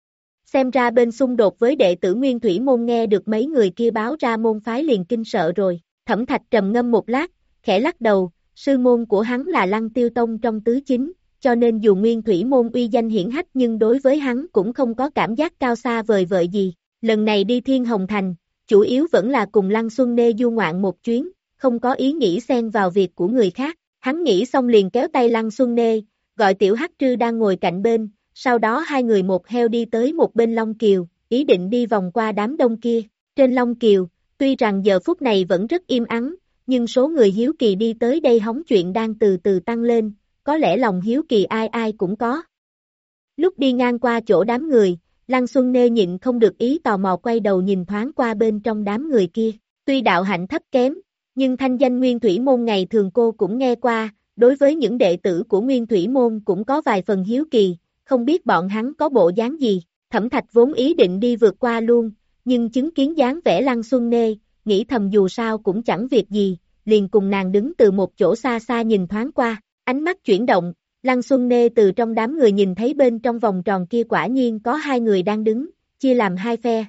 [SPEAKER 2] Xem ra bên xung đột với đệ tử Nguyên Thủy Môn nghe được mấy người kia báo ra môn phái liền kinh sợ rồi, Thẩm Thạch trầm ngâm một lát, khẽ lắc đầu, sư môn của hắn là Lăng Tiêu Tông trong tứ chính, cho nên dù Nguyên Thủy Môn uy danh hiển hách nhưng đối với hắn cũng không có cảm giác cao xa vời vợi gì. Lần này đi Thiên Hồng Thành, chủ yếu vẫn là cùng Lăng Xuân Nê du ngoạn một chuyến, không có ý nghĩ xen vào việc của người khác. Hắn nghĩ xong liền kéo tay Lăng Xuân Nê, gọi Tiểu Hắc Trư đang ngồi cạnh bên, sau đó hai người một heo đi tới một bên Long Kiều, ý định đi vòng qua đám đông kia. Trên Long Kiều, tuy rằng giờ phút này vẫn rất im ắng, nhưng số người hiếu kỳ đi tới đây hóng chuyện đang từ từ tăng lên, có lẽ lòng hiếu kỳ ai ai cũng có. Lúc đi ngang qua chỗ đám người, Lăng Xuân Nê nhịn không được ý tò mò quay đầu nhìn thoáng qua bên trong đám người kia. Tuy đạo hạnh thấp kém, nhưng thanh danh Nguyên Thủy Môn ngày thường cô cũng nghe qua, đối với những đệ tử của Nguyên Thủy Môn cũng có vài phần hiếu kỳ, không biết bọn hắn có bộ dáng gì. Thẩm Thạch vốn ý định đi vượt qua luôn, nhưng chứng kiến dáng vẻ Lăng Xuân Nê, nghĩ thầm dù sao cũng chẳng việc gì, liền cùng nàng đứng từ một chỗ xa xa nhìn thoáng qua, ánh mắt chuyển động, Lăng Xuân Nê từ trong đám người nhìn thấy bên trong vòng tròn kia quả nhiên có hai người đang đứng, chia làm hai phe.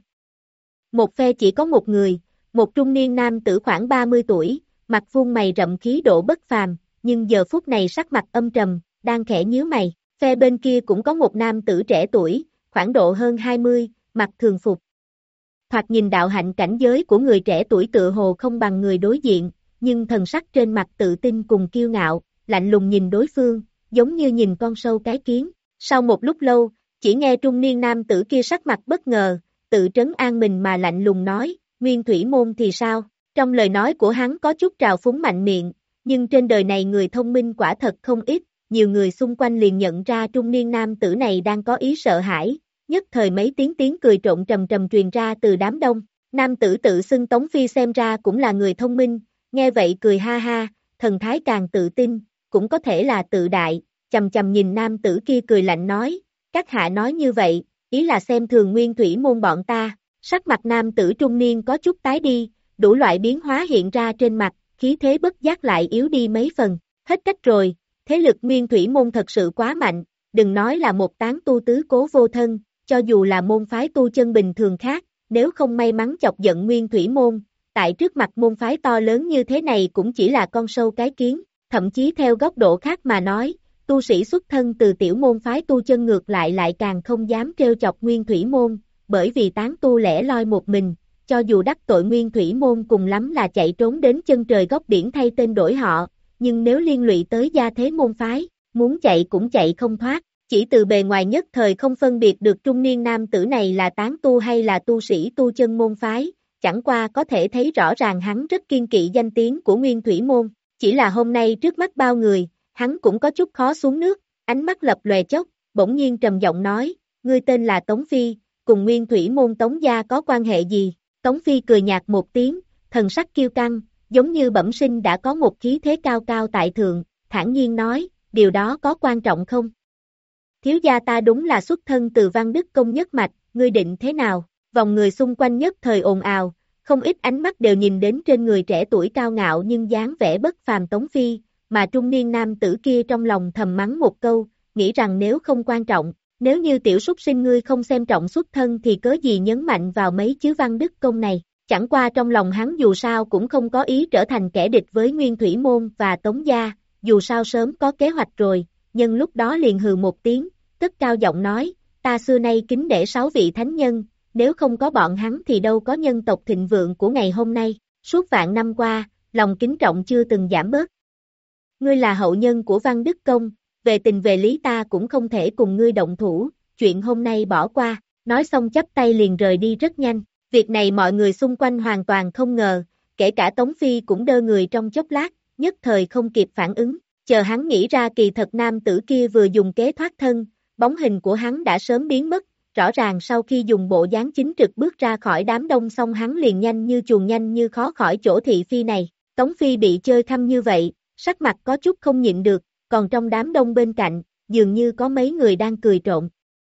[SPEAKER 2] Một phe chỉ có một người, một trung niên nam tử khoảng ba mươi tuổi, mặt vuông mày rậm khí độ bất phàm, nhưng giờ phút này sắc mặt âm trầm, đang khẽ nhíu mày. Phe bên kia cũng có một nam tử trẻ tuổi, khoảng độ hơn hai mươi, mặc thường phục. Thoạt nhìn đạo hạnh cảnh giới của người trẻ tuổi tựa hồ không bằng người đối diện, nhưng thần sắc trên mặt tự tin cùng kiêu ngạo, lạnh lùng nhìn đối phương, giống như nhìn con sâu cái kiến. Sau một lúc lâu, chỉ nghe trung niên nam tử kia sắc mặt bất ngờ, tự trấn an mình mà lạnh lùng nói, Nguyên Thủy Môn thì sao? Trong lời nói của hắn có chút trào phúng mạnh miệng, nhưng trên đời này người thông minh quả thật không ít, nhiều người xung quanh liền nhận ra trung niên nam tử này đang có ý sợ hãi, nhất thời mấy tiếng tiếng cười trộn trầm trầm truyền ra từ đám đông. Nam tử tự xưng Tống Phi xem ra cũng là người thông minh, nghe vậy cười ha ha, thần thái càng tự tin, cũng có thể là tự đại, chầm chầm nhìn nam tử kia cười lạnh nói, các hạ nói như vậy, ý là xem thường Nguyên Thủy Môn bọn ta. Sắc mặt nam tử trung niên có chút tái đi, đủ loại biến hóa hiện ra trên mặt, khí thế bất giác lại yếu đi mấy phần, hết cách rồi, thế lực Nguyên Thủy Môn thật sự quá mạnh, đừng nói là một tán tu tứ cố vô thân, cho dù là môn phái tu chân bình thường khác, nếu không may mắn chọc giận Nguyên Thủy Môn, tại trước mặt môn phái to lớn như thế này cũng chỉ là con sâu cái kiến, thậm chí theo góc độ khác mà nói, tu sĩ xuất thân từ tiểu môn phái tu chân ngược lại lại càng không dám trêu chọc Nguyên Thủy Môn, bởi vì tán tu lẻ loi một mình, cho dù đắc tội Nguyên Thủy Môn cùng lắm là chạy trốn đến chân trời góc biển thay tên đổi họ, nhưng nếu liên lụy tới gia thế môn phái, muốn chạy cũng chạy không thoát. Chỉ từ bề ngoài nhất thời không phân biệt được trung niên nam tử này là tán tu hay là tu sĩ tu chân môn phái, chẳng qua có thể thấy rõ ràng hắn rất kiên kỵ danh tiếng của Nguyên Thủy Môn, chỉ là hôm nay trước mắt bao người, hắn cũng có chút khó xuống nước, ánh mắt lập lòe chốc, bỗng nhiên trầm giọng nói, ngươi tên là Tống Phi, cùng Nguyên Thủy Môn Tống gia có quan hệ gì? Tống Phi cười nhạt một tiếng, thần sắc kiêu căng, giống như bẩm sinh đã có một khí thế cao cao tại thượng, thản nhiên nói, điều đó có quan trọng không? Thiếu gia ta đúng là xuất thân từ Văn Đức Công nhất mạch, ngươi định thế nào? Vòng người xung quanh nhất thời ồn ào, không ít ánh mắt đều nhìn đến trên người trẻ tuổi cao ngạo nhưng dáng vẻ bất phàm Tống Phi, mà trung niên nam tử kia trong lòng thầm mắng một câu, nghĩ rằng nếu không quan trọng, nếu như tiểu súc sinh ngươi không xem trọng xuất thân thì cớ gì nhấn mạnh vào mấy chữ Văn Đức Công này, chẳng qua trong lòng hắn dù sao cũng không có ý trở thành kẻ địch với Nguyên Thủy Môn và Tống gia, dù sao sớm có kế hoạch rồi, nhân lúc đó liền hừ một tiếng, cất cao giọng nói, ta xưa nay kính để sáu vị thánh nhân, nếu không có bọn hắn thì đâu có nhân tộc thịnh vượng của ngày hôm nay, suốt vạn năm qua, lòng kính trọng chưa từng giảm bớt. Ngươi là hậu nhân của Văn Đức Công, về tình về lý ta cũng không thể cùng ngươi động thủ, chuyện hôm nay bỏ qua, nói xong chắp tay liền rời đi rất nhanh, việc này mọi người xung quanh hoàn toàn không ngờ, kể cả Tống Phi cũng đơ người trong chốc lát, nhất thời không kịp phản ứng, chờ hắn nghĩ ra kỳ thật nam tử kia vừa dùng kế thoát thân, bóng hình của hắn đã sớm biến mất, rõ ràng sau khi dùng bộ dáng chính trực bước ra khỏi đám đông xong hắn liền nhanh như chuồn nhanh như khó khỏi chỗ thị phi này, Tống Phi bị chơi khăm như vậy, sắc mặt có chút không nhịn được, còn trong đám đông bên cạnh, dường như có mấy người đang cười trộn.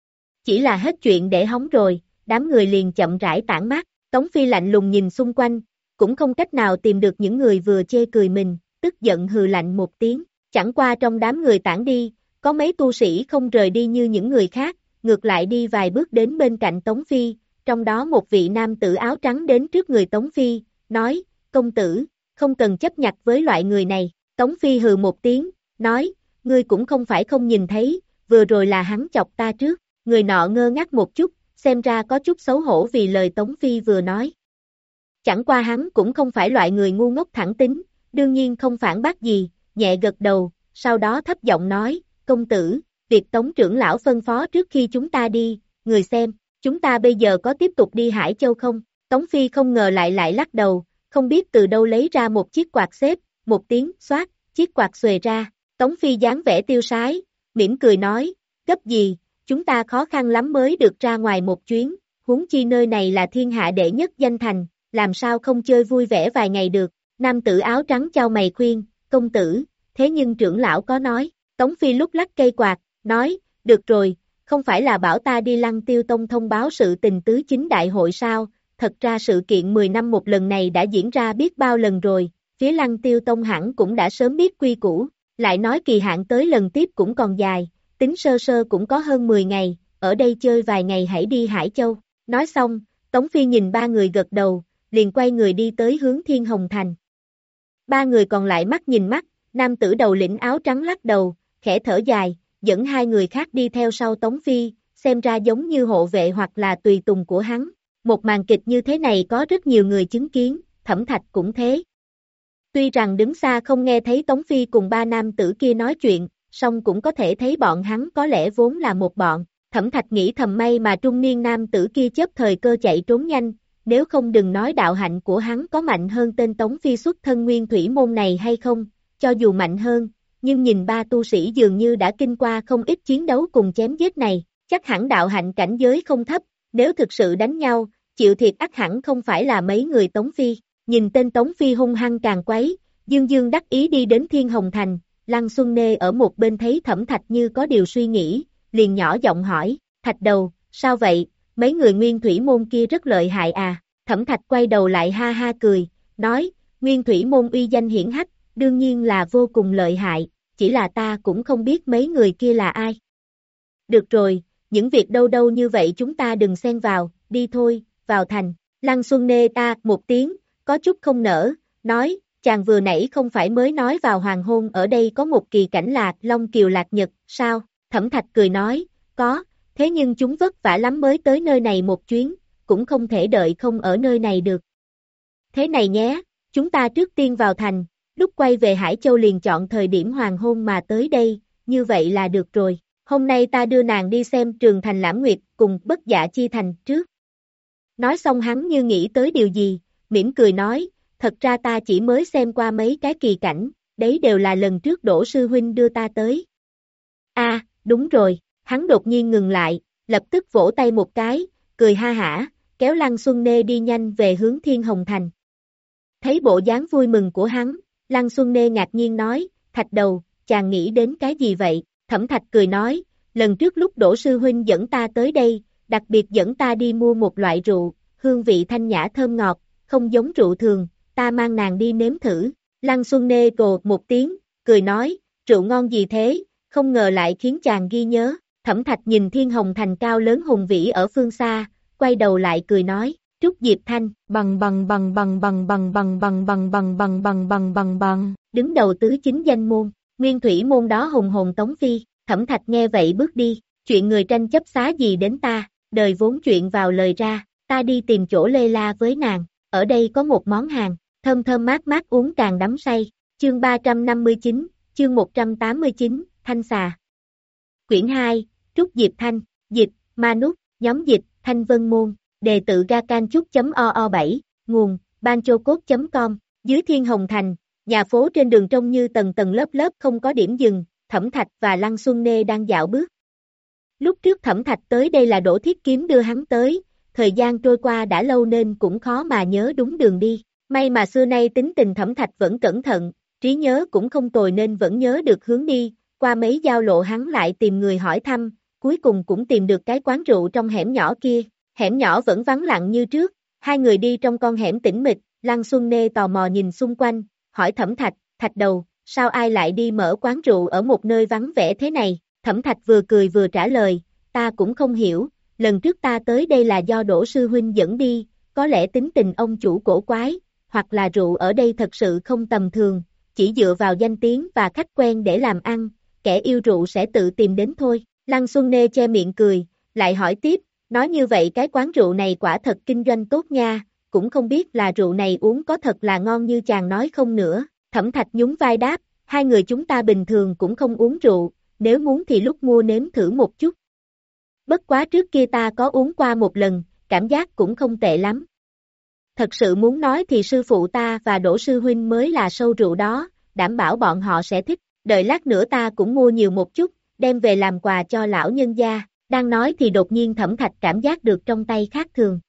[SPEAKER 2] Chỉ là hết chuyện để hóng rồi, đám người liền chậm rãi tản mát, Tống Phi lạnh lùng nhìn xung quanh, cũng không cách nào tìm được những người vừa chê cười mình, tức giận hừ lạnh một tiếng, chẳng qua trong đám người tản đi, có mấy tu sĩ không rời đi như những người khác, ngược lại đi vài bước đến bên cạnh Tống Phi, trong đó một vị nam tử áo trắng đến trước người Tống Phi, nói, công tử, không cần chấp nhặt với loại người này, Tống Phi hừ một tiếng, nói, ngươi cũng không phải không nhìn thấy, vừa rồi là hắn chọc ta trước, người nọ ngơ ngác một chút, xem ra có chút xấu hổ vì lời Tống Phi vừa nói. Chẳng qua hắn cũng không phải loại người ngu ngốc thẳng tính, đương nhiên không phản bác gì, nhẹ gật đầu, sau đó thấp giọng nói, công tử, việc Tống trưởng lão phân phó trước khi chúng ta đi, người xem, chúng ta bây giờ có tiếp tục đi Hải Châu không? Tống Phi không ngờ lại lại lắc đầu, không biết từ đâu lấy ra một chiếc quạt xếp, một tiếng, xoát, chiếc quạt xuề ra, Tống Phi dáng vẻ tiêu sái, mỉm cười nói, gấp gì, chúng ta khó khăn lắm mới được ra ngoài một chuyến, huống chi nơi này là thiên hạ đệ nhất danh thành, làm sao không chơi vui vẻ vài ngày được, nam tử áo trắng chau mày khuyên, công tử, thế nhưng trưởng lão có nói, Tống Phi lúc lắc cây quạt, nói, được rồi, không phải là bảo ta đi Lăng Tiêu Tông thông báo sự tình tứ chính đại hội sao, thật ra sự kiện mười năm một lần này đã diễn ra biết bao lần rồi, phía Lăng Tiêu Tông hẳn cũng đã sớm biết quy củ, lại nói kỳ hạn tới lần tiếp cũng còn dài, tính sơ sơ cũng có hơn mười ngày, ở đây chơi vài ngày hãy đi Hải Châu. Nói xong, Tống Phi nhìn ba người gật đầu, liền quay người đi tới hướng Thiên Hồng Thành. Ba người còn lại mắt nhìn mắt, nam tử đầu lĩnh áo trắng lắc đầu, khẽ thở dài, dẫn hai người khác đi theo sau Tống Phi, xem ra giống như hộ vệ hoặc là tùy tùng của hắn. Một màn kịch như thế này có rất nhiều người chứng kiến, Thẩm Thạch cũng thế. Tuy rằng đứng xa không nghe thấy Tống Phi cùng ba nam tử kia nói chuyện, song cũng có thể thấy bọn hắn có lẽ vốn là một bọn. Thẩm Thạch nghĩ thầm may mà trung niên nam tử kia chớp thời cơ chạy trốn nhanh, nếu không đừng nói đạo hạnh của hắn có mạnh hơn tên Tống Phi xuất thân nguyên thủy môn này hay không, cho dù mạnh hơn, nhưng nhìn ba tu sĩ dường như đã kinh qua không ít chiến đấu cùng chém giết này, chắc hẳn đạo hạnh cảnh giới không thấp, nếu thực sự đánh nhau, chịu thiệt ắt hẳn không phải là mấy người Tống Phi. Nhìn tên Tống Phi hung hăng càng quấy, Dương Dương đắc ý đi đến Thiên Hồng Thành, Lăng Xuân Nê ở một bên thấy Thẩm Thạch như có điều suy nghĩ, liền nhỏ giọng hỏi, Thạch đầu, sao vậy, mấy người nguyên thủy môn kia rất lợi hại à, Thẩm Thạch quay đầu lại ha ha cười, nói, nguyên thủy môn uy danh hiển hách, đương nhiên là vô cùng lợi hại, chỉ là ta cũng không biết mấy người kia là ai. Được rồi, những việc đâu đâu như vậy chúng ta đừng xen vào, đi thôi, vào thành, Lăng Xuân Nê ta một tiếng, có chút không nỡ, nói, chàng vừa nãy không phải mới nói vào hoàng hôn ở đây có một kỳ cảnh lạc Long Kiều Lạc Nhật, sao? Thẩm Thạch cười nói, có, thế nhưng chúng vất vả lắm mới tới nơi này một chuyến, cũng không thể đợi không ở nơi này được. Thế này nhé, chúng ta trước tiên vào thành, lúc quay về Hải Châu liền chọn thời điểm hoàng hôn mà tới đây, như vậy là được rồi. Hôm nay ta đưa nàng đi xem Trường Thành Lãm Nguyệt cùng Bất Dạ Chi Thành trước. Nói xong hắn như nghĩ tới điều gì, mỉm cười nói, thật ra ta chỉ mới xem qua mấy cái kỳ cảnh, đấy đều là lần trước Đỗ Sư Huynh đưa ta tới. A, à, đúng rồi, hắn đột nhiên ngừng lại, lập tức vỗ tay một cái, cười ha hả, kéo Lăng Xuân Nê đi nhanh về hướng Thiên Hồng Thành. Thấy bộ dáng vui mừng của hắn, Lăng Xuân Nê ngạc nhiên nói, Thạch đầu, chàng nghĩ đến cái gì vậy? Thẩm Thạch cười nói, lần trước lúc Đỗ Sư Huynh dẫn ta tới đây, đặc biệt dẫn ta đi mua một loại rượu, hương vị thanh nhã thơm ngọt, không giống rượu thường, ta mang nàng đi nếm thử. Lăng Xuân Nê cồ một tiếng, cười nói, rượu ngon gì thế, không ngờ lại khiến chàng ghi nhớ. Thẩm Thạch nhìn Thiên Hồng Thành cao lớn hùng vĩ ở phương xa, quay đầu lại cười nói, Trúc Diệp Thanh, bằng bằng bằng bằng bằng bằng bằng bằng bằng bằng bằng bằng bằng bằng bằng, đứng đầu tứ chính danh môn, nguyên thủy môn đó hùng hồn Tống Phi. Thẩm Thạch nghe vậy bước đi, chuyện người tranh chấp xá gì đến ta, đời vốn chuyện vào lời ra, ta đi tìm chỗ lê la với nàng, ở đây có một món hàng, thơm thơm mát mát uống càng đắm say, chương ba trăm năm mươi chín, chương một trăm tám mươi chín, Thanh Xà. Quyển hai, Trúc Diệp Thanh, dịch, Manus, nhóm dịch, Thanh Vân Môn, đề tự gacanchúc.oo bảy, nguồn, banchocode chấm com, dưới Thiên Hồng Thành, nhà phố trên đường trông như tầng tầng lớp lớp không có điểm dừng, Thẩm Thạch và Lăng Xuân Nê đang dạo bước. Lúc trước Thẩm Thạch tới đây là Đỗ Thiết Kiếm đưa hắn tới, thời gian trôi qua đã lâu nên cũng khó mà nhớ đúng đường đi. May mà xưa nay tính tình Thẩm Thạch vẫn cẩn thận, trí nhớ cũng không tồi nên vẫn nhớ được hướng đi, qua mấy giao lộ hắn lại tìm người hỏi thăm, cuối cùng cũng tìm được cái quán rượu trong hẻm nhỏ kia. Hẻm nhỏ vẫn vắng lặng như trước, hai người đi trong con hẻm tĩnh mịch, Lăng Xuân Nê tò mò nhìn xung quanh, hỏi Thẩm Thạch, Thạch đầu, sao ai lại đi mở quán rượu ở một nơi vắng vẻ thế này? Thẩm Thạch vừa cười vừa trả lời, ta cũng không hiểu, lần trước ta tới đây là do Đỗ Sư Huynh dẫn đi, có lẽ tính tình ông chủ cổ quái, hoặc là rượu ở đây thật sự không tầm thường, chỉ dựa vào danh tiếng và khách quen để làm ăn, kẻ yêu rượu sẽ tự tìm đến thôi. Lăng Xuân Nê che miệng cười, lại hỏi tiếp, nói như vậy cái quán rượu này quả thật kinh doanh tốt nha, cũng không biết là rượu này uống có thật là ngon như chàng nói không nữa. Thẩm Thạch nhún vai đáp, hai người chúng ta bình thường cũng không uống rượu, nếu muốn thì lúc mua nếm thử một chút. Bất quá trước kia ta có uống qua một lần, cảm giác cũng không tệ lắm. Thật sự muốn nói thì sư phụ ta và Đỗ Sư Huynh mới là sâu rượu đó, đảm bảo bọn họ sẽ thích, đợi lát nữa ta cũng mua nhiều một chút, đem về làm quà cho lão nhân gia. Đang nói thì đột nhiên Thẩm Thạch cảm giác được trong tay khác thường.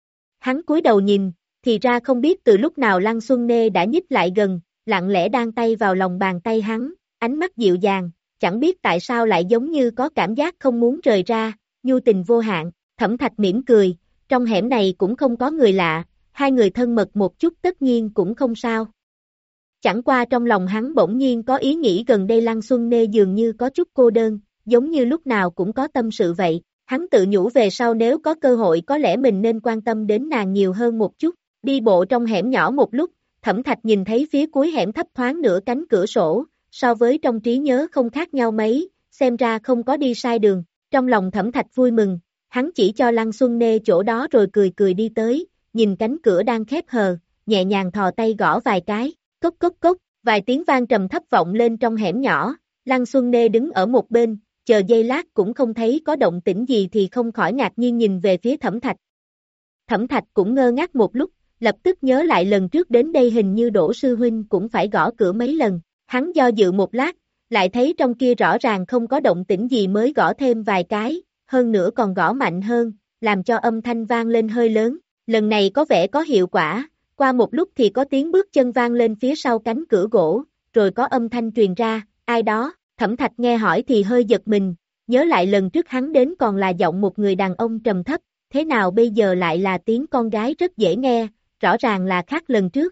[SPEAKER 2] Hắn cúi đầu nhìn, thì ra không biết từ lúc nào Lăng Xuân Nê đã nhích lại gần, lặng lẽ đan tay vào lòng bàn tay hắn, ánh mắt dịu dàng, chẳng biết tại sao lại giống như có cảm giác không muốn rời ra, nhu tình vô hạn. Thẩm Thạch mỉm cười, trong hẻm này cũng không có người lạ, hai người thân mật một chút tất nhiên cũng không sao. Chẳng qua trong lòng hắn bỗng nhiên có ý nghĩ gần đây Lăng Xuân Nê dường như có chút cô đơn, giống như lúc nào cũng có tâm sự vậy. Hắn tự nhủ về sau nếu có cơ hội có lẽ mình nên quan tâm đến nàng nhiều hơn một chút. Đi bộ trong hẻm nhỏ một lúc, Thẩm Thạch nhìn thấy phía cuối hẻm thấp thoáng nửa cánh cửa sổ, so với trong trí nhớ không khác nhau mấy, xem ra không có đi sai đường. Trong lòng Thẩm Thạch vui mừng, hắn chỉ cho Lăng Xuân Nê chỗ đó rồi cười cười đi tới, nhìn cánh cửa đang khép hờ, nhẹ nhàng thò tay gõ vài cái, cốc cốc cốc, vài tiếng vang trầm thấp vọng lên trong hẻm nhỏ. Lăng Xuân Nê đứng ở một bên, chờ giây lát cũng không thấy có động tĩnh gì thì không khỏi ngạc nhiên nhìn về phía Thẩm Thạch. Thẩm Thạch cũng ngơ ngác một lúc, lập tức nhớ lại lần trước đến đây hình như Đỗ sư huynh cũng phải gõ cửa mấy lần. Hắn do dự một lát, lại thấy trong kia rõ ràng không có động tĩnh gì mới gõ thêm vài cái, hơn nữa còn gõ mạnh hơn, làm cho âm thanh vang lên hơi lớn. Lần này có vẻ có hiệu quả, qua một lúc thì có tiếng bước chân vang lên phía sau cánh cửa gỗ, rồi có âm thanh truyền ra, ai đó. Thẩm Thạch nghe hỏi thì hơi giật mình, nhớ lại lần trước hắn đến còn là giọng một người đàn ông trầm thấp, thế nào bây giờ lại là tiếng con gái rất dễ nghe, rõ ràng là khác lần trước.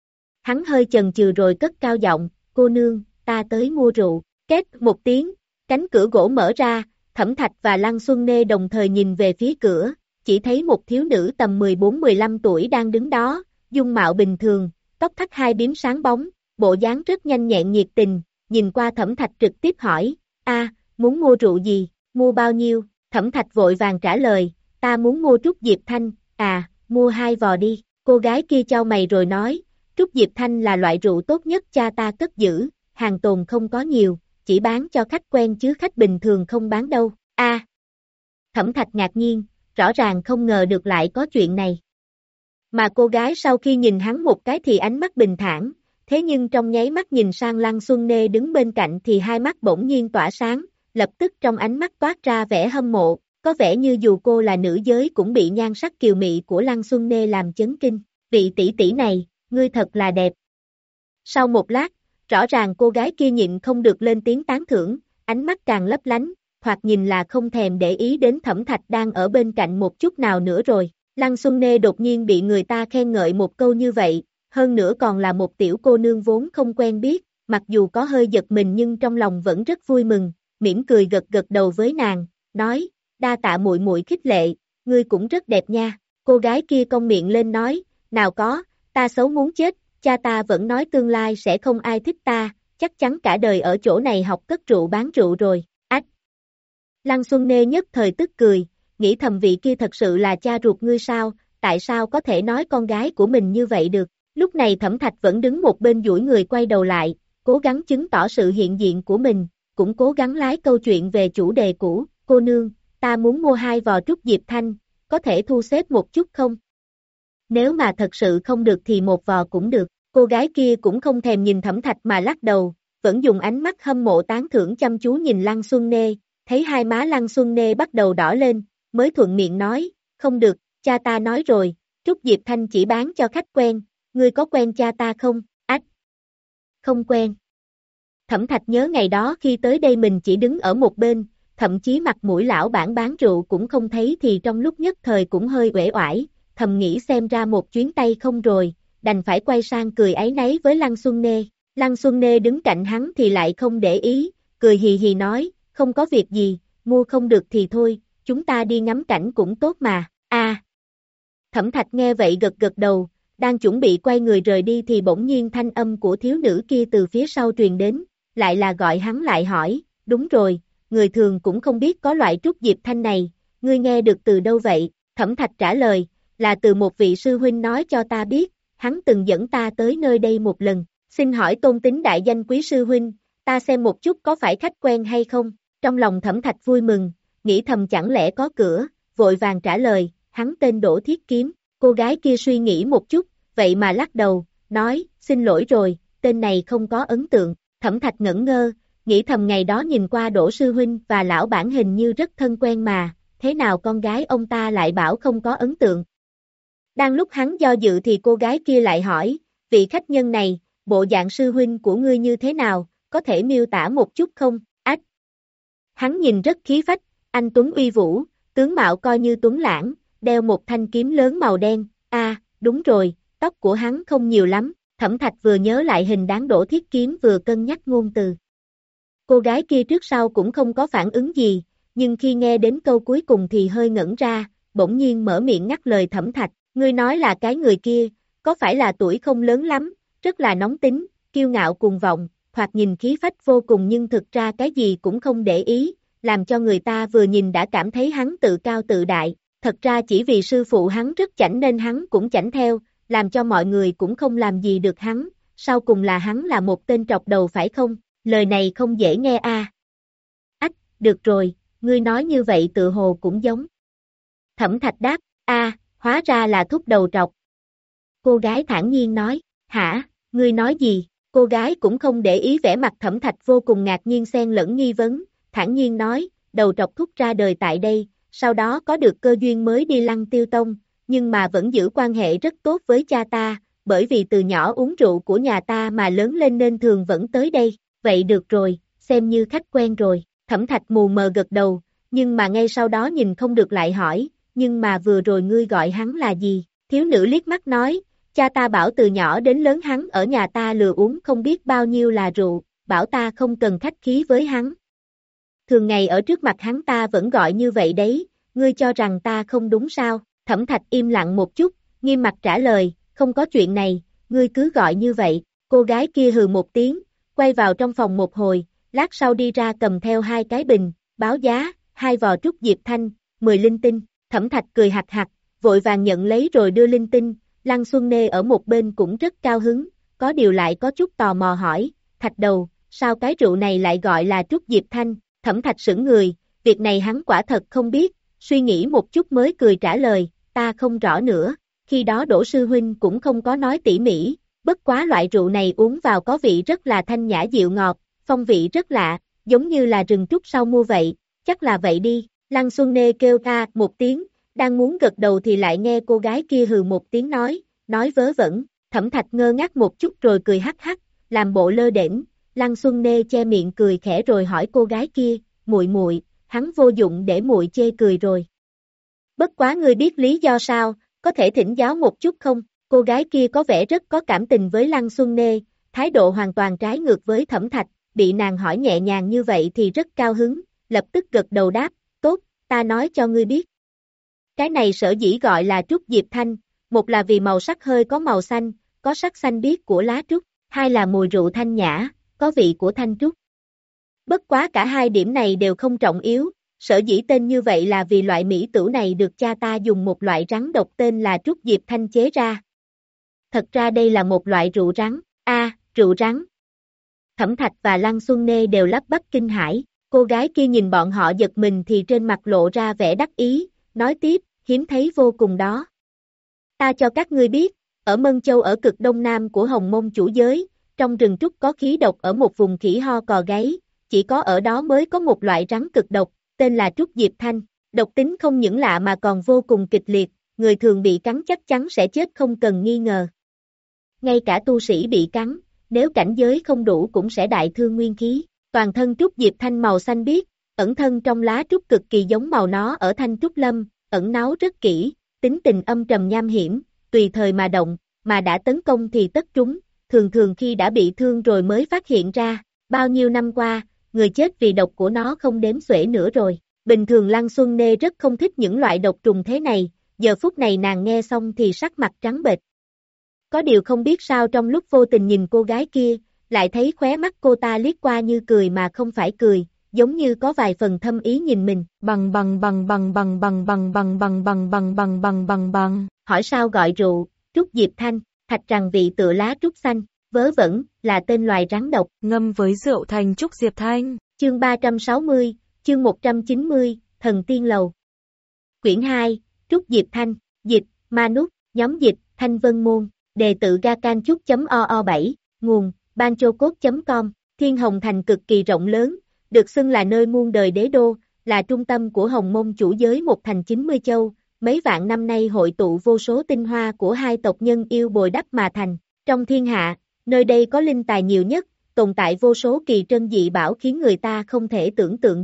[SPEAKER 2] Hắn hơi chần chừ rồi cất cao giọng, cô nương, ta tới mua rượu, két một tiếng, cánh cửa gỗ mở ra, Thẩm Thạch và Lăng Xuân Nê đồng thời nhìn về phía cửa, chỉ thấy một thiếu nữ tầm mười bốn mười lăm tuổi đang đứng đó, dung mạo bình thường, tóc thắt hai bím sáng bóng, bộ dáng rất nhanh nhẹn nhiệt tình. Nhìn qua Thẩm Thạch trực tiếp hỏi, a, muốn mua rượu gì, mua bao nhiêu? Thẩm Thạch vội vàng trả lời, ta muốn mua Trúc Diệp Thanh, à, mua hai vò đi. Cô gái kia chau mày rồi nói, Trúc Diệp Thanh là loại rượu tốt nhất cha ta cất giữ, hàng tồn không có nhiều, chỉ bán cho khách quen chứ khách bình thường không bán đâu. A. Thẩm Thạch ngạc nhiên, rõ ràng không ngờ được lại có chuyện này. Mà cô gái sau khi nhìn hắn một cái thì ánh mắt bình thản. Thế nhưng trong nháy mắt nhìn sang Lăng Xuân Nê đứng bên cạnh thì hai mắt bỗng nhiên tỏa sáng, lập tức trong ánh mắt toát ra vẻ hâm mộ, có vẻ như dù cô là nữ giới cũng bị nhan sắc kiều mị của Lăng Xuân Nê làm chấn kinh. Vị tỷ tỷ này, ngươi thật là đẹp. Sau một lát, rõ ràng cô gái kia nhịn không được lên tiếng tán thưởng, ánh mắt càng lấp lánh, thoạt nhìn là không thèm để ý đến Thẩm Thạch đang ở bên cạnh một chút nào nữa rồi. Lăng Xuân Nê đột nhiên bị người ta khen ngợi một câu như vậy. Hơn nữa còn là một tiểu cô nương vốn không quen biết, mặc dù có hơi giật mình nhưng trong lòng vẫn rất vui mừng, mỉm cười gật gật đầu với nàng, nói, đa tạ muội muội khích lệ, ngươi cũng rất đẹp nha. Cô gái kia cong miệng lên nói, nào có, ta xấu muốn chết, cha ta vẫn nói tương lai sẽ không ai thích ta, chắc chắn cả đời ở chỗ này học cất rượu bán rượu rồi. Ách! Lăng Xuân Nê nhất thời tức cười, nghĩ thầm vị kia thật sự là cha ruột ngươi sao, tại sao có thể nói con gái của mình như vậy được. Lúc này Thẩm Thạch vẫn đứng một bên duỗi người quay đầu lại, cố gắng chứng tỏ sự hiện diện của mình, cũng cố gắng lái câu chuyện về chủ đề cũ, cô nương, ta muốn mua hai vò Trúc Diệp Thanh, có thể thu xếp một chút không? Nếu mà thật sự không được thì một vò cũng được, cô gái kia cũng không thèm nhìn Thẩm Thạch mà lắc đầu, vẫn dùng ánh mắt hâm mộ tán thưởng chăm chú nhìn Lăng Xuân Nê, thấy hai má Lăng Xuân Nê bắt đầu đỏ lên, mới thuận miệng nói, không được, cha ta nói rồi, Trúc Diệp Thanh chỉ bán cho khách quen. Ngươi có quen cha ta không? Ách! Không quen. Thẩm Thạch nhớ ngày đó khi tới đây mình chỉ đứng ở một bên, thậm chí mặt mũi lão bản bán rượu cũng không thấy thì trong lúc nhất thời cũng hơi uể oải, thầm nghĩ xem ra một chuyến tay không rồi, đành phải quay sang cười áy náy với Lăng Xuân Nê. Lăng Xuân Nê đứng cạnh hắn thì lại không để ý, cười hì hì nói, không có việc gì, mua không được thì thôi, chúng ta đi ngắm cảnh cũng tốt mà. A. À. Thẩm Thạch nghe vậy gật gật đầu. Đang chuẩn bị quay người rời đi thì bỗng nhiên thanh âm của thiếu nữ kia từ phía sau truyền đến, lại là gọi hắn lại hỏi, đúng rồi, người thường cũng không biết có loại Trúc Diệp Thanh này, ngươi nghe được từ đâu vậy? Thẩm Thạch trả lời, là từ một vị sư huynh nói cho ta biết, hắn từng dẫn ta tới nơi đây một lần, xin hỏi tôn tính đại danh quý sư huynh, ta xem một chút có phải khách quen hay không? Trong lòng Thẩm Thạch vui mừng, nghĩ thầm chẳng lẽ có cửa, vội vàng trả lời, hắn tên Đỗ Thiết Kiếm. Cô gái kia suy nghĩ một chút, vậy mà lắc đầu, nói, xin lỗi rồi, tên này không có ấn tượng. Thẩm Thạch ngẩn ngơ, nghĩ thầm ngày đó nhìn qua Đỗ sư huynh và lão bản hình như rất thân quen mà, thế nào con gái ông ta lại bảo không có ấn tượng. Đang lúc hắn do dự thì cô gái kia lại hỏi, vị khách nhân này, bộ dạng sư huynh của ngươi như thế nào, có thể miêu tả một chút không? Ách! Hắn nhìn rất khí phách, anh tuấn uy vũ, tướng mạo coi như tuấn lãng, đeo một thanh kiếm lớn màu đen, a, à, đúng rồi, tóc của hắn không nhiều lắm, Thẩm Thạch vừa nhớ lại hình dáng Đỗ Thiết Kiếm vừa cân nhắc ngôn từ. Cô gái kia trước sau cũng không có phản ứng gì, nhưng khi nghe đến câu cuối cùng thì hơi ngẩn ra, bỗng nhiên mở miệng ngắt lời Thẩm Thạch, ngươi nói là cái người kia, có phải là tuổi không lớn lắm, rất là nóng tính, kiêu ngạo cuồng vọng, thoạt nhìn khí phách vô cùng nhưng thực ra cái gì cũng không để ý, làm cho người ta vừa nhìn đã cảm thấy hắn tự cao tự đại, thật ra chỉ vì sư phụ hắn rất chảnh nên hắn cũng chảnh theo, làm cho mọi người cũng không làm gì được hắn, sau cùng là hắn là một tên trọc đầu phải không, lời này không dễ nghe a. À. Ách, được rồi, ngươi nói như vậy tự hồ cũng giống. Thẩm Thạch đáp, a, à, hóa ra là thúc đầu trọc. Cô gái thản nhiên nói, hả, ngươi nói gì? Cô gái cũng không để ý vẻ mặt Thẩm Thạch vô cùng ngạc nhiên xen lẫn nghi vấn, thản nhiên nói, đầu trọc thúc ra đời tại đây, sau đó có được cơ duyên mới đi Lăng Tiêu Tông, nhưng mà vẫn giữ quan hệ rất tốt với cha ta, bởi vì từ nhỏ uống rượu của nhà ta mà lớn lên nên thường vẫn tới đây, vậy được rồi, xem như khách quen rồi, Thẩm Thạch mù mờ gật đầu, nhưng mà ngay sau đó nhìn không được lại hỏi, nhưng mà vừa rồi ngươi gọi hắn là gì, thiếu nữ liếc mắt nói, cha ta bảo từ nhỏ đến lớn hắn ở nhà ta lừa uống không biết bao nhiêu là rượu, bảo ta không cần khách khí với hắn. Thường ngày ở trước mặt hắn ta vẫn gọi như vậy đấy, ngươi cho rằng ta không đúng sao, Thẩm Thạch im lặng một chút, nghiêm mặt trả lời, không có chuyện này, ngươi cứ gọi như vậy, cô gái kia hừ một tiếng, quay vào trong phòng một hồi, lát sau đi ra cầm theo hai cái bình, báo giá, hai vò trúc diệp thanh, mười linh tinh, Thẩm Thạch cười hạc hạc, vội vàng nhận lấy rồi đưa linh tinh, Lăng Xuân Nê ở một bên cũng rất cao hứng, có điều lại có chút tò mò hỏi, Thạch đầu, sao cái rượu này lại gọi là trúc diệp thanh, Thẩm Thạch sững người, việc này hắn quả thật không biết, suy nghĩ một chút mới cười trả lời, ta không rõ nữa, khi đó Đỗ sư huynh cũng không có nói tỉ mỉ, bất quá loại rượu này uống vào có vị rất là thanh nhã dịu ngọt, phong vị rất lạ, giống như là rừng trúc sau mua vậy, chắc là vậy đi, Lăng Xuân Nê kêu ca một tiếng, đang muốn gật đầu thì lại nghe cô gái kia hừ một tiếng nói, nói vớ vẩn, Thẩm Thạch ngơ ngác một chút rồi cười hắc hắc, làm bộ lơ đễnh, Lăng Xuân Nê che miệng cười khẽ rồi hỏi cô gái kia, muội muội, hắn vô dụng để muội chê cười rồi. Bất quá ngươi biết lý do sao, có thể thỉnh giáo một chút không? Cô gái kia có vẻ rất có cảm tình với Lăng Xuân Nê, thái độ hoàn toàn trái ngược với Thẩm Thạch, bị nàng hỏi nhẹ nhàng như vậy thì rất cao hứng, lập tức gật đầu đáp, tốt, ta nói cho ngươi biết. Cái này sở dĩ gọi là trúc diệp thanh, một là vì màu sắc hơi có màu xanh, có sắc xanh biếc của lá trúc, hai là mùi rượu thanh nhã, có vị của thanh trúc. Bất quá cả hai điểm này đều không trọng yếu, sở dĩ tên như vậy là vì loại mỹ tửu này được cha ta dùng một loại rắn độc tên là trúc diệp thanh chế ra. Thật ra đây là một loại rượu rắn, a, à, rượu rắn. Thẩm Thạch và Lăng Xuân Nê đều lắp bắp kinh hãi, cô gái kia nhìn bọn họ giật mình thì trên mặt lộ ra vẻ đắc ý, nói tiếp, hiếm thấy vô cùng đó. Ta cho các ngươi biết, ở Mân Châu ở cực đông nam của Hồng Mông chủ giới, trong rừng trúc có khí độc ở một vùng khỉ ho cò gáy, chỉ có ở đó mới có một loại rắn cực độc, tên là trúc diệp thanh, độc tính không những lạ mà còn vô cùng kịch liệt, người thường bị cắn chắc chắn sẽ chết không cần nghi ngờ. Ngay cả tu sĩ bị cắn, nếu cảnh giới không đủ cũng sẽ đại thương nguyên khí, toàn thân trúc diệp thanh màu xanh biếc, ẩn thân trong lá trúc cực kỳ giống màu nó ở thanh trúc lâm, ẩn náu rất kỹ, tính tình âm trầm nham hiểm, tùy thời mà động, mà đã tấn công thì tất trúng, thường thường khi đã bị thương rồi mới phát hiện ra, bao nhiêu năm qua, người chết vì độc của nó không đếm xuể nữa rồi. Bình thường Lăng Xuân Nê rất không thích những loại độc trùng thế này, giờ phút này nàng nghe xong thì sắc mặt trắng bệch. Có điều không biết sao trong lúc vô tình nhìn cô gái kia, lại thấy khóe mắt cô ta liếc qua như cười mà không phải cười, giống như có vài phần thâm ý nhìn mình.
[SPEAKER 3] Bằng bằng bằng bằng bằng bằng bằng bằng bằng bằng bằng bằng bằng bằng bằng.
[SPEAKER 2] Hỏi sao gọi rượu, trúc diệp thanh, Thạch rằng vị tựa lá trúc xanh, vớ vẩn, là tên loài rắn độc.
[SPEAKER 3] Ngâm với rượu thành trúc diệp thanh.
[SPEAKER 2] Chương ba trăm sáu mươi, chương một trăm chín mươi, Thần Tiên Lầu. Quyển hai, Trúc Diệp Thanh, dịch, Manus, nhóm dịch, Thanh Vân Môn, đề tự gacanchúc.oo bảy, nguồn, banchocode chấm com, Thiên Hồng Thành cực kỳ rộng lớn, được xưng là nơi muôn đời đế đô, là trung tâm của Hồng Mông chủ giới một thành chín mươi châu, mấy vạn năm nay hội tụ vô số tinh hoa của hai tộc nhân yêu bồi đắp mà thành. Trong thiên hạ, nơi đây có linh tài nhiều nhất, tồn tại vô số kỳ trân dị bảo khiến người ta không thể tưởng tượng được.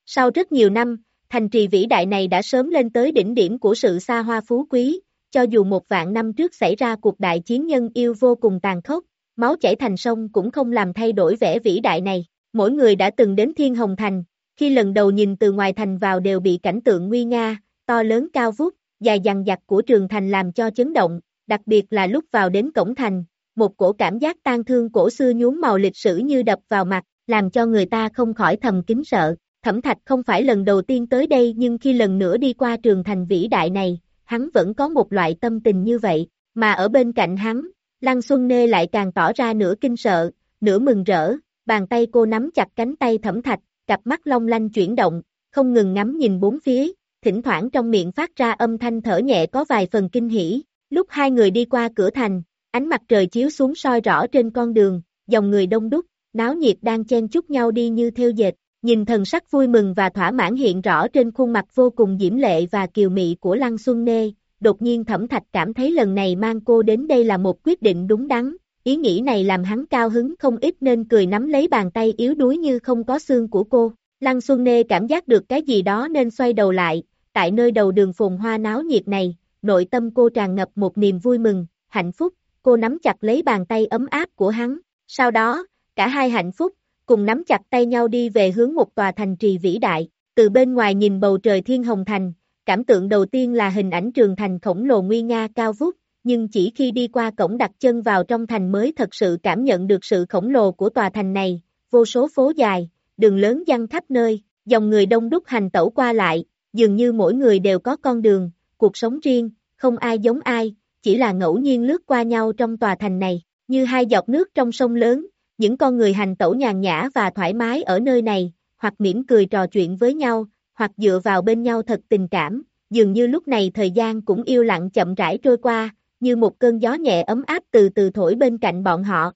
[SPEAKER 2] Sau rất nhiều năm, thành trì vĩ đại này đã sớm lên tới đỉnh điểm của sự xa hoa phú quý, cho dù một vạn năm trước xảy ra cuộc đại chiến nhân yêu vô cùng tàn khốc, máu chảy thành sông cũng không làm thay đổi vẻ vĩ đại này. Mỗi người đã từng đến Thiên Hồng Thành, khi lần đầu nhìn từ ngoài thành vào đều bị cảnh tượng nguy nga, to lớn cao vút, dài dằng dặc của trường thành làm cho chấn động, đặc biệt là lúc vào đến cổng thành, một cổ cảm giác tang thương cổ xưa nhuốm màu lịch sử như đập vào mặt, làm cho người ta không khỏi thầm kính sợ. Thẩm Thạch không phải lần đầu tiên tới đây nhưng khi lần nữa đi qua trường thành vĩ đại này, hắn vẫn có một loại tâm tình như vậy, mà ở bên cạnh hắn, Lăng Xuân Nê lại càng tỏ ra nửa kinh sợ, nửa mừng rỡ, bàn tay cô nắm chặt cánh tay Thẩm Thạch, cặp mắt long lanh chuyển động, không ngừng ngắm nhìn bốn phía, thỉnh thoảng trong miệng phát ra âm thanh thở nhẹ có vài phần kinh hỉ. Lúc hai người đi qua cửa thành, ánh mặt trời chiếu xuống soi rõ trên con đường, dòng người đông đúc, náo nhiệt đang chen chúc nhau đi như theo dệt. Nhìn thần sắc vui mừng và thỏa mãn hiện rõ trên khuôn mặt vô cùng diễm lệ và kiều mị của Lăng Xuân Nê, đột nhiên Thẩm Thạch cảm thấy lần này mang cô đến đây là một quyết định đúng đắn, ý nghĩ này làm hắn cao hứng không ít nên cười nắm lấy bàn tay yếu đuối như không có xương của cô. Lăng Xuân Nê cảm giác được cái gì đó nên xoay đầu lại, tại nơi đầu đường phồn hoa náo nhiệt này, nội tâm cô tràn ngập một niềm vui mừng, hạnh phúc, cô nắm chặt lấy bàn tay ấm áp của hắn, sau đó, cả hai hạnh phúc, cùng nắm chặt tay nhau đi về hướng một tòa thành trì vĩ đại, từ bên ngoài nhìn bầu trời Thiên Hồng Thành, cảm tượng đầu tiên là hình ảnh trường thành khổng lồ nguy nga cao vút, nhưng chỉ khi đi qua cổng đặt chân vào trong thành mới thật sự cảm nhận được sự khổng lồ của tòa thành này, vô số phố dài, đường lớn giăng khắp nơi, dòng người đông đúc hành tẩu qua lại, dường như mỗi người đều có con đường, cuộc sống riêng, không ai giống ai, chỉ là ngẫu nhiên lướt qua nhau trong tòa thành này, như hai giọt nước trong sông lớn. Những con người hành tẩu nhàn nhã và thoải mái ở nơi này, hoặc mỉm cười trò chuyện với nhau, hoặc dựa vào bên nhau thật tình cảm, dường như lúc này thời gian cũng yên lặng chậm rãi trôi qua, như một cơn gió nhẹ ấm áp từ từ thổi bên cạnh bọn họ.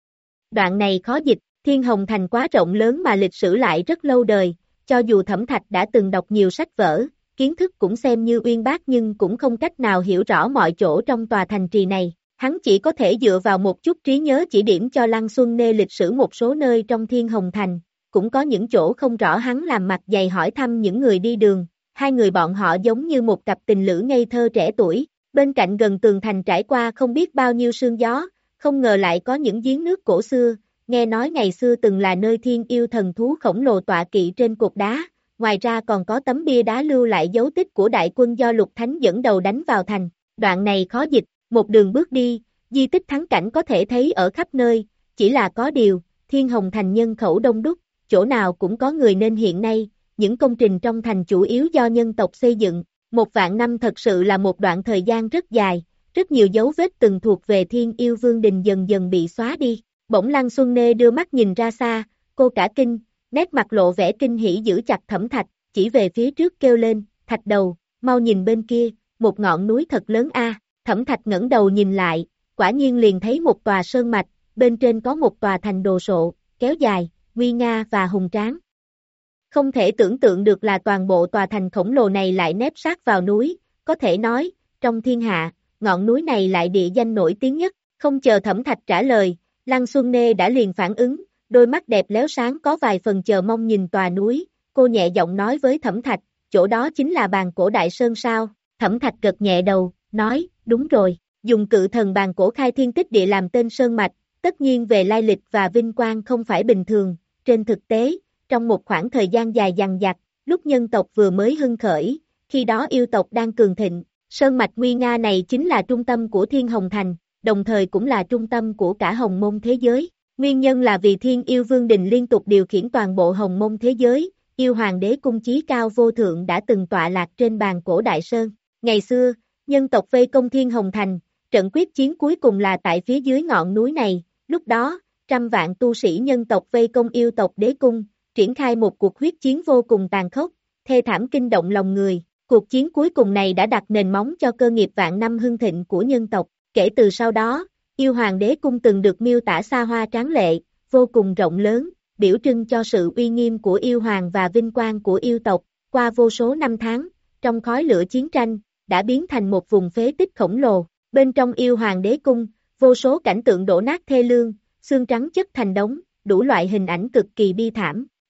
[SPEAKER 2] Đoạn này khó dịch, Thiên Hồng Thành quá rộng lớn mà lịch sử lại rất lâu đời, cho dù Thẩm Thạch đã từng đọc nhiều sách vở, kiến thức cũng xem như uyên bác nhưng cũng không cách nào hiểu rõ mọi chỗ trong tòa thành trì này. Hắn chỉ có thể dựa vào một chút trí nhớ chỉ điểm cho Lăng Xuân Nê lịch sử một số nơi trong Thiên Hồng Thành, cũng có những chỗ không rõ hắn làm mặt dày hỏi thăm những người đi đường, hai người bọn họ giống như một cặp tình lữ ngây thơ trẻ tuổi, bên cạnh gần tường thành trải qua không biết bao nhiêu sương gió, không ngờ lại có những giếng nước cổ xưa, nghe nói ngày xưa từng là nơi thiên yêu thần thú khổng lồ tọa kỵ trên cột đá, ngoài ra còn có tấm bia đá lưu lại dấu tích của đại quân do Lục Thánh dẫn đầu đánh vào thành, đoạn này khó dịch. Một đường bước đi, di tích thắng cảnh có thể thấy ở khắp nơi, chỉ là có điều, Thiên Hồng Thành nhân khẩu đông đúc, chỗ nào cũng có người nên hiện nay, những công trình trong thành chủ yếu do nhân tộc xây dựng, một vạn năm thật sự là một đoạn thời gian rất dài, rất nhiều dấu vết từng thuộc về Thiên Yêu Vương Đình dần dần bị xóa đi. Bỗng Lăng Xuân Nê đưa mắt nhìn ra xa, cô cả kinh, nét mặt lộ vẻ kinh hỉ giữ chặt Thẩm Thạch, chỉ về phía trước kêu lên, Thạch đầu, mau nhìn bên kia, một ngọn núi thật lớn a. Thẩm Thạch ngẩng đầu nhìn lại, quả nhiên liền thấy một tòa sơn mạch, bên trên có một tòa thành đồ sộ, kéo dài, nguy nga và hùng tráng. Không thể tưởng tượng được là toàn bộ tòa thành khổng lồ này lại nép sát vào núi, có thể nói, trong thiên hạ, ngọn núi này lại địa danh nổi tiếng nhất, không chờ Thẩm Thạch trả lời, Lăng Xuân Nê đã liền phản ứng, đôi mắt đẹp léo sáng có vài phần chờ mong nhìn tòa núi, cô nhẹ giọng nói với Thẩm Thạch, chỗ đó chính là bàn cổ đại sơn sao, Thẩm Thạch gật nhẹ đầu, nói, đúng rồi, dùng cự thần bàn cổ khai thiên tích địa làm tên sơn mạch, tất nhiên về lai lịch và vinh quang không phải bình thường, trên thực tế, trong một khoảng thời gian dài dằng dặc, lúc nhân tộc vừa mới hưng khởi, khi đó yêu tộc đang cường thịnh, sơn mạch nguy nga này chính là trung tâm của Thiên Hồng Thành, đồng thời cũng là trung tâm của cả Hồng Môn thế giới, nguyên nhân là vì Thiên Yêu Vương Đình liên tục điều khiển toàn bộ Hồng Môn thế giới, yêu hoàng đế cung chí cao vô thượng đã từng tọa lạc trên bàn cổ đại sơn, ngày xưa, nhân tộc vây công Thiên Hồng Thành, trận quyết chiến cuối cùng là tại phía dưới ngọn núi này, lúc đó, trăm vạn tu sĩ nhân tộc vây công yêu tộc đế cung, triển khai một cuộc huyết chiến vô cùng tàn khốc, thê thảm kinh động lòng người, cuộc chiến cuối cùng này đã đặt nền móng cho cơ nghiệp vạn năm hưng thịnh của nhân tộc, kể từ sau đó, yêu hoàng đế cung từng được miêu tả xa hoa tráng lệ, vô cùng rộng lớn, biểu trưng cho sự uy nghiêm của yêu hoàng và vinh quang của yêu tộc, qua vô số năm tháng, trong khói lửa chiến tranh, đã biến thành một vùng phế tích khổng lồ, bên trong yêu hoàng đế cung, vô số cảnh tượng đổ nát thê lương, xương trắng chất thành đống, đủ loại hình ảnh cực kỳ bi thảm,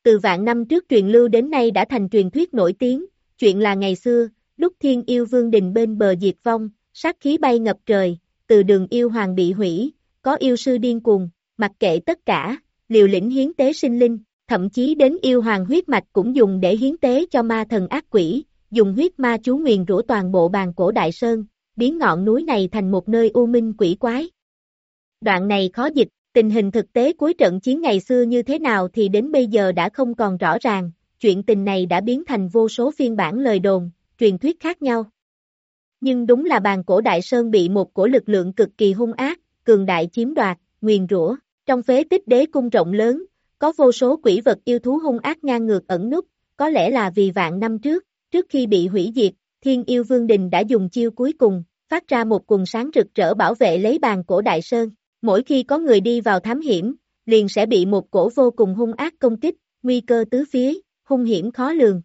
[SPEAKER 2] từ vạn năm trước truyền lưu đến nay đã thành truyền thuyết nổi tiếng, chuyện là ngày xưa, lúc Thiên Yêu Vương Đình bên bờ diệt vong, sát khí bay ngập trời, từ đường yêu hoàng bị hủy, có yêu sư điên cuồng, mặc kệ tất cả, liều lĩnh hiến tế sinh linh, thậm chí đến yêu hoàng huyết mạch cũng dùng để hiến tế cho ma thần ác quỷ, dùng huyết ma chú nguyền rủa toàn bộ bàn cổ đại sơn, biến ngọn núi này thành một nơi u minh quỷ quái. Đoạn này khó dịch, tình hình thực tế cuối trận chiến ngày xưa như thế nào thì đến bây giờ đã không còn rõ ràng, chuyện tình này đã biến thành vô số phiên bản lời đồn, truyền thuyết khác nhau. Nhưng đúng là bàn cổ đại sơn bị một cổ lực lượng cực kỳ hung ác, cường đại chiếm đoạt, nguyền rủa. Trong phế tích đế cung rộng lớn, có vô số quỷ vật yêu thú hung ác ngang ngược ẩn núp, có lẽ là vì vạn năm trước, trước khi bị hủy diệt, Thiên Yêu Vương Đình đã dùng chiêu cuối cùng, phát ra một quần sáng rực rỡ bảo vệ lấy bàn cổ đại sơn. Mỗi khi có người đi vào thám hiểm, liền sẽ bị một cổ vô cùng hung ác công kích, nguy cơ tứ phía, hung hiểm khó lường.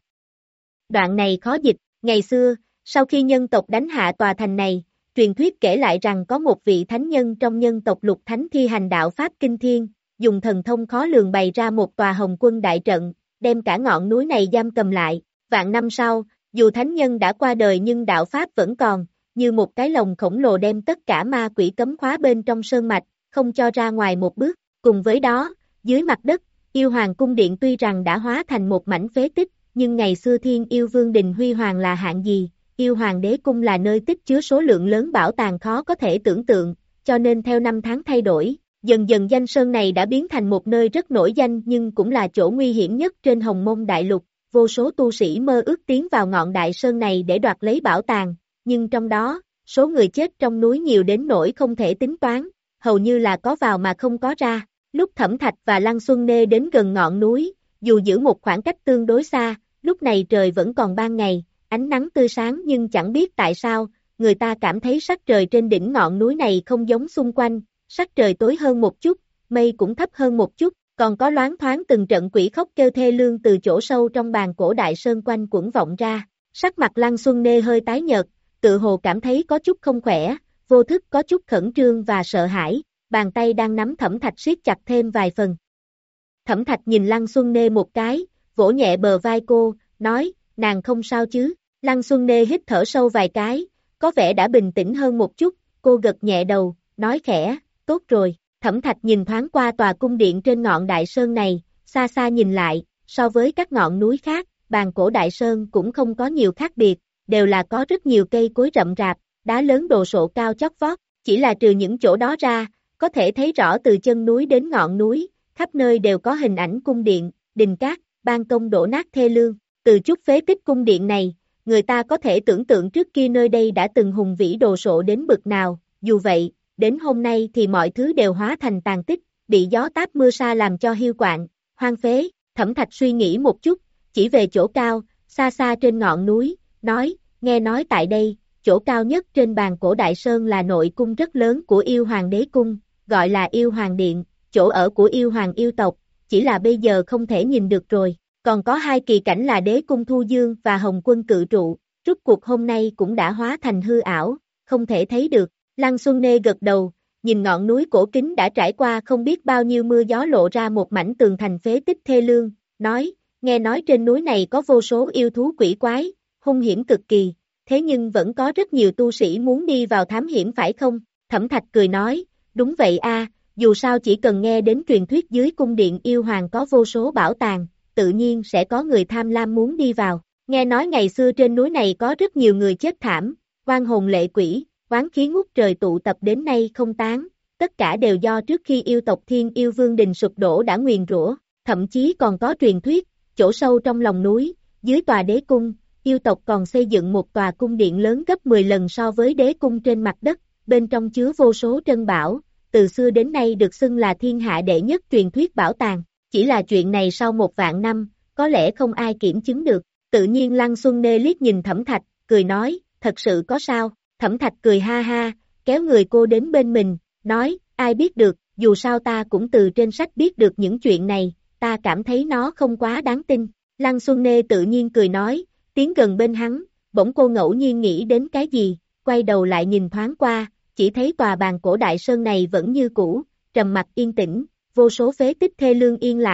[SPEAKER 2] Đoạn này khó dịch, ngày xưa, sau khi nhân tộc đánh hạ tòa thành này, truyền thuyết kể lại rằng có một vị thánh nhân trong nhân tộc Lục Thánh thi hành đạo Pháp Kinh Thiên, dùng thần thông khó lường bày ra một tòa hồng quân đại trận, đem cả ngọn núi này giam cầm lại. Vạn năm sau, dù thánh nhân đã qua đời nhưng đạo Pháp vẫn còn, như một cái lồng khổng lồ đem tất cả ma quỷ cấm khóa bên trong sơn mạch, không cho ra ngoài một bước. Cùng với đó, dưới mặt đất, yêu hoàng cung điện tuy rằng đã hóa thành một mảnh phế tích, nhưng ngày xưa Thiên Yêu Vương Đình huy hoàng là hạng gì, yêu hoàng đế cung là nơi tích chứa số lượng lớn bảo tàng khó có thể tưởng tượng, cho nên theo năm tháng thay đổi, dần dần danh sơn này đã biến thành một nơi rất nổi danh nhưng cũng là chỗ nguy hiểm nhất trên Hồng Mông Đại Lục. Vô số tu sĩ mơ ước tiến vào ngọn đại sơn này để đoạt lấy bảo tàng, nhưng trong đó, số người chết trong núi nhiều đến nỗi không thể tính toán, hầu như là có vào mà không có ra. Lúc Thẩm Thạch và Lăng Xuân Nê đến gần ngọn núi, dù giữ một khoảng cách tương đối xa, lúc này trời vẫn còn ban ngày, ánh nắng tươi sáng nhưng chẳng biết tại sao, người ta cảm thấy sắc trời trên đỉnh ngọn núi này không giống xung quanh, sắc trời tối hơn một chút, mây cũng thấp hơn một chút, còn có loáng thoáng từng trận quỷ khóc kêu thê lương từ chỗ sâu trong bàn cổ đại sơn quanh quẩn vọng ra. Sắc mặt Lăng Xuân Nê hơi tái nhợt, tự hồ cảm thấy có chút không khỏe, vô thức có chút khẩn trương và sợ hãi, bàn tay đang nắm Thẩm Thạch siết chặt thêm vài phần. Thẩm Thạch nhìn Lăng Xuân Nê một cái, vỗ nhẹ bờ vai cô, nói, nàng không sao chứ? Lăng Xuân Nê hít thở sâu vài cái, có vẻ đã bình tĩnh hơn một chút, cô gật nhẹ đầu, nói khẽ, tốt rồi. Thẩm Thạch nhìn thoáng qua tòa cung điện trên ngọn đại sơn này, xa xa nhìn lại, so với các ngọn núi khác, bàn cổ đại sơn cũng không có nhiều khác biệt, đều là có rất nhiều cây cối rậm rạp, đá lớn đồ sộ cao chót vót, chỉ là trừ những chỗ đó ra, có thể thấy rõ từ chân núi đến ngọn núi, khắp nơi đều có hình ảnh cung điện, đình cát, ban công đổ nát thê lương. Từ chút phế tích cung điện này, người ta có thể tưởng tượng trước kia nơi đây đã từng hùng vĩ đồ sộ đến bực nào, dù vậy, đến hôm nay thì mọi thứ đều hóa thành tàn tích, bị gió táp mưa sa làm cho hiu quạnh, hoang phế. Thẩm Thạch suy nghĩ một chút, chỉ về chỗ cao, xa xa trên ngọn núi, nói, nghe nói tại đây, chỗ cao nhất trên bàn cổ đại sơn là nội cung rất lớn của yêu hoàng đế cung, gọi là yêu hoàng điện, chỗ ở của yêu hoàng yêu tộc, chỉ là bây giờ không thể nhìn được rồi. Còn có hai kỳ cảnh là đế cung Thu Dương và Hồng Quân Cự Trụ, rốt cuộc hôm nay cũng đã hóa thành hư ảo, không thể thấy được. Lăng Xuân Nê gật đầu, nhìn ngọn núi cổ kính đã trải qua không biết bao nhiêu mưa gió lộ ra một mảnh tường thành phế tích thê lương, nói, nghe nói trên núi này có vô số yêu thú quỷ quái, hung hiểm cực kỳ, thế nhưng vẫn có rất nhiều tu sĩ muốn đi vào thám hiểm phải không? Thẩm Thạch cười nói, đúng vậy a, dù sao chỉ cần nghe đến truyền thuyết dưới cung điện yêu hoàng có vô số bảo tàng, tự nhiên sẽ có người tham lam muốn đi vào. Nghe nói ngày xưa trên núi này có rất nhiều người chết thảm, oan hồn lệ quỷ, oán khí ngút trời tụ tập đến nay không tán, tất cả đều do trước khi yêu tộc Thiên Yêu Vương Đình sụp đổ đã nguyền rủa, thậm chí còn có truyền thuyết, chỗ sâu trong lòng núi, dưới tòa đế cung, yêu tộc còn xây dựng một tòa cung điện lớn gấp mười lần so với đế cung trên mặt đất, bên trong chứa vô số trân bảo, từ xưa đến nay được xưng là thiên hạ đệ nhất truyền thuyết bảo tàng. Chỉ là chuyện này sau một vạn năm, có lẽ không ai kiểm chứng được. Tự nhiên Lăng Xuân Nê liếc nhìn Thẩm Thạch, cười nói, thật sự có sao? Thẩm Thạch cười ha ha, kéo người cô đến bên mình, nói, ai biết được, dù sao ta cũng từ trên sách biết được những chuyện này, ta cảm thấy nó không quá đáng tin. Lăng Xuân Nê tự nhiên cười nói, tiến gần bên hắn, bỗng cô ngẫu nhiên nghĩ đến cái gì, quay đầu lại nhìn thoáng qua, chỉ thấy tòa bàn cổ đại sơn này vẫn như cũ, trầm mặc yên tĩnh, vô số phế tích thê lương yên lặng,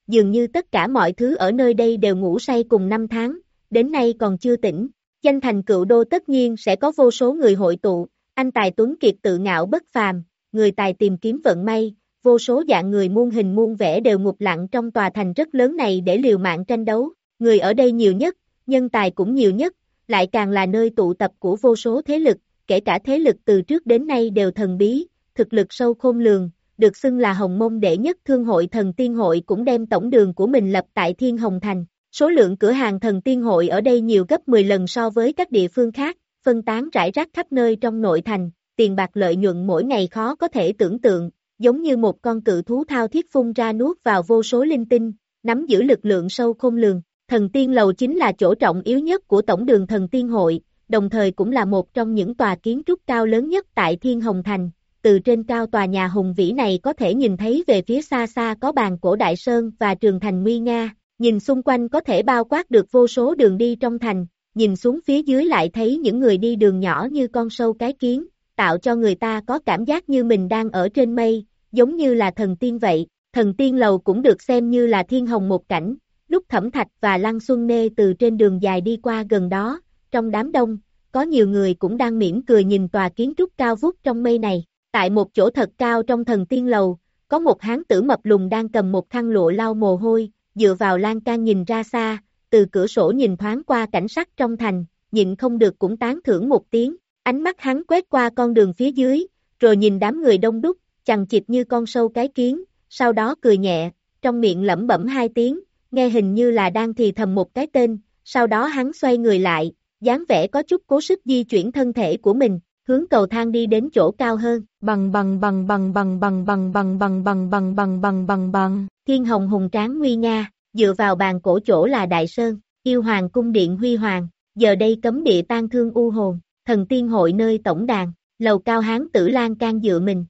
[SPEAKER 2] dường như tất cả mọi thứ ở nơi đây đều ngủ say cùng năm tháng, đến nay còn chưa tỉnh. Danh thành cựu đô tất nhiên sẽ có vô số người hội tụ, anh tài tuấn kiệt tự ngạo bất phàm, người tài tìm kiếm vận may, vô số dạng người muôn hình muôn vẻ đều ngục lặng trong tòa thành rất lớn này để liều mạng tranh đấu. Người ở đây nhiều nhất, nhân tài cũng nhiều nhất, lại càng là nơi tụ tập của vô số thế lực, kể cả thế lực từ trước đến nay đều thần bí, thực lực sâu khôn lường, được xưng là Hồng Mông đệ nhất thương hội Thần Tiên Hội cũng đem tổng đường của mình lập tại Thiên Hồng Thành. Số lượng cửa hàng Thần Tiên Hội ở đây nhiều gấp mười lần so với các địa phương khác, phân tán rải rác khắp nơi trong nội thành, tiền bạc lợi nhuận mỗi ngày khó có thể tưởng tượng, giống như một con cự thú thao thiết phun ra nuốt vào vô số linh tinh, nắm giữ lực lượng sâu khôn lường. Thần Tiên Lầu chính là chỗ trọng yếu nhất của tổng đường Thần Tiên Hội, đồng thời cũng là một trong những tòa kiến trúc cao lớn nhất tại Thiên Hồng Thành. Từ trên cao tòa nhà hùng vĩ này có thể nhìn thấy về phía xa xa có bàn cổ Đại Sơn và Trường Thành nguy nga, nhìn xung quanh có thể bao quát được vô số đường đi trong thành, nhìn xuống phía dưới lại thấy những người đi đường nhỏ như con sâu cái kiến, tạo cho người ta có cảm giác như mình đang ở trên mây, giống như là thần tiên vậy. Thần Tiên Lầu cũng được xem như là thiên hồng một cảnh, lúc Thẩm Thạch và Lăng Xuân Nê từ trên đường dài đi qua gần đó, trong đám đông, có nhiều người cũng đang mỉm cười nhìn tòa kiến trúc cao vút trong mây này. Tại một chỗ thật cao trong Thần Tiên Lầu, có một hán tử mập lùn đang cầm một khăn lụa lau mồ hôi, dựa vào lan can nhìn ra xa, từ cửa sổ nhìn thoáng qua cảnh sắc trong thành, nhịn không được cũng tán thưởng một tiếng, ánh mắt hắn quét qua con đường phía dưới, rồi nhìn đám người đông đúc, chằng chịt như con sâu cái kiến, sau đó cười nhẹ, trong miệng lẩm bẩm hai tiếng, nghe hình như là đang thì thầm một cái tên, sau đó hắn xoay người lại, dáng vẻ có chút cố sức di chuyển thân thể của mình, hướng cầu thang đi đến chỗ cao hơn.
[SPEAKER 3] Bằng bằng bằng bằng bằng bằng bằng bằng bằng bằng bằng bằng bằng bằng bằng.
[SPEAKER 2] Thiên hồng hùng tráng nguy nga, dựa vào bàn cổ chỗ là Đại Sơn, yêu hoàng cung điện huy hoàng, giờ đây cấm địa tan thương u hồn, Thần Tiên Hội nơi tổng đàn, lầu cao hán tử lan can dựa mình.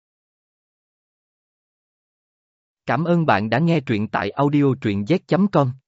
[SPEAKER 1] Cảm ơn bạn đã nghe truyện tại audio truyện z chấm com.